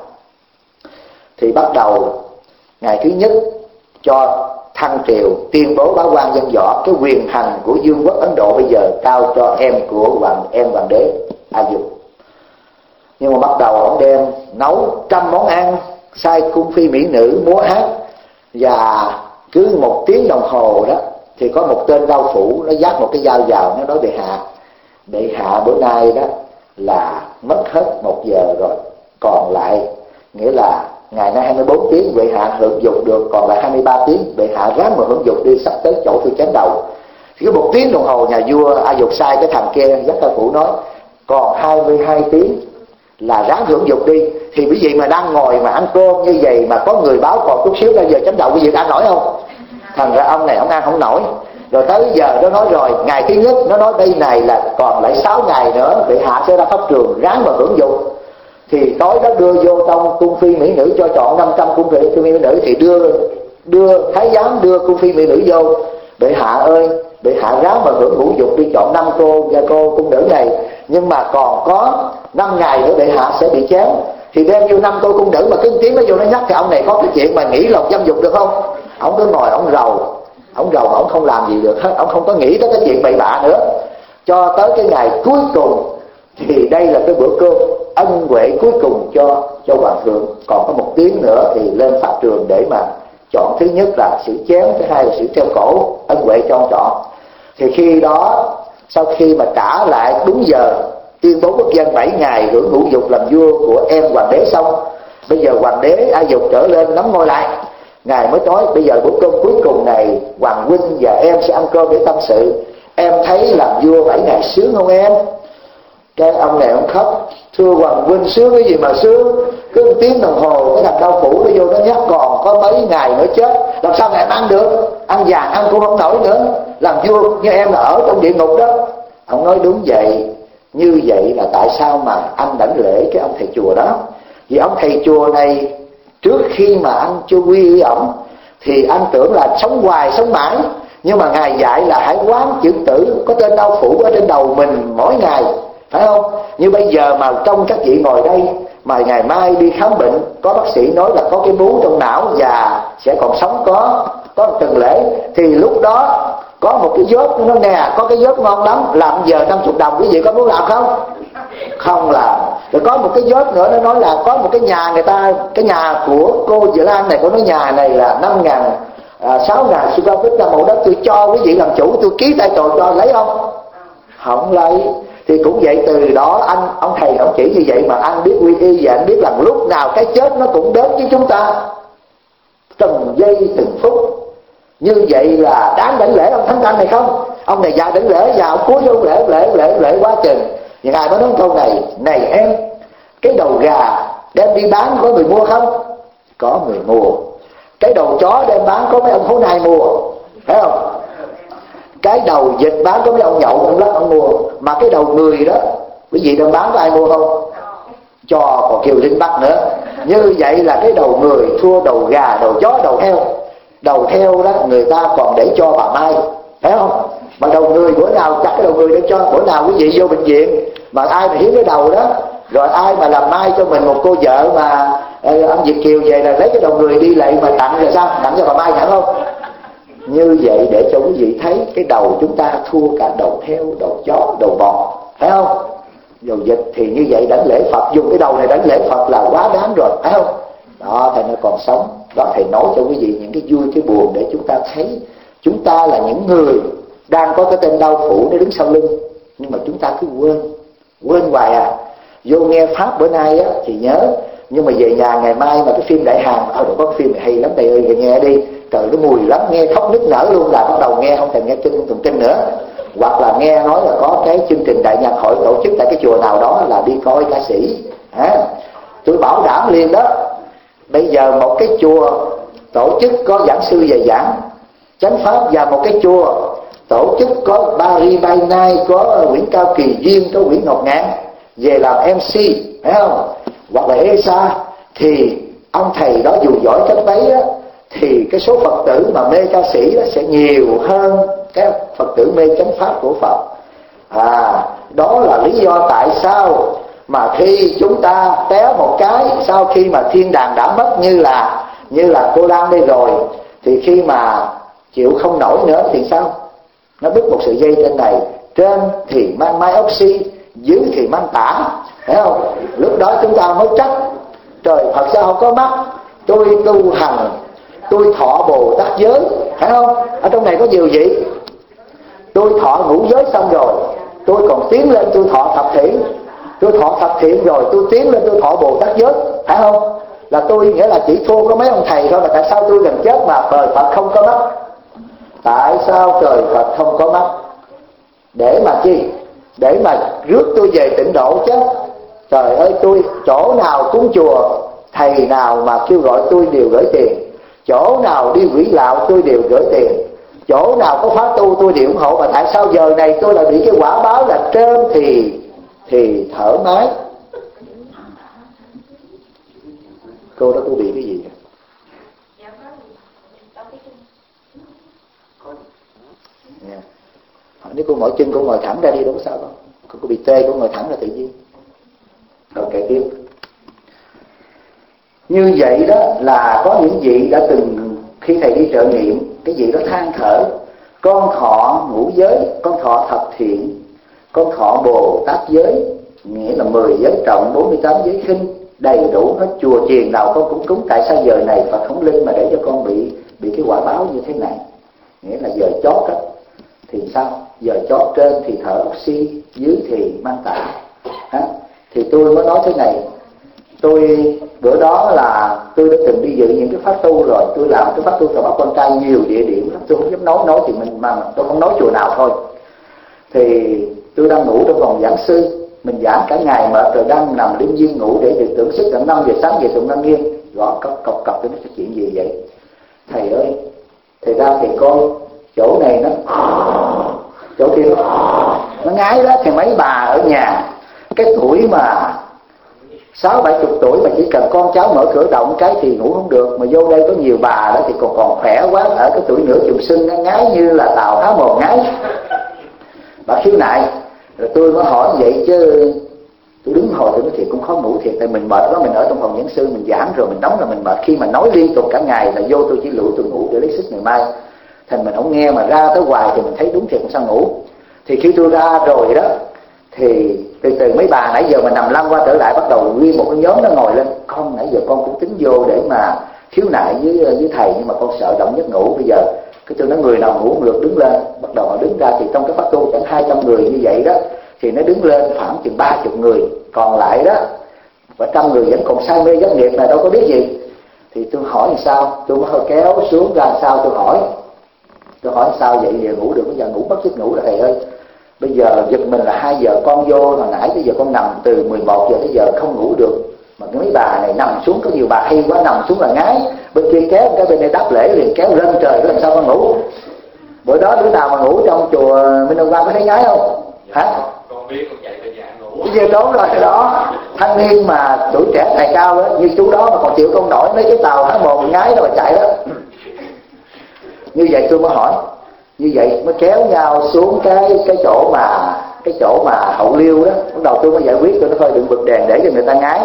Thì bắt đầu ngày thứ nhất cho thăng triều, tuyên bố báo quan dân võ, cái quyền hành của vương quốc Ấn Độ bây giờ trao cho em của hoàng em hoàng đế A Dục. Nhưng mà bắt đầu ông đem nấu trăm món ăn, sai cung phi mỹ nữ múa hát, và cứ một tiếng đồng hồ đó thì có một tên đao phủ nó dắt một cái dao vào, nó nói bệ hạ, bệ hạ bữa nay đó là mất hết một giờ rồi, còn lại nghĩa là ngày nay hai mươi bốn tiếng bệ hạ hưởng dục được, còn lại hai mươi ba tiếng bệ hạ ráng mà hưởng dục đi, sắp tới chỗ tôi chém đầu. Thì cái một tiếng đồng hồ nhà vua A Dục sai cái thằng kia dắt đao phủ nói còn hai mươi hai tiếng là ráng hưởng dục đi. Thì quý vị mà đang ngồi mà ăn cơm như vậy mà có người báo còn chút xíu ra giờ chém đầu, quý vị ăn nổi không? Thành ra ông này ông ăn không nổi. Rồi tới giờ nó nói rồi, ngày thứ nhất nó nói đây này là còn lại sáu ngày nữa bệ hạ sẽ ra pháp trường, ráng mà hưởng dục. Thì tối đó đưa vô trong cung phi mỹ nữ, cho chọn năm trăm cung phi mỹ nữ, thì đưa đưa thái giám đưa cung phi mỹ nữ vô. Bệ hạ ơi, bệ hạ ráng mà hưởng ngũ dục đi, chọn năm cô và cô cung nữ này, nhưng mà còn có năm ngày nữa bệ hạ sẽ bị chém. Thì đem vô năm cô cung nữ mà cứ tiếng nó vô nó nhắc, thì ông này có cái chuyện mà nghĩ lòng dâm dục được không? Ông cứ ngồi ông rầu, ông rầu mà ông không làm gì được hết, ông không có nghĩ tới cái chuyện bậy bạ nữa. Cho tới cái ngày cuối cùng thì đây là cái bữa cơm ân huệ cuối cùng cho cho hoàng thượng. Còn có một tiếng nữa thì lên pháp trường để mà chọn, thứ nhất là xử chém, thứ hai là xử treo cổ, ân huệ cho ông chọn. Thì khi đó sau khi mà trả lại đúng giờ tuyên bố quốc dân bảy ngày hưởng ngũ dục làm vua của em hoàng đế xong, bây giờ hoàng đế A Dục trở lên nắm ngôi lại. Ngài mới nói bây giờ bữa cơm cuối cùng này hoàng huynh và em sẽ ăn cơm để tâm sự. Em thấy làm vua bảy ngày sướng không em? Cái ông này ông khóc, thưa hoàng huynh sướng cái gì mà sướng, cứ một tiếng đồng hồ cái thằng đao phủ nó vô nó nhắc còn có mấy ngày nữa chết, làm sao mà em ăn được, ăn vàng ăn cũng không nổi nữa, làm vua như em là ở trong địa ngục đó. Ông nói đúng vậy, như vậy là tại sao mà anh đảnh lễ cái ông thầy chùa đó. Vì ông thầy chùa này trước khi mà anh chưa quy y ổng thì anh tưởng là sống hoài sống mãi, nhưng mà ngài dạy là hãy quán chữ tử, có tên đao phủ ở trên đầu mình mỗi ngày, phải không? Như bây giờ mà trong các vị ngồi đây mà ngày mai đi khám bệnh, có bác sĩ nói là có cái bú trong não và sẽ còn sống có có một tuần lễ, thì lúc đó có một cái vớt nó nè, có cái vớt ngon lắm, làm giờ năm mươi đồng, quý vị có muốn làm không? Không làm. Rồi có một cái vớt nữa nó nói là có một cái nhà người ta, cái nhà của cô Diệu Lan này, của nó nhà này là năm ngàn à, sáu ngàn square feet ra mẫu đất, tôi cho quý vị làm chủ, tôi ký tay tội cho, lấy không? Không lấy. Thì cũng vậy, từ đó anh ông thầy ông chỉ như vậy mà anh biết quy y, và anh biết rằng lúc nào cái chết nó cũng đến với chúng ta, từng giây từng phút. Như vậy là đáng đảnh lễ ông thánh tăng này không? Ông này dạ đảnh lễ, và ông cúi vô lễ lễ lễ lễ quá chừng. Nhưng ai mới nói câu này, này em, cái đầu gà đem đi bán có người mua không? Có người mua. Cái đầu chó đem bán có mấy ông khốn này mua, phải không? Cái đầu vịt bán có mấy ông nhậu ông lắc ông mua. Mà cái đầu người đó, quý vị đem bán có ai mua không? Cho còn kêu linh bắt nữa. Như vậy là cái đầu người thua đầu gà, đầu chó, đầu heo. Đầu heo đó người ta còn để cho bà Mai, phải không? Mà đầu người bữa nào chặt cái đầu người để cho, bữa nào quý vị vô bệnh viện mà ai mà hiến cái đầu đó Rồi ai mà làm mai cho mình một cô vợ mà ông Việt kiều về là lấy cái đầu người đi lại mà tặng rồi sao? Tặng cho bà Mai nhận không? Như vậy để cho quý vị thấy cái đầu chúng ta thua cả đầu heo, đầu chó, đầu bò, phải không? Dầu dịch thì như vậy đánh lễ Phật, dùng cái đầu này đánh lễ Phật là quá đáng rồi, phải không? Đó, thầy nó còn sống. Đó, thầy nói cho quý vị những cái vui cái buồn để chúng ta thấy chúng ta là những người đang có cái tên đau phủ nó đứng sau lưng, nhưng mà chúng ta cứ quên, quên hoài à. Vô nghe Pháp bữa nay á thì nhớ, nhưng mà về nhà ngày mai mà cái phim Đại Hàn, ờ có cái phim này hay lắm thầy ơi, về nghe đi, trời nó mùi lắm, nghe khóc nức nở luôn, là bắt đầu nghe không thèm nghe kinh tụng kinh nữa. Hoặc là nghe nói là có cái chương trình đại nhạc hội tổ chức tại cái chùa nào đó là đi coi ca sĩ à, tôi bảo đảm liền đó. Bây giờ một cái chùa tổ chức có giảng sư về giảng chánh pháp, và một cái chùa tổ chức có Barry By Night, có Nguyễn Cao Kỳ Duyên, có Nguyễn Ngọc Ngạn về làm em xê, phải không? Hoặc là ê sa, thì ông thầy đó dù giỏi cách mấy á, thì cái số Phật tử mà mê ca sĩ đó sẽ nhiều hơn cái Phật tử mê chánh pháp của Phật. À, đó là lý do tại sao mà khi chúng ta té một cái, sau khi mà thiên đàng đã mất, như là như là cô Lan đây rồi, thì khi mà chịu không nổi nữa thì sao? Nó đứt một sợi dây trên này, trên thì mang mai oxy, dưới thì mang tả, thấy không? Lúc đó chúng ta mới trách trời Phật sao không có mắt, tôi tu hành, tôi thọ Bồ Tát giới, phải không? Ở trong này có nhiều gì? Tôi thọ ngũ giới xong rồi, tôi còn tiến lên tôi thọ thập thiện, tôi thọ thập thiện rồi tôi tiến lên tôi thọ Bồ Tát giới, phải không? Là tôi nghĩa là chỉ thua có mấy ông thầy thôi, mà tại sao tôi gần chết mà trời Phật không có mắt? Tại sao trời Phật không có mắt? Để mà chi? Để mà rước tôi về tịnh độ chứ. Trời ơi, tôi chỗ nào cúng chùa, thầy nào mà kêu gọi tôi đều gửi tiền, chỗ nào đi quỷ lạo tôi đều gửi tiền, chỗ nào có khóa tu tôi đều ủng hộ. Mà tại sao giờ này tôi lại bị cái quả báo là trên thì thì thoải mái? Cô đó cô bị cái gì? Yeah. Nếu cô mỏi chân cô ngồi thẳng ra đi, đâu có sao đâu. Cô, cô bị tê cô ngồi thẳng là tự nhiên. Rồi kể tiếp. Như vậy đó là có những vị đã từng khi thầy đi trợ nghiệm, cái vị đó than thở: con thọ ngũ giới, con thọ thập thiện, con thọ Bồ Tát giới, nghĩa là mười giới trọng, bốn mươi tám giới khinh, đầy đủ hết, chùa chiền nào con cũng cúng. Tại sao giờ này Phật không linh mà để cho con bị bị cái quả báo như thế này? Nghĩa là giờ chót đó thì sao? Giờ chót trên thì thở oxy, dưới thì mang tạng. Thì tôi mới nói thế này, tôi bữa đó là tôi đã từng đi dự những cái pháp tu rồi, tôi làm cái pháp tu cho bác con trai nhiều địa điểm lắm, tôi không dám nói nói thì mình mà tôi không nói chùa nào thôi. Thì tôi đang ngủ trong phòng giảng sư, mình giảng cả ngày mà rồi đang nằm đêm duyên ngủ để được tưởng sức, tận năm giờ sáng về tụng Nam Nghiêm, gõ cọc cọc cọc tôi nói chuyện gì vậy? Thầy ơi, thầy ra thì coi chỗ này nó chỗ kia nó, nó ngái đó. Thì mấy bà ở nhà cái tuổi mà sáu bảy chục tuổi mà chỉ cần con cháu mở cửa động cái thì ngủ không được, mà vô đây có nhiều bà đó thì còn còn khỏe quá, ở cái tuổi nửa chừng sưng nó ngái như là tàu há mồm ngái. Bà khiếu nại, rồi tôi mới hỏi vậy chứ tôi đứng hồi tôi nói thiệt cũng khó ngủ thiệt, tại mình mệt quá, mình ở trong phòng giảng sư mình giảng rồi mình đóng là mình mệt, khi mà nói liên tục cả ngày là vô tôi chỉ lủi tôi ngủ để lấy sức ngày mai. Thành mình không nghe mà ra tới hoài thì mình thấy đúng thiệt không sao ngủ. Thì khi tôi ra rồi đó thì từ từ mấy bà nãy giờ mà nằm lăn qua trở lại, bắt đầu nguyên một cái nhóm nó ngồi lên. Con nãy giờ con cũng tính vô để mà khiếu nại với với thầy, nhưng mà con sợ động giấc ngủ. Bây giờ cái tôi nói người nào ngủ không được đứng lên, bắt đầu họ đứng ra. Thì trong cái pháp tu chẳng hai trăm người như vậy đó, thì nó đứng lên khoảng chừng ba chục người, còn lại đó và trăm người vẫn còn say mê giấc nghiệp này đâu có biết gì. Thì tôi hỏi sao, tôi mới hơi kéo xuống ra sao, tôi hỏi tôi hỏi sao vậy, giờ ngủ được? Bây giờ ngủ mất giấc ngủ rồi thầy ơi. Bây giờ giật mình là hai giờ con vô, hồi nãy tới giờ con nằm từ mười một giờ tới giờ không ngủ được. Mà mấy bà này nằm xuống, có nhiều bà hay quá, nằm xuống là ngái, bên kia kéo cái bên này đáp lễ liền kéo lên trời, làm sao con ngủ? Bữa đó đứa nào mà ngủ trong chùa Minh Ông Quang có thấy ngái không? Hả? Con biết con dậy tới dạng ngủ. Bây giờ đúng rồi đó, thanh niên mà tuổi trẻ tài cao đó, như chú đó mà còn chịu không nổi mấy cái tàu há mồm ngái rồi chạy đó. Như vậy tôi mới hỏi, như vậy mới kéo nhau xuống cái cái chỗ mà cái chỗ mà hậu liêu đó, lúc đầu tôi mới giải quyết tôi nói thôi đừng bật đèn để cho người ta ngái.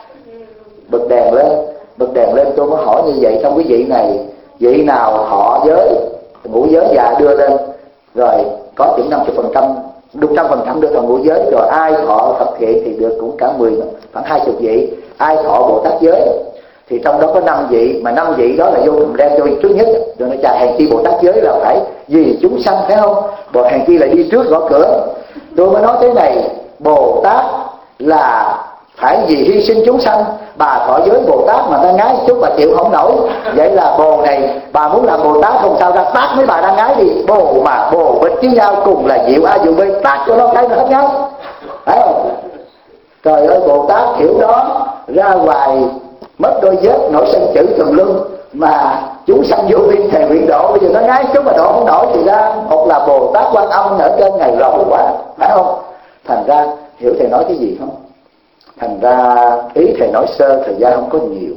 Bật đèn lên, bật đèn lên tôi mới hỏi như vậy trong quý vị này, vị nào họ giới, ngũ giới già đưa lên, rồi có chừng năm mươi phần trăm, một trăm phần trăm đưa vào ngũ giới, rồi ai thọ Phật thiện thì được cũng cả mười, khoảng hai chục vị, ai thọ Bồ Tát giới thì trong đó có năm vị, mà năm vị đó là vô cùng đen cho vị trước nhất, rồi nó chà hèn chi Bồ Tát giới là phải vì chúng sanh phải không? Bồ hèn chi là đi trước gõ cửa. Tôi mới nói thế này, Bồ Tát là phải vì hy sinh chúng sanh, bà thọ giới Bồ Tát mà ta ngái chút bà chịu không nổi, vậy là bồ này bà muốn làm Bồ Tát không sao ra tát mấy bà đang ngái đi, bồ mà bồ bịch với nhau cùng là diệu a diệu b, tát cho nó cái nó hết nhau, phải không? Trời ơi, Bồ Tát hiểu đó, ra ngoài mất đôi dép nổi sân chữ tùm lum, mà chúng sanh vô biên thề nguyện độ, bây giờ nó ngái chút mà độ không nổi thì ra một là Bồ Tát Quan Âm ở trên ngày rầu quá, phải không? Thành ra hiểu thầy nói cái gì không? Thành ra ý thầy nói sơ, thời gian không có nhiều,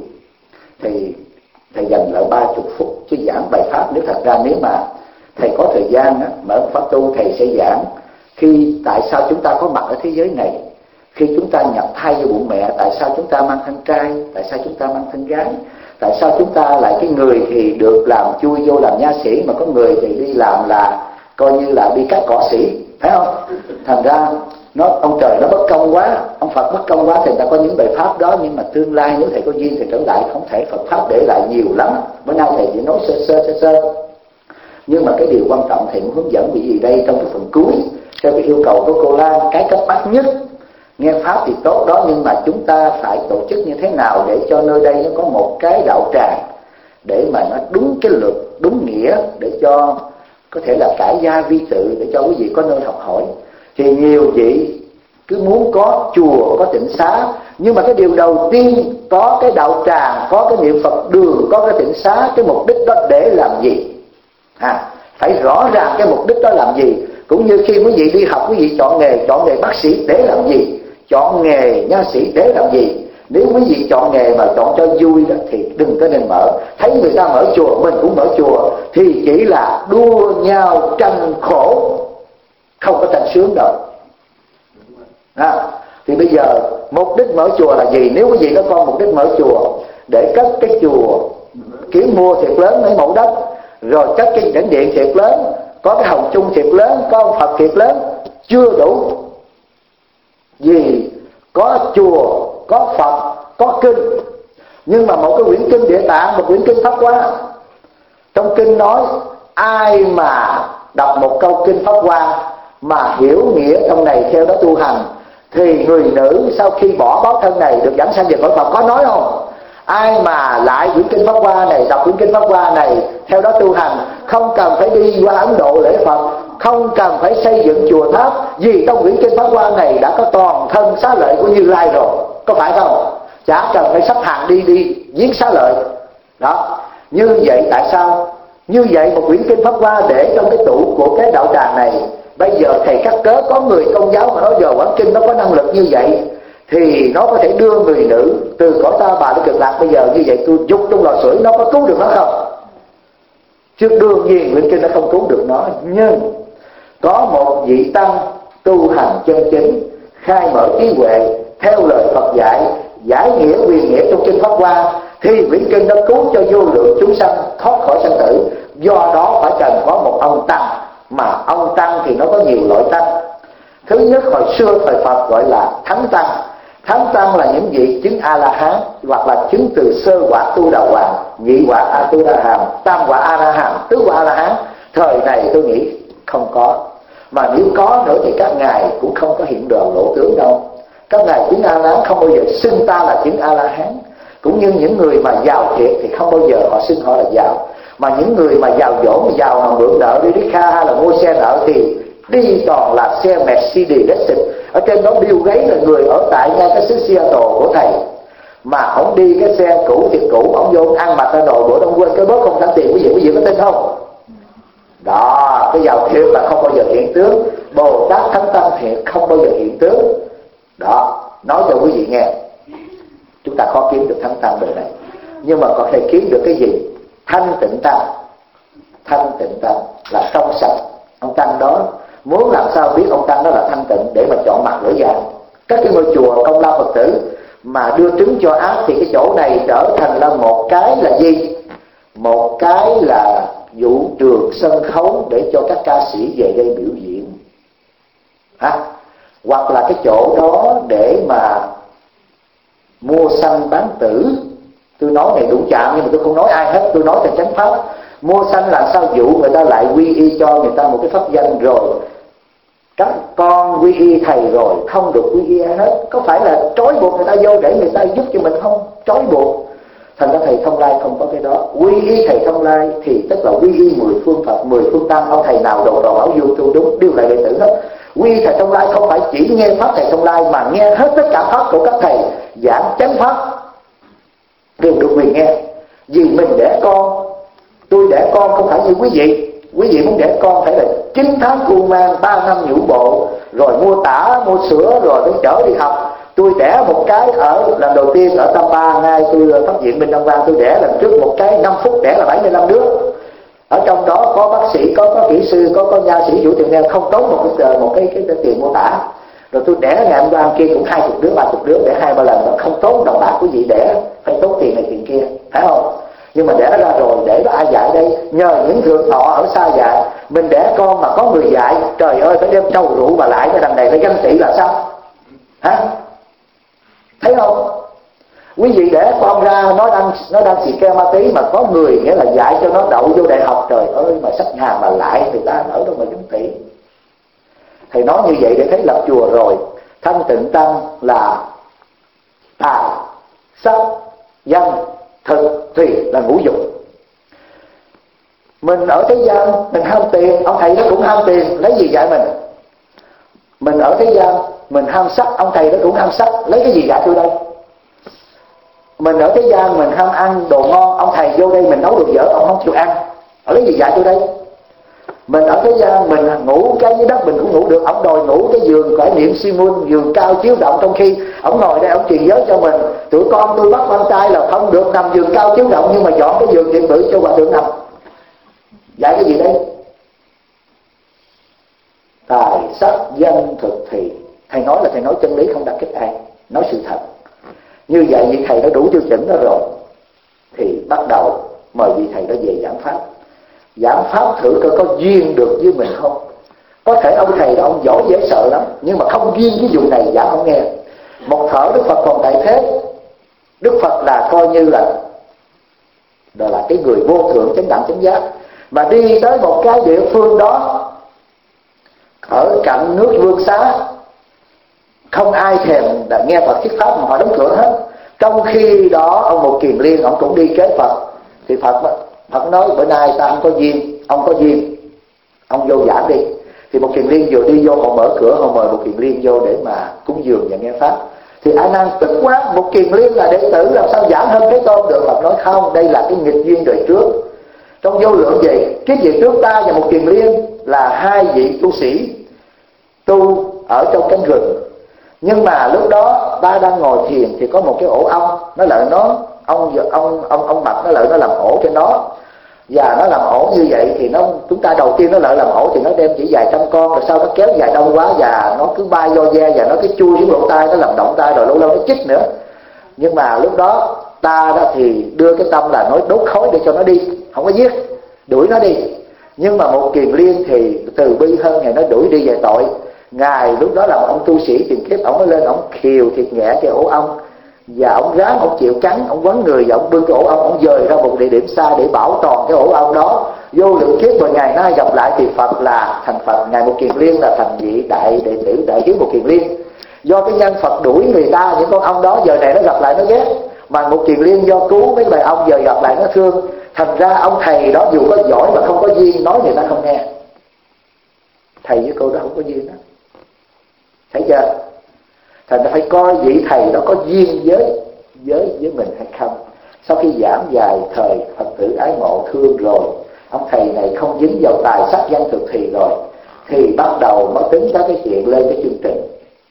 thì thầy dành lại ba chục phút chứ giảng bài pháp. Nếu thật ra nếu mà thầy có thời gian á, mở pháp tu thầy sẽ giảng khi tại sao chúng ta có mặt ở thế giới này, khi chúng ta nhập thai vô bụng mẹ, tại sao chúng ta mang thân trai, tại sao chúng ta mang thân gái, tại sao chúng ta lại cái người thì được làm chui vô làm nha sĩ, mà có người thì đi làm là coi như là đi cắt cỏ sĩ, phải không? Thành ra nó ông trời nó bất công quá, ông Phật bất công quá, thì ta có những bài pháp đó, nhưng mà tương lai nếu thầy có duyên thì trở lại không thể Phật pháp để lại nhiều lắm. Bữa nay thầy chỉ nói sơ sơ sơ sơ, nhưng mà cái điều quan trọng thầy muốn hướng dẫn vị gì đây trong cái phần cuối theo cái yêu cầu của cô Lan, cái cấp bách nhất. Nghe pháp thì tốt đó, nhưng mà chúng ta phải tổ chức như thế nào để cho nơi đây nó có một cái đạo tràng để mà nó đúng cái luật, đúng nghĩa, để cho có thể là cải gia vi tự, để cho quý vị có nơi học hỏi. Thì nhiều vị cứ muốn có chùa, có tịnh xá, nhưng mà cái điều đầu tiên có cái đạo tràng, có cái niệm Phật đường, có cái tịnh xá, cái mục đích đó để làm gì? À, phải rõ ràng cái mục đích đó làm gì. Cũng như khi quý vị đi học, quý vị chọn nghề, chọn nghề bác sĩ để làm gì? Chọn nghề nha sĩ để làm gì? Nếu quý vị chọn nghề mà chọn cho vui đó, thì đừng có nên mở. Thấy người ta mở chùa, mình cũng mở chùa, thì chỉ là đua nhau tranh khổ, không có tranh sướng đâu. À, thì bây giờ mục đích mở chùa là gì? Nếu quý vị có con mục đích mở chùa để cất cái chùa, kiếm mua thiệt lớn mấy mẫu đất, rồi cất cái đỉnh điện thiệt lớn, có cái hồng chung thiệt lớn, có ông Phật thiệt lớn, chưa đủ. Vì có chùa, có Phật, có kinh, nhưng mà một cái quyển kinh Địa Tạng, một quyển kinh Pháp Hoa, trong kinh nói ai mà đọc một câu kinh Pháp Hoa mà hiểu nghĩa trong này theo đó tu hành, thì người nữ sau khi bỏ báo thân này được dẫn sanh về cõi Phật. Có nói không? Ai mà lại quyển kinh Pháp Hoa này, đọc quyển kinh Pháp Hoa này theo đó tu hành, không cần phải đi qua Ấn Độ lễ Phật, không cần phải xây dựng chùa tháp, vì trong quyển kinh Pháp Hoa này đã có toàn thân xá lợi của Như Lai rồi, có phải không? Chả cần phải sắp hàng đi đi giếng xá lợi đó. Như vậy tại sao? Như vậy một quyển kinh Pháp Hoa để trong cái tủ của cái đạo tràng này, bây giờ thầy cắt cớ có người công giáo mà nói giờ quán kinh nó có năng lực như vậy, thì nó có thể đưa người nữ từ cõi Ta Bà đến Cực Lạc. Bây giờ như vậy tôi dục trong lò sưởi, nó có cứu được nó không? Chứ đương nhiên quyển kinh nó không cứu được nó. Nhưng có một vị tăng tu hành chân chính, khai mở trí huệ theo lời Phật dạy, giải nghĩa quyền nghĩa trong kinh Pháp Hoa, thì quyển kinh nó cứu cho vô lượng chúng sanh thoát khỏi sanh tử. Do đó phải cần có một ông tăng, mà ông tăng thì nó có nhiều loại tăng. Thứ nhất, hồi xưa thời Phật gọi là thánh tăng. Thánh tăng là những vị chứng A La Hán, hoặc là chứng từ sơ quả Tu Đà Hoàng, nhị quả A Tu Đà Hàm, tam quả A La Hàm, tứ quả A La Hán. Thời này tôi nghĩ không có, mà nếu có nữa thì các ngài cũng không có hiện đồ lộ tướng đâu. Các ngài chứng A La Hán không bao giờ xưng ta là chứng A La Hán. Cũng như những người mà giàu thiệt thì không bao giờ họ xưng họ là giàu. Mà những người mà giàu dỗ, mà giàu mà mượn nợ đi đi kha hay là mua xe nợ thì đi toàn là xe Mercedes. Ở trên đó Bill Gates là người ở tại ngay cái xứ Seattle của thầy, mà ông đi cái xe cũ thì cũ, ông vô ăn mặc ra đồ bữa ông quên cái bớt không trả tiền. Quý vị quý vị có tin không? Đó, cái giàu thiệt là không bao giờ hiện tướng. Bồ Tát Thánh Tăng thiệt không bao giờ hiện tướng. Đó, nói cho quý vị nghe, chúng ta khó kiếm được Thánh Tăng đời này, nhưng mà có thể kiếm được cái gì? Thanh Tịnh Tăng. Thanh Tịnh Tăng là trong sạch. Ông Tăng đó muốn làm sao biết ông tăng đó là thanh tịnh để mà chọn mặt lưỡi vàng. Các cái ngôi chùa Công Lao Phật tử mà đưa trứng cho ác thì cái chỗ này trở thành là một cái là gì? Một cái là vũ trường sân khấu để cho các ca sĩ về đây biểu diễn, à, hoặc là cái chỗ đó để mà mua sanh bán tử. Tôi nói này đủ chạm nhưng mà tôi không nói ai hết, tôi nói thành chánh pháp. Mua sanh là sao dụ người ta lại quy y cho người ta một cái pháp danh rồi các con quy y thầy rồi không được quy y ai hết. Có phải là trói buộc người ta vô để người ta giúp cho mình không? Trói buộc. Thành ra thầy Thông Lai không có cái đó. Quy y thầy Thông Lai thì tức là quy y mười phương Phật, mười phương Tăng. Ông thầy nào đồ đồ bảo du tu đúng đều là đệ tử hết. Quy y thầy Thông Lai không phải chỉ nghe pháp thầy Thông Lai mà nghe hết tất cả pháp của các thầy giảng chánh pháp đều được quyền nghe. Vì mình đẻ con, tôi đẻ con không phải như quý vị. Quý vị muốn đẻ con phải là chín tháng cu mang, ba năm nhũ bộ, rồi mua tả, mua sữa, rồi mới chở đi học. Tôi đẻ một cái ở lần đầu tiên ở Tam Ba, ngay tôi phát hiện Minh Đông Văn, tôi đẻ lần trước một cái năm phút đẻ là bảy mươi lăm đứa. Ở trong đó có bác sĩ, có có kỹ sư, có có nha sĩ vũ tiền neo, không tốn một cái một cái, cái, cái tiền mô tả. Rồi tôi đẻ ngày hôm qua kia cũng hai chục đứa, ba chục đứa, đẻ hai ba lần, nó không tốn đồng bạc của vị đẻ, phải tốn tiền này tiền kia, phải không? Nhưng mà đẻ ra rồi để có ai dạy đây? Nhờ những thượng thọ ở xa dạy. Mình đẻ con mà có người dạy, trời ơi phải đem trâu rượu mà lại cái đằng này phải danh sĩ là sao? Hả? Thấy không? Quý vị đẻ con ra nó đang nó đang xì ke ma tí mà có người nghĩa là dạy cho nó đậu vô đại học, trời ơi mà sách nhà mà lại người ta ở đâu mà danh tỷ. Thầy nói như vậy để thấy lập chùa rồi. Thanh tịnh tăng là tài, sắc, danh, thực, thùy là ngũ dục. Mình ở thế gian mình ham tiền, ông thầy nó cũng ham tiền, lấy gì dạy mình? Mình ở thế gian mình ham sắc, ông thầy nó cũng ham sắc, lấy cái gì dạy tôi đây? Mình ở thế gian mình ham ăn đồ ngon, ông thầy vô đây mình nấu đồ dở, ông không chịu ăn, ông lấy gì dạy tôi đây? Mình ở thế gian mình ngủ cái dưới đất mình cũng ngủ được, ông đòi ngủ cái giường cải niệm siêu môn, giường cao chiếu động, trong khi ông ngồi đây ông truyền giới cho mình, tụi con tôi bắt con trai là không được nằm giường cao chiếu động nhưng mà dọn cái giường điện tử cho hòa thượng nằm. Dạy cái gì đây? Tài sắc danh thực thì thầy nói là thầy nói chân lý không đả kích ai, nói sự thật. Như vậy vị thầy đã đủ tiêu chuẩn đó rồi thì bắt đầu mời vị thầy đó về giảng pháp. Giảng pháp thử coi có duyên được với mình không. Có thể ông thầy đó ông giỏi dễ sợ lắm, nhưng mà không duyên cái vụ này giảng không nghe. Một thở Đức Phật còn tại thế, Đức Phật là coi như là đó là cái người vô thượng chánh đẳng chánh giác, mà đi tới một cái địa phương đó ở cạnh nước Vương Xá, không ai thèm nghe Phật thuyết pháp mà họ đóng cửa hết. Trong khi đó ông Một Kiền Liên ông cũng đi kế Phật, thì Phật Phật nói bữa nay ta không có duyên, ông có duyên, ông vô giảng đi. Thì Một Kiền Liên vừa đi vô họ mở cửa, họ mời Một Kiền Liên vô để mà cúng dường và nghe pháp. Thì A Nan tức quá, Một Kiền Liên là đệ tử làm sao giảng hơn Thế Tôn được? Phật nói không, đây là cái nghịch duyên đời trước. Trong vô lượng vậy, kiếp về trước ta và Một Kiền Liên là hai vị tu sĩ tu ở trong cánh rừng. Nhưng mà lúc đó ta đang ngồi thiền thì có một cái ổ ong, nó lợi nó ông ông ông ông mập nó lợi nó làm ổ cho nó, và nó làm ổ như vậy thì nó chúng ta đầu tiên nó lợi làm ổ thì nó đem chỉ vài trăm con, rồi sau nó kéo dài đông quá và nó cứ bay vô ve và nó cái chui xuống lỗ tai, nó làm động tai rồi lâu lâu nó chích nữa. Nhưng mà lúc đó ta đó thì đưa cái tâm là nói đốt khói để cho nó đi, không có giết, đuổi nó đi. Nhưng mà Một Kiền Liên thì từ bi hơn, ngày nó đuổi đi về tội. Ngài lúc đó là một ông tu sĩ tiền kiếp, ông mới lên ông khiều thiệt nhẹ cái ổ ong, và ông ráng ông chịu cắn, ông quấn người và ông bưng cái ổ ong, ông dời ra một địa điểm xa để bảo toàn cái ổ ong đó. Vô lượng kiếp rồi ngày nay gặp lại thì Phật là thành Phật, ngài Một Kiền Liên là thành vị đại đệ tử đại hiếu Một Kiền Liên. Do cái nhân Phật đuổi người ta, những con ong đó giờ này nó gặp lại nó ghét, mà Một Kiền Liên do cứu mấy bài ong giờ gặp lại nó thương. Thành ra ông thầy đó dù có giỏi mà không có duyên, nói người ta không nghe. Thầy với cô đó không có duyên đó, thấy chưa? Thành ra phải coi vị thầy đó có duyên với với với mình hay không. Sau khi giảng dài thời Phật tử ái ngộ thương rồi, ông thầy này không dính vào tài sắc danh thực thì rồi, thì bắt đầu mới tính tới cái chuyện lên cái chương trình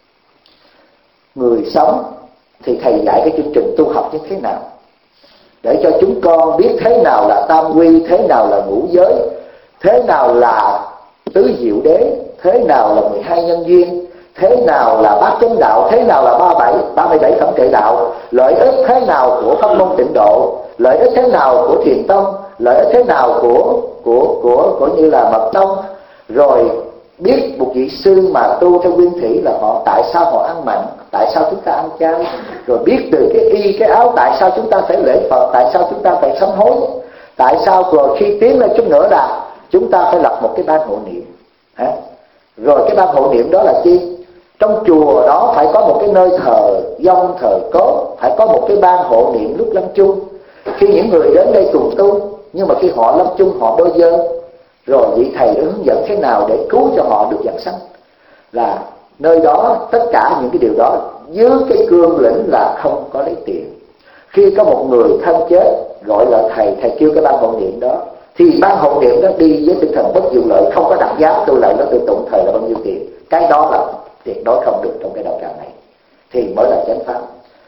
người sống. Thì thầy dạy cái chương trình tu học như thế nào để cho chúng con biết thế nào là tam quy, thế nào là ngũ giới, thế nào là tứ diệu đế, thế nào là mười hai nhân duyên, thế nào là bát chánh đạo, thế nào là ba bảy ba mươi bảy phẩm kệ đạo, lợi ích thế nào của pháp môn tịnh độ, lợi ích thế nào của thiền tông, lợi ích thế nào của của của của như là mật tông. Rồi biết một vị sư mà tu theo nguyên thủy là họ tại sao họ ăn mặn, tại sao chúng ta ăn chay, rồi biết từ cái y cái áo tại sao chúng ta phải lễ Phật, tại sao chúng ta phải sám hối, tại sao rồi khi tiến lên chút nữa là chúng ta phải lập một cái ban hộ niệm. Hả? Rồi cái ban hộ niệm đó là chi? Trong chùa đó phải có một cái nơi thờ vong thờ cốt, phải có một cái ban hộ niệm lúc lâm chung. Khi những người đến đây cùng tu, nhưng mà khi họ lâm chung họ đôi dơ, rồi vị thầy đã hướng dẫn thế nào để cứu cho họ được vãng sanh. Là nơi đó tất cả những cái điều đó dưới cái cương lĩnh là không có lấy tiền. Khi có một người thân chết gọi là thầy, thầy kêu cái ban hộ niệm đó, thì ban hộ niệm đó đi với tinh thần bất vụ lợi, không có đặt giá tôi lại nó tôi tụng thời là bao nhiêu tiền. Cái đó là tuyệt đối không được trong cái đạo tràng này, thì mới là chánh pháp.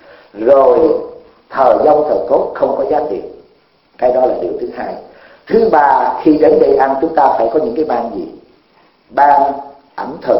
Rồi thờ vong thờ cốt không có giá tiền, cái đó là điều thứ hai. Thứ ba, khi đến đây ăn chúng ta phải có những cái ban gì? Ban ẩm thực,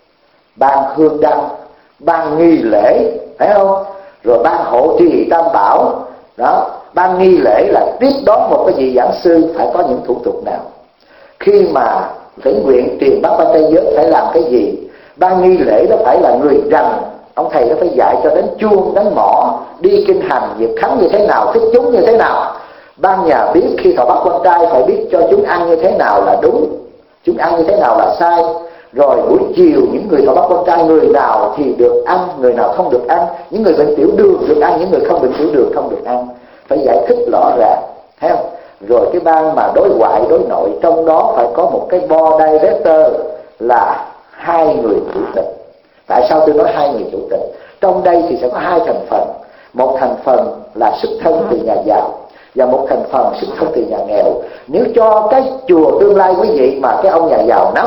ban hương đăng, ban nghi lễ, phải không? Rồi ban hộ trì tam bảo. Đó, ban nghi lễ là tiếp đón một cái vị giảng sư phải có những thủ tục nào. Khi mà thỉnh nguyện truyền bát quan trai giới phải làm cái gì? Ban nghi lễ đó phải là người rành, ông thầy nó phải dạy cho đến chuông, đến mõ, đi kinh hành, việc khánh như thế nào, thích chúng như thế nào. Ban nhà biết khi thọ bát quan trai phải biết cho chúng ăn như thế nào là đúng, chúng ăn như thế nào là sai. Rồi buổi chiều những người thọ bát quan trai, người nào thì được ăn, người nào không được ăn. Những người bệnh tiểu đường được ăn, những người không bệnh tiểu đường không được ăn. Phải giải thích rõ ràng, thấy không? Rồi cái ban mà đối ngoại đối nội, trong đó phải có một cái board director là hai người chủ tịch. Tại sao tôi nói hai người chủ tịch? Trong đây thì sẽ có hai thành phần. Một thành phần là xuất thân từ nhà giàu, và một thành phần xuất thân từ nhà nghèo. Nếu cho cái chùa tương lai quý vị mà cái ông nhà giàu nắm,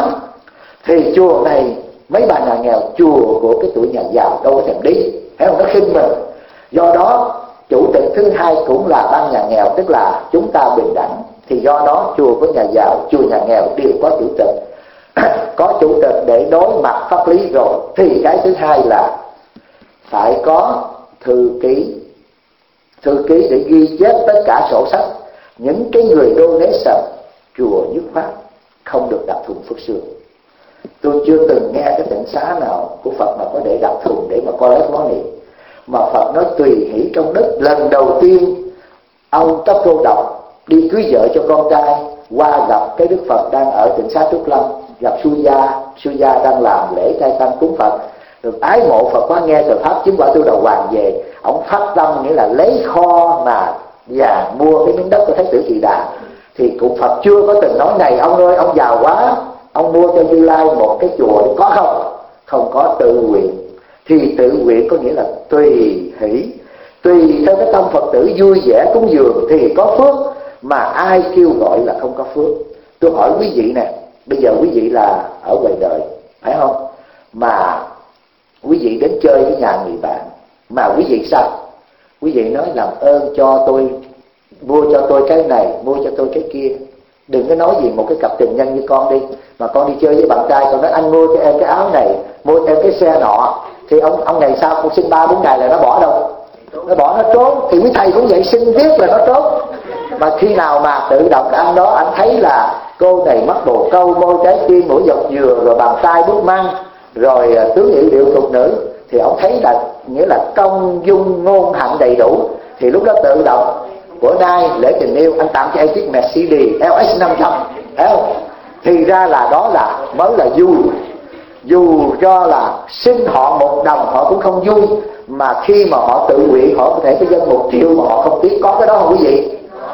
thì chùa này mấy bà nhà nghèo, chùa của cái tuổi nhà giàu đâu có thèm đi, thấy không? Nó khinh mình. Do đó chủ tịch thứ hai cũng là ban nhà nghèo, tức là chúng ta bình đẳng. Thì do đó chùa của nhà giàu, chùa nhà nghèo đều có chủ tịch. Có chủ tịch để đối mặt pháp lý rồi, thì cái thứ hai là phải có thư ký. Thư ký để ghi chép tất cả sổ sách. Những cái người donation chùa nhất pháp không được đặt thùng phước sương. Tôi chưa từng nghe cái tịnh xá nào của Phật mà có để đặt thùng để mà coi lấy món niệm. Mà Phật nói tùy hỷ trong đất. Lần đầu tiên ông Cấp Cô Độc đi cưới vợ cho con trai, qua gặp cái Đức Phật đang ở tịnh xá Trúc Lâm, gặp Su Gia. Su Gia đang làm lễ trai tăng cúng Phật, được ái mộ Phật quá, nghe từ pháp chứng quả tu đầu hoàng về. Ông phát tâm nghĩa là lấy kho mà vàng mua cái miếng đất của Thái tử Kỳ Đà. Thì cụ Phật chưa có từng nói này ông ơi ông giàu quá, ông mua cho Như Lai một cái chùa, có không? Không có, tự nguyện. Thì tự nguyện có nghĩa là tùy hỷ, tùy theo cái tâm Phật tử vui vẻ cúng dường thì có phước, mà ai kêu gọi là không có phước. Tôi hỏi quý vị nè, bây giờ quý vị là ở ngoài đời, phải không? Mà quý vị đến chơi với nhà người bạn, mà quý vị sao? Quý vị nói làm ơn cho tôi, mua cho tôi cái này, mua cho tôi cái kia. Đừng có nói gì một cái cặp tình nhân như con đi, mà con đi chơi với bạn trai, con nói anh mua cho em cái áo này, mua cho em cái xe nọ. Thì ông ông này sao, con xin ba bốn ngày là nó bỏ đâu? Nó bỏ, nó trốn. Thì quý thầy cũng vậy, xin viết là nó trốn. Mà khi nào mà tự động cái anh đó, anh thấy là cô này mắt bồ câu, môi trái tim, mũi dọc dừa, rồi bàn tay bút măng, rồi tướng hiệu điệu thuộc nữ, thì ông thấy là nghĩa là công dung ngôn hạnh đầy đủ, thì lúc đó tự động bữa nay lễ tình yêu anh tặng cho em chiếc Mercedes L S năm trăm, thấy không? Thì ra là đó là mới là vui. Dù cho là xin họ một đồng họ cũng không vui, mà khi mà họ tự nguyện họ có thể cái dân một triệu mà họ không tiếc. Có cái đó không quý vị?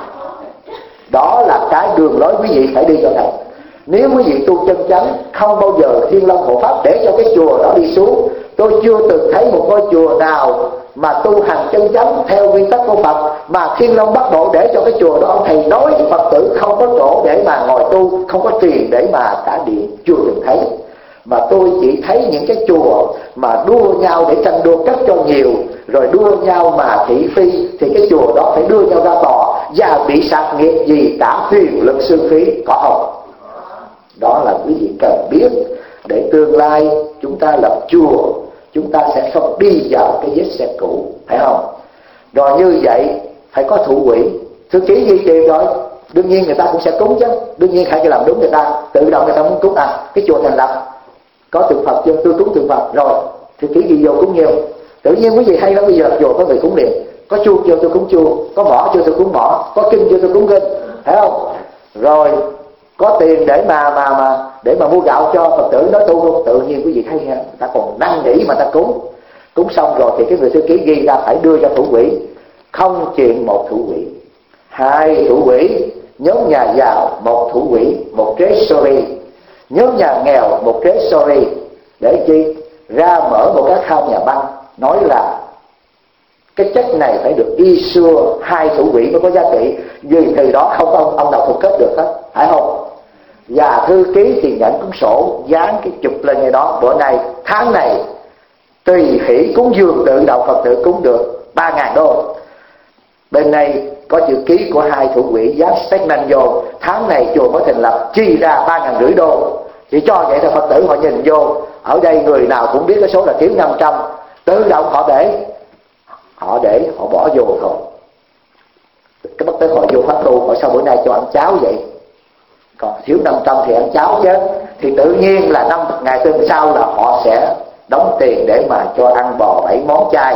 Đó là cái đường lối quý vị phải đi cho thầy. Nếu quý vị tu chân chánh, không bao giờ Thiên Long hộ pháp để cho cái chùa đó đi xuống. Tôi chưa từng thấy một ngôi chùa nào mà tu hành chân chánh theo nguyên tắc của Phật mà Thiên Long bắt bộ để cho cái chùa đó ông thầy nói Phật tử không có chỗ để mà ngồi tu, không có tiền để mà cả điện, chưa từng thấy. Mà tôi chỉ thấy những cái chùa mà đua nhau để tranh đua cấp cho nhiều, rồi đua nhau mà thị phi, thì cái chùa đó phải đưa nhau ra tòa và bị sạc nghiệp vì cả thuyền lực sư phí, có không? Đó là quý vị cần biết. để tương lai chúng ta lập chùa, chúng ta sẽ không đi vào cái vết xe cũ, phải không? Rồi như vậy phải có thủ quỹ. Thư ký ghi tiền rồi, đương nhiên người ta cũng sẽ cúng chứ, đương nhiên phải làm đúng người ta, tự động người ta muốn cúng. À, cái chùa thành lập có tượng Phật chưa, tôi cúng tượng Phật rồi, thư ký ghi vô cúng nhiều. Tự nhiên quý vị hay lắm, bây giờ chùa có người cúng liền, có chuông chưa tôi cúng chuông, có mỏ chưa tôi cúng mỏ, có kinh chưa tôi cúng kinh, phải không? Rồi có tiền để mà mà mà để mà mua gạo cho Phật tử nói tu luôn. Tự nhiên quý vị thấy nghe, ta còn năn nỉ mà ta cúng. Cúng xong rồi thì cái người thư ký ghi ra phải đưa cho thủ quỹ. Không chuyện một thủ quỹ, hai thủ quỹ. Nhóm nhà giàu một thủ quỹ, một treasury. Nhóm nhà nghèo một treasury. Để chi? Ra mở một cái khao nhà băng, nói là cái chất này phải được issue hai thủ quỹ mới có giá trị, vì từ đó không có ông, ông nào thuộc kết được hết, phải không? Và thư ký thì nhận cuốn sổ dán cái chụp lên ngay đó, bữa nay tháng này tùy hỷ cúng dường tự động Phật tử cúng được ba ngàn đô. Bên này có chữ ký của hai thủ quỹ dán statement vô, tháng này chùa mới thành lập chi ra ba ngàn rưỡi đô. Chỉ cho vậy thôi, Phật tử họ nhìn vô, ở đây người nào cũng biết cái số là thiếu năm trăm, tự động họ để họ để họ bỏ vô thôi. Cái bất tới họ vô pháp tu, họ sao bữa nay cho ăn cháo vậy? Còn thiếu năm trăm thì ăn cháo chứ. Thì tự nhiên là năm ngày tuần sau là họ sẽ đóng tiền để mà cho ăn bò bảy món chay,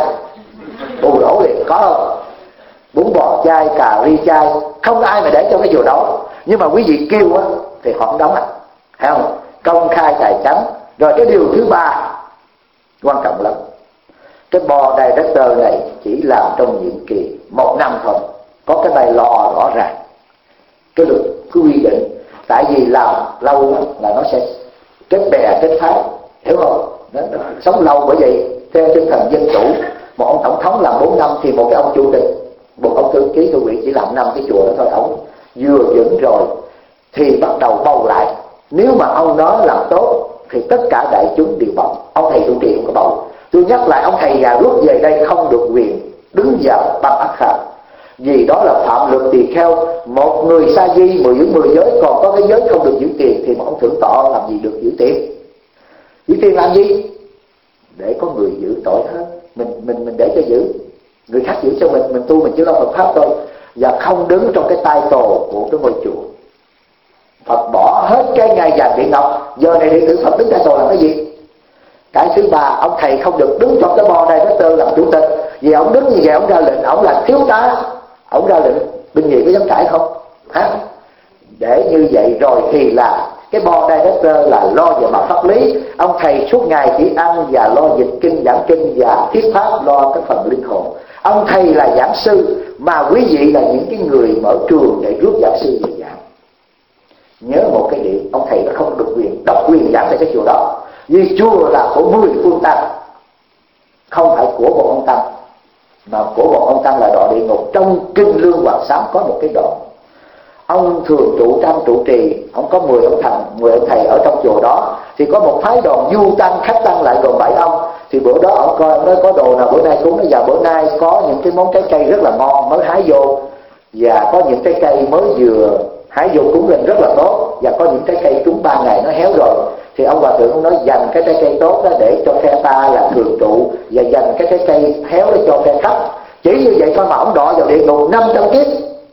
bù đổ liền, có không? Bún bò chay, cà ri chay, không có ai mà để cho cái chùa đó. Nhưng mà quý vị kêu á thì họ không đóng à, thấy không? Công khai tài chánh. Rồi cái điều thứ ba quan trọng lắm, cái board director này chỉ làm trong nhiệm kỳ một năm thôi, có cái bài lò rõ ràng, cái luật cái quy định. Tại vì làm lâu là nó sẽ kết bè kết phái, hiểu không? Nó, nó sống lâu. Bởi vậy theo tinh thần dân chủ, một ông tổng thống làm bốn năm thì một cái ông chủ tịch, một ông thư ký thủ quỹ chỉ làm năm cái chùa đó thôi. Ông vừa vững rồi thì bắt đầu bầu lại. Nếu mà ông đó làm tốt thì tất cả đại chúng đều bầu. Ông thầy trụ trì không có bầu. Tôi nhắc lại, ông thầy già rút về đây không được quyền đứng vào ban ác kham, vì đó là phạm luật tỳ kheo. Một người sa di mười giữ mười giới, còn có cái giới không được giữ tiền, thì một ông thượng tọa làm gì được giữ tiền? Giữ tiền làm gì? Để có người giữ tội hết. Mình mình mình để cho giữ, người khác giữ cho mình, mình tu mình chỉ lo Phật pháp thôi, và không đứng trong cái title của cái ngôi chùa. Phật bỏ hết cái ngai vàng điện ngọc, giờ này đệ tử Phật đứng title làm cái gì? Cái thứ ba, ông thầy không được đứng trong cái board này nó làm chủ tịch, vì ông đứng như vậy ông ra lệnh, ông là thiếu tá, ông ra lệnh bên gì có dám cãi không? Hả? Để như vậy rồi thì là cái board director là lo về mặt pháp lý, ông thầy suốt ngày chỉ ăn và lo dịch kinh, giảng kinh và thuyết pháp, lo cái phần linh hồn. Ông thầy là giảng sư, mà quý vị là những cái người mở trường để rước giảng sư về giảng. Nhớ một cái điểm, ông thầy nó không được quyền độc quyền giảng tại cái chùa đó, vì chùa là của mười phương tăng, không phải của một ông tăng, mà của một ông tăng là đọa địa ngục. Trong kinh Lương Hoàng Sám có một cái đoạn, ông thường trụ tam trụ trì, ông có mười ông thần, mười ông thầy ở trong chùa đó, thì có một phái đoàn du tăng, khách tăng lại gồm bảy ông. Thì bữa đó ông coi, ông nói có đồ nào bữa nay cúng, bây giờ bữa nay có những cái món trái cây rất là ngon mới hái vô, và có những trái cây mới vừa hái vô cúng lên rất là tốt, và có những trái cây cúng ba ngày nó héo rồi. Thì ông hòa thượng ông nói dành cái trái cây tốt đó để cho phe ta là thường trụ, và dành cái trái cây héo để cho phe khách. Chỉ như vậy thôi mà ông đọa vào địa ngục năm trăm kiếp.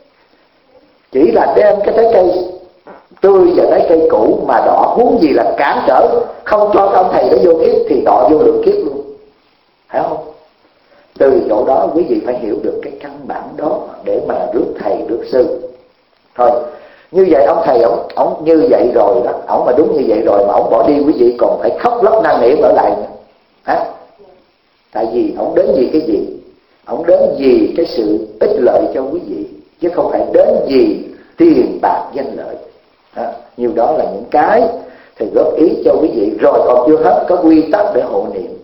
Chỉ là đem cái trái cây tươi và trái cây cũ mà đọa, huống gì là cản trở không cho ông thầy nó vô kiếp, thì đọa vô lượng kiếp luôn, phải không? Từ chỗ đó quý vị phải hiểu được cái căn bản đó để mà rước thầy rước sư. Thôi như vậy ông thầy ổng ổng như vậy rồi đó, ổng mà đúng như vậy rồi mà ổng bỏ đi, quý vị còn phải khóc lóc năn nỉ ở lại nữa, hả? Tại vì ổng đến vì cái gì? Ổng đến vì cái sự ích lợi cho quý vị, chứ không phải đến vì tiền bạc danh lợi. À, nhiều đó là những cái thầy góp ý cho quý vị. Rồi còn chưa hết, có quy tắc để hộ niệm.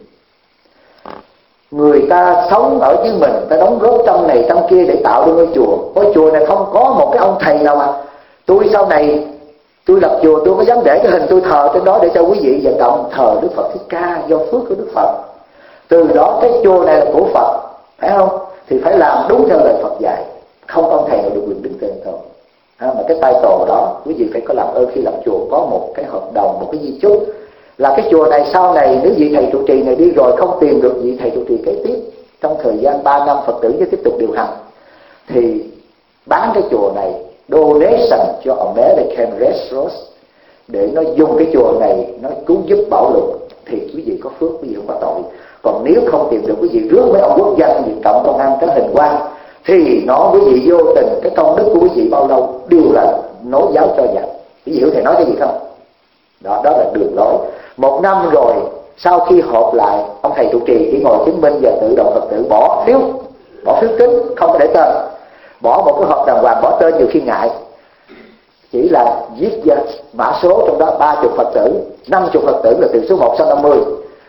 Người ta sống ở với mình, ta đóng góp trong này trong kia để tạo ra ngôi chùa. Ngôi chùa này không có một cái ông thầy nào mà tôi sau này tôi lập chùa tôi có dám để cái hình tôi thờ trên đó để cho quý vị vận động thờ Đức Phật Thích Ca do phước của Đức Phật. Từ đó cái chùa này là của Phật, phải không? Thì phải làm đúng theo lời Phật dạy, không ông thầy nào được quyền đứng tên thôi. À, mà cái title đó quý vị phải có làm ơn khi lập chùa có một cái hợp đồng, một cái di chúc là cái chùa này sau này nếu vị thầy trụ trì này đi rồi không tìm được vị thầy trụ trì kế tiếp trong thời gian ba năm Phật tử sẽ tiếp tục điều hành, thì bán cái chùa này donation cho American Red Cross để nó dùng cái chùa này nó cứu giúp bảo lục, thì quý vị có phước, quý vị không có tội. Còn nếu không tìm được, quý vị rước mấy ông quốc dân gì cộng công ăn cái hình quan, thì nó quý vị vô tình cái công đức của quý vị bao lâu đều là nối giáo cho giặc. Quý vị hiểu thầy nói cái gì không? Đó, đó là đường lối. Một năm rồi sau khi họp lại, ông thầy trụ trì chỉ ngồi chứng minh và tự động Phật tử bỏ phiếu, bỏ phiếu kín, không có để tên, bỏ một cái hộp đàng hoàng, bỏ tên nhiều khi ngại, chỉ là viết ra mã số, trong đó ba chục Phật tử, năm chục Phật tử là từ số một sang năm mươi.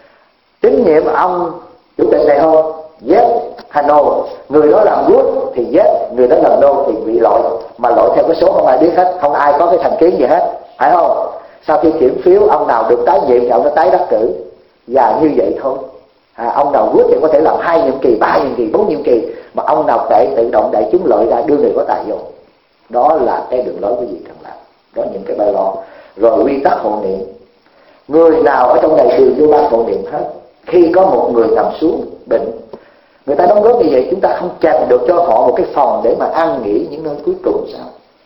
Tín nhiệm ông chủ tịch này không? Yes hay no? Người đó làm good thì yes, người đó làm no thì bị loại, mà loại theo cái số không ai biết hết, không ai có cái thành kiến gì hết, phải không? Sau khi kiểm phiếu, ông nào được tái nhiệm thì ông nó tái đắc cử, và như vậy thôi. À, ông nào good thì có thể làm hai nhiệm kỳ, ba nhiệm kỳ, bốn nhiệm kỳ, mà ông nào tệ tự động đại chúng lợi ra đưa người có tài vô. Đó là cái đường lối của gì cần làm. Đó những cái bài lo. Rồi quy tắc hộ niệm, người nào ở trong này đều vô ban hộ niệm hết. Khi có một người nằm xuống bệnh, người ta đóng góp như vậy, chúng ta không chặt được cho họ một cái phòng để mà an nghỉ những nơi cuối cùng sao?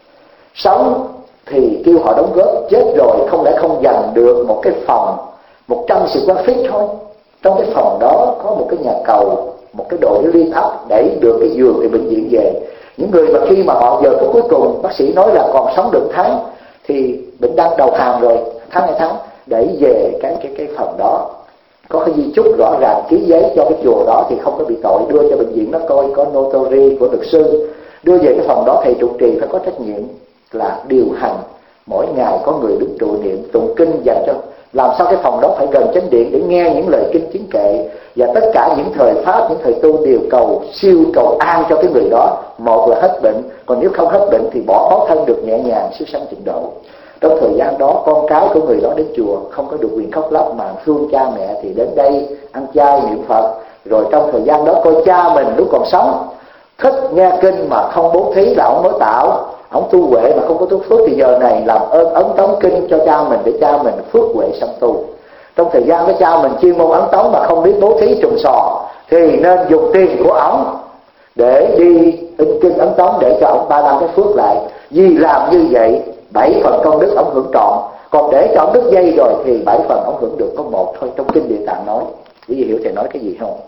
Sống thì kêu họ đóng góp, chết rồi không lẽ không dành được một cái phòng một trăm square feet thôi. Trong cái phòng đó có một cái nhà cầu, một cái đồ để liên ấp, đẩy được cái giường thì bệnh viện về. Những người mà khi mà họ giờ phút cuối cùng bác sĩ nói là còn sống được tháng, thì bệnh đang đầu hàng rồi, tháng hai tháng, đẩy về cái cái cái phòng đó, có cái di chúc rõ ràng, ký giấy cho cái chùa đó thì không có bị tội, đưa cho bệnh viện nó coi, có notary của luật sư, đưa về cái phòng đó. Thầy trụ trì phải có trách nhiệm là điều hành, mỗi ngày có người đứng trụ niệm tụng kinh dành cho, làm sao cái phòng đó phải gần chánh điện để nghe những lời kinh chứng kệ, và tất cả những thời pháp, những thời tu đều cầu siêu cầu an cho cái người đó. Một là hết bệnh, còn nếu không hết bệnh thì bỏ khó thân được nhẹ nhàng, siêu sanh tịnh độ. Trong thời gian đó con cái của người đó đến chùa không có được quyền khóc lóc mà thương cha mẹ thì đến đây ăn chay niệm Phật. Rồi trong thời gian đó coi cha mình lúc còn sống thích nghe kinh mà không bố thí là ông mới tạo, ông tu huệ mà không có tu phước, thì giờ này làm ơn ấn tống kinh cho cha mình để cha mình phước huệ song tu. Trong thời gian đó cha mình chuyên môn ấn tống mà không biết bố thí trùng sò, thì nên dùng tiền của ông để đi in kinh ấn tống để cho ông ba năm cái phước lại. Vì làm như vậy bảy phần công đức ông hưởng trọn, còn để cho ông đứt dây rồi thì bảy phần ông hưởng được có một thôi. Trong kinh Địa Tạng nói, quý vị hiểu thầy nói cái gì không?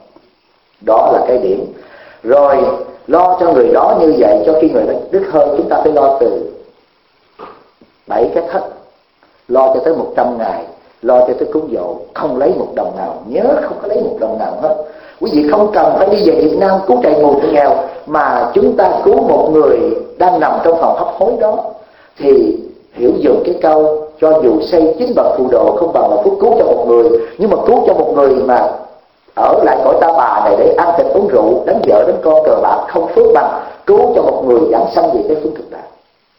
Đó là cái điểm. Rồi lo cho người đó như vậy, cho khi người đó đứt hơi, chúng ta phải lo từ bảy cái thất, lo cho tới một trăm ngày, lo cho tới cúng dỗ, không lấy một đồng nào, nhớ không có lấy một đồng nào hết. Quý vị không cần phải đi về Việt Nam cứu trại mù cho nghèo, mà chúng ta cứu một người đang nằm trong phòng hấp hối đó, thì hiểu dùng cái câu cho dù xây chín bậc phù đồ không bằng một phút cứu cho một người, nhưng mà cứu cho một người mà ở lại cõi ta bà này để ăn thịt uống rượu, đánh vợ đánh con cờ bạc, không phước bằng cứu cho một người giảng sanh về cái phương cực đạo.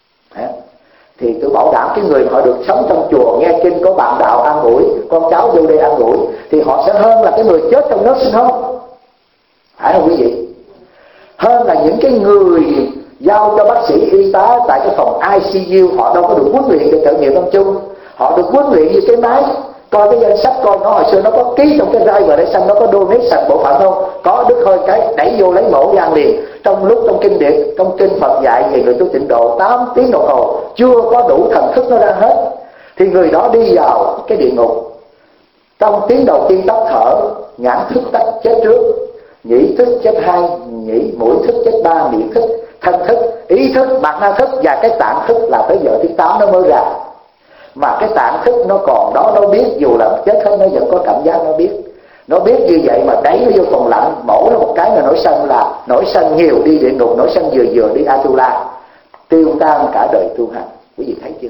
Thì tôi bảo đảm cái người mà họ được sống trong chùa nghe kinh, có bạn đạo an ủi, con cháu vô đây an ủi, thì họ sẽ hơn là cái người chết trong nước sinh không? Phải không quý vị? Hơn là những cái người giao cho bác sĩ y tá tại cái phòng I C U, họ đâu có được huấn luyện để thử nghiệm tâm chung, họ được huấn luyện như cái máy coi cái danh sách, coi nó hồi xưa nó có ký trong cái driver để xem nó có donation bộ phận không, có đứt hơi cái đẩy vô lấy mẫu gan liền. Trong lúc trong kinh điển, trong kinh Phật dạy về người tu tịnh độ tám tiếng đồng hồ chưa có đủ thần thức nó ra hết, thì người đó đi vào cái địa ngục. Trong tiếng đầu tiên tắt thở, nhãn thức tắt chết trước, nhĩ thức chết hai, nhĩ mũi thức chết ba, miệng thức, thân thức, ý thức, mặt na thức, và cái tạng thức là tới giờ thứ tám nó mới ra. Mà cái tạng thức nó còn đó, nó biết dù là chết hết nó vẫn có cảm giác, nó biết. Nó biết như vậy mà đẩy nó vô phòng lạnh, mổ nó một cái là nổi sân, là nổi sân nhiều đi địa ngục, nổi sân vừa vừa đi Atula, tiêu tan cả đời tu hành. Quý vị thấy chưa?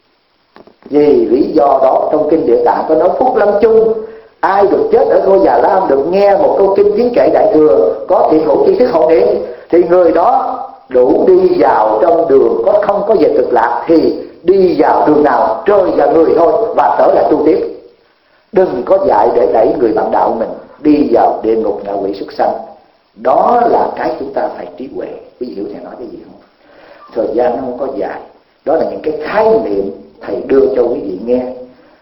Vì lý do đó trong kinh Địa Tạng có nói phúc lâm chung, ai được chết ở ngôi Già Lam được nghe một câu kinh tiếng kệ đại thừa, có thiện hữu tri thức hộ niệm, thì người đó đủ đi vào trong đường có không có về cực lạc, thì đi vào đường nào trời và người thôi, và trở lại tu tiếp. Đừng có dạy để đẩy người bạn đạo mình đi vào địa ngục ngạ quỷ súc sanh. Đó là cái chúng ta phải trí huệ. Quý vị hiểu thầy nói cái gì không? Thời gian nó không có dài. Đó là những cái khái niệm thầy đưa cho quý vị nghe.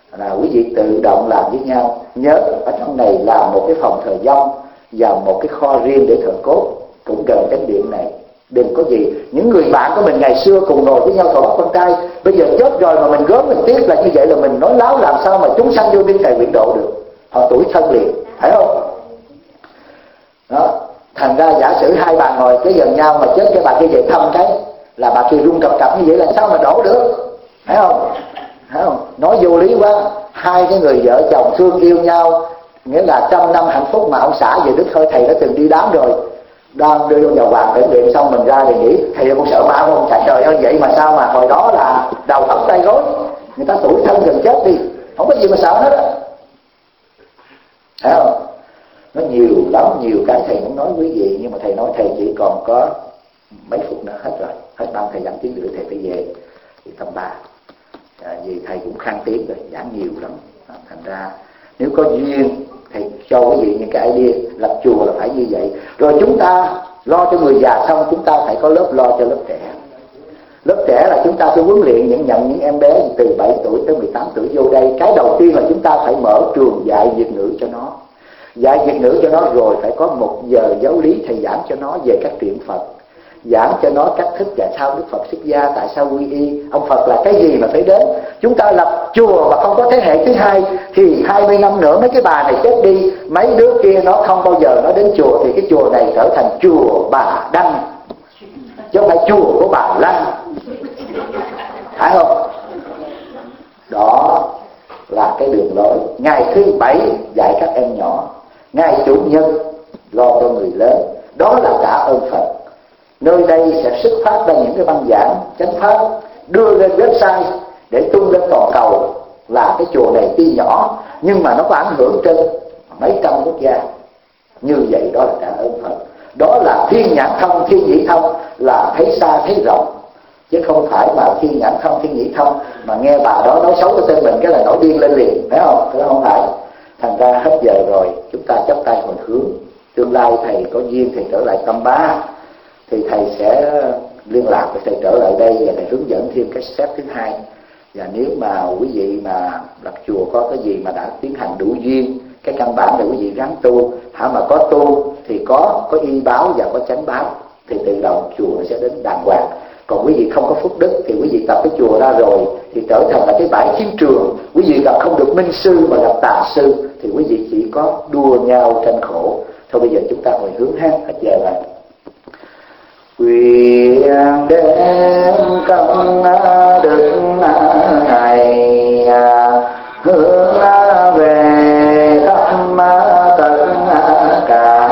là quý vị tự động làm với nhau. Nhớ ở trong này là một cái phòng thờ vong và một cái kho riêng để thờ cốt, cũng gần chánh điện này. Đừng có gì những người bạn của mình ngày xưa cùng ngồi với nhau thọ bắt con trai, bây giờ chết rồi mà mình gớm mình tiếc là như vậy, là mình nói láo, làm sao mà chúng sanh vô biên thầy nguyện độ được. Họ tuổi thân liền, phải không? Đó, thành ra giả sử hai bà ngồi kế gần nhau mà chết cái bà kia về thăm cái là bà kia run cập cập như vậy, là sao mà đổ được, phải không? Phải không? Nói vô lý quá. Hai cái người vợ chồng thương yêu nhau, nghĩa là trăm năm hạnh phúc, mà ông xã về Đức thôi, thầy đã từng đi đám rồi, đang đưa vô nhà hoàng để luyện xong mình ra thì nghĩ thầy cũng sợ ma không? Trời trời ơi, vậy mà sao mà hồi đó là đầu ấp tay gối, người ta tuổi thân gần chết đi, không có gì mà sợ hết á, thấy không? Nó nhiều lắm, nhiều cái thầy muốn nói quý vị, nhưng mà thầy nói thầy chỉ còn có mấy phút nữa hết rồi, hết ban thầy giảng tiếng nữa thầy phải về thì tầm ba, à, vì thầy cũng khang tiếng rồi, giảng nhiều lắm, à, thành ra nếu có duyên thầy cho quý vị những cái idea lập chùa là phải như vậy. Rồi chúng ta lo cho người già xong, chúng ta phải có lớp lo cho lớp trẻ. Lớp trẻ là chúng ta sẽ huấn luyện những nhận những em bé từ bảy tuổi tới mười tám tuổi vô đây. Cái đầu tiên là chúng ta phải mở trường dạy Việt ngữ cho nó, dạy Việt ngữ cho nó, rồi phải có một giờ giáo lý thầy giảng cho nó về các truyện Phật, giảng cho nó cách thức tại sao Đức Phật xuất gia, tại sao quy y, ông Phật là cái gì mà phải đến. Chúng ta lập chùa mà không có thế hệ thứ hai thì hai mươi năm nữa mấy cái bà này chết đi, mấy đứa kia nó không bao giờ nó đến chùa, thì cái chùa này trở thành chùa bà Đăng chứ không phải chùa của bà Lăng, phải không? Đó là cái đường lối. Ngày thứ bảy dạy các em nhỏ, ngày chủ nhật lo cho người lớn, đó là trả ơn Phật. Nơi đây sẽ xuất phát ra những cái băng giảng chánh pháp đưa lên website để tung lên toàn cầu, là cái chùa này tuy nhỏ nhưng mà nó có ảnh hưởng trên mấy trăm quốc gia. Như vậy đó là trả ơn Phật, đó là thiên nhãn thông, thiên nhĩ thông, là thấy xa thấy rộng, chứ không phải mà thiên nhãn thông, thiên nhĩ thông mà nghe bà đó nói xấu cái tên mình cái là nổi điên lên liền, phải không? Thế không phải. Thành ra hết giờ rồi, chúng ta chắp tay hồi hướng. Tương lai thầy có duyên thầy trở lại Tâm Ba thì thầy sẽ liên lạc với thầy trở lại đây và thầy hướng dẫn thêm cái step thứ hai. Và nếu mà quý vị mà lập chùa có cái gì mà đã tiến hành đủ duyên, cái căn bản là quý vị ráng tu, hả mà có tu thì có có y báo và có chánh báo, thì tự động chùa nó sẽ đến đàng hoàng. Còn quý vị không có phúc đức thì quý vị tập cái chùa ra rồi thì trở thành là cái bãi chiến trường, quý vị gặp không được minh sư mà gặp tà sư, thì quý vị chỉ có đua nhau tranh khổ. Thôi bây giờ chúng ta hồi hướng hát, hết giờ rồi. Quyền đến công đức này hướng về khắp tất cả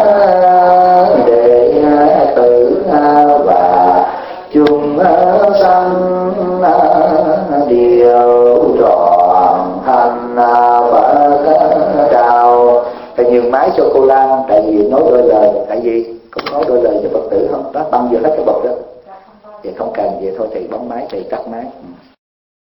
đệ tử và chúng sanh đều trọn thành Phật đạo. Thầy nhường máy cho cô Lan, tại vì nói đôi lời, tại vì không nói đôi lời cho Phật tử không, nó băng vô hết cái bậc đó. Vậy không cần, vậy thôi thầy bấm máy, thầy tắt máy.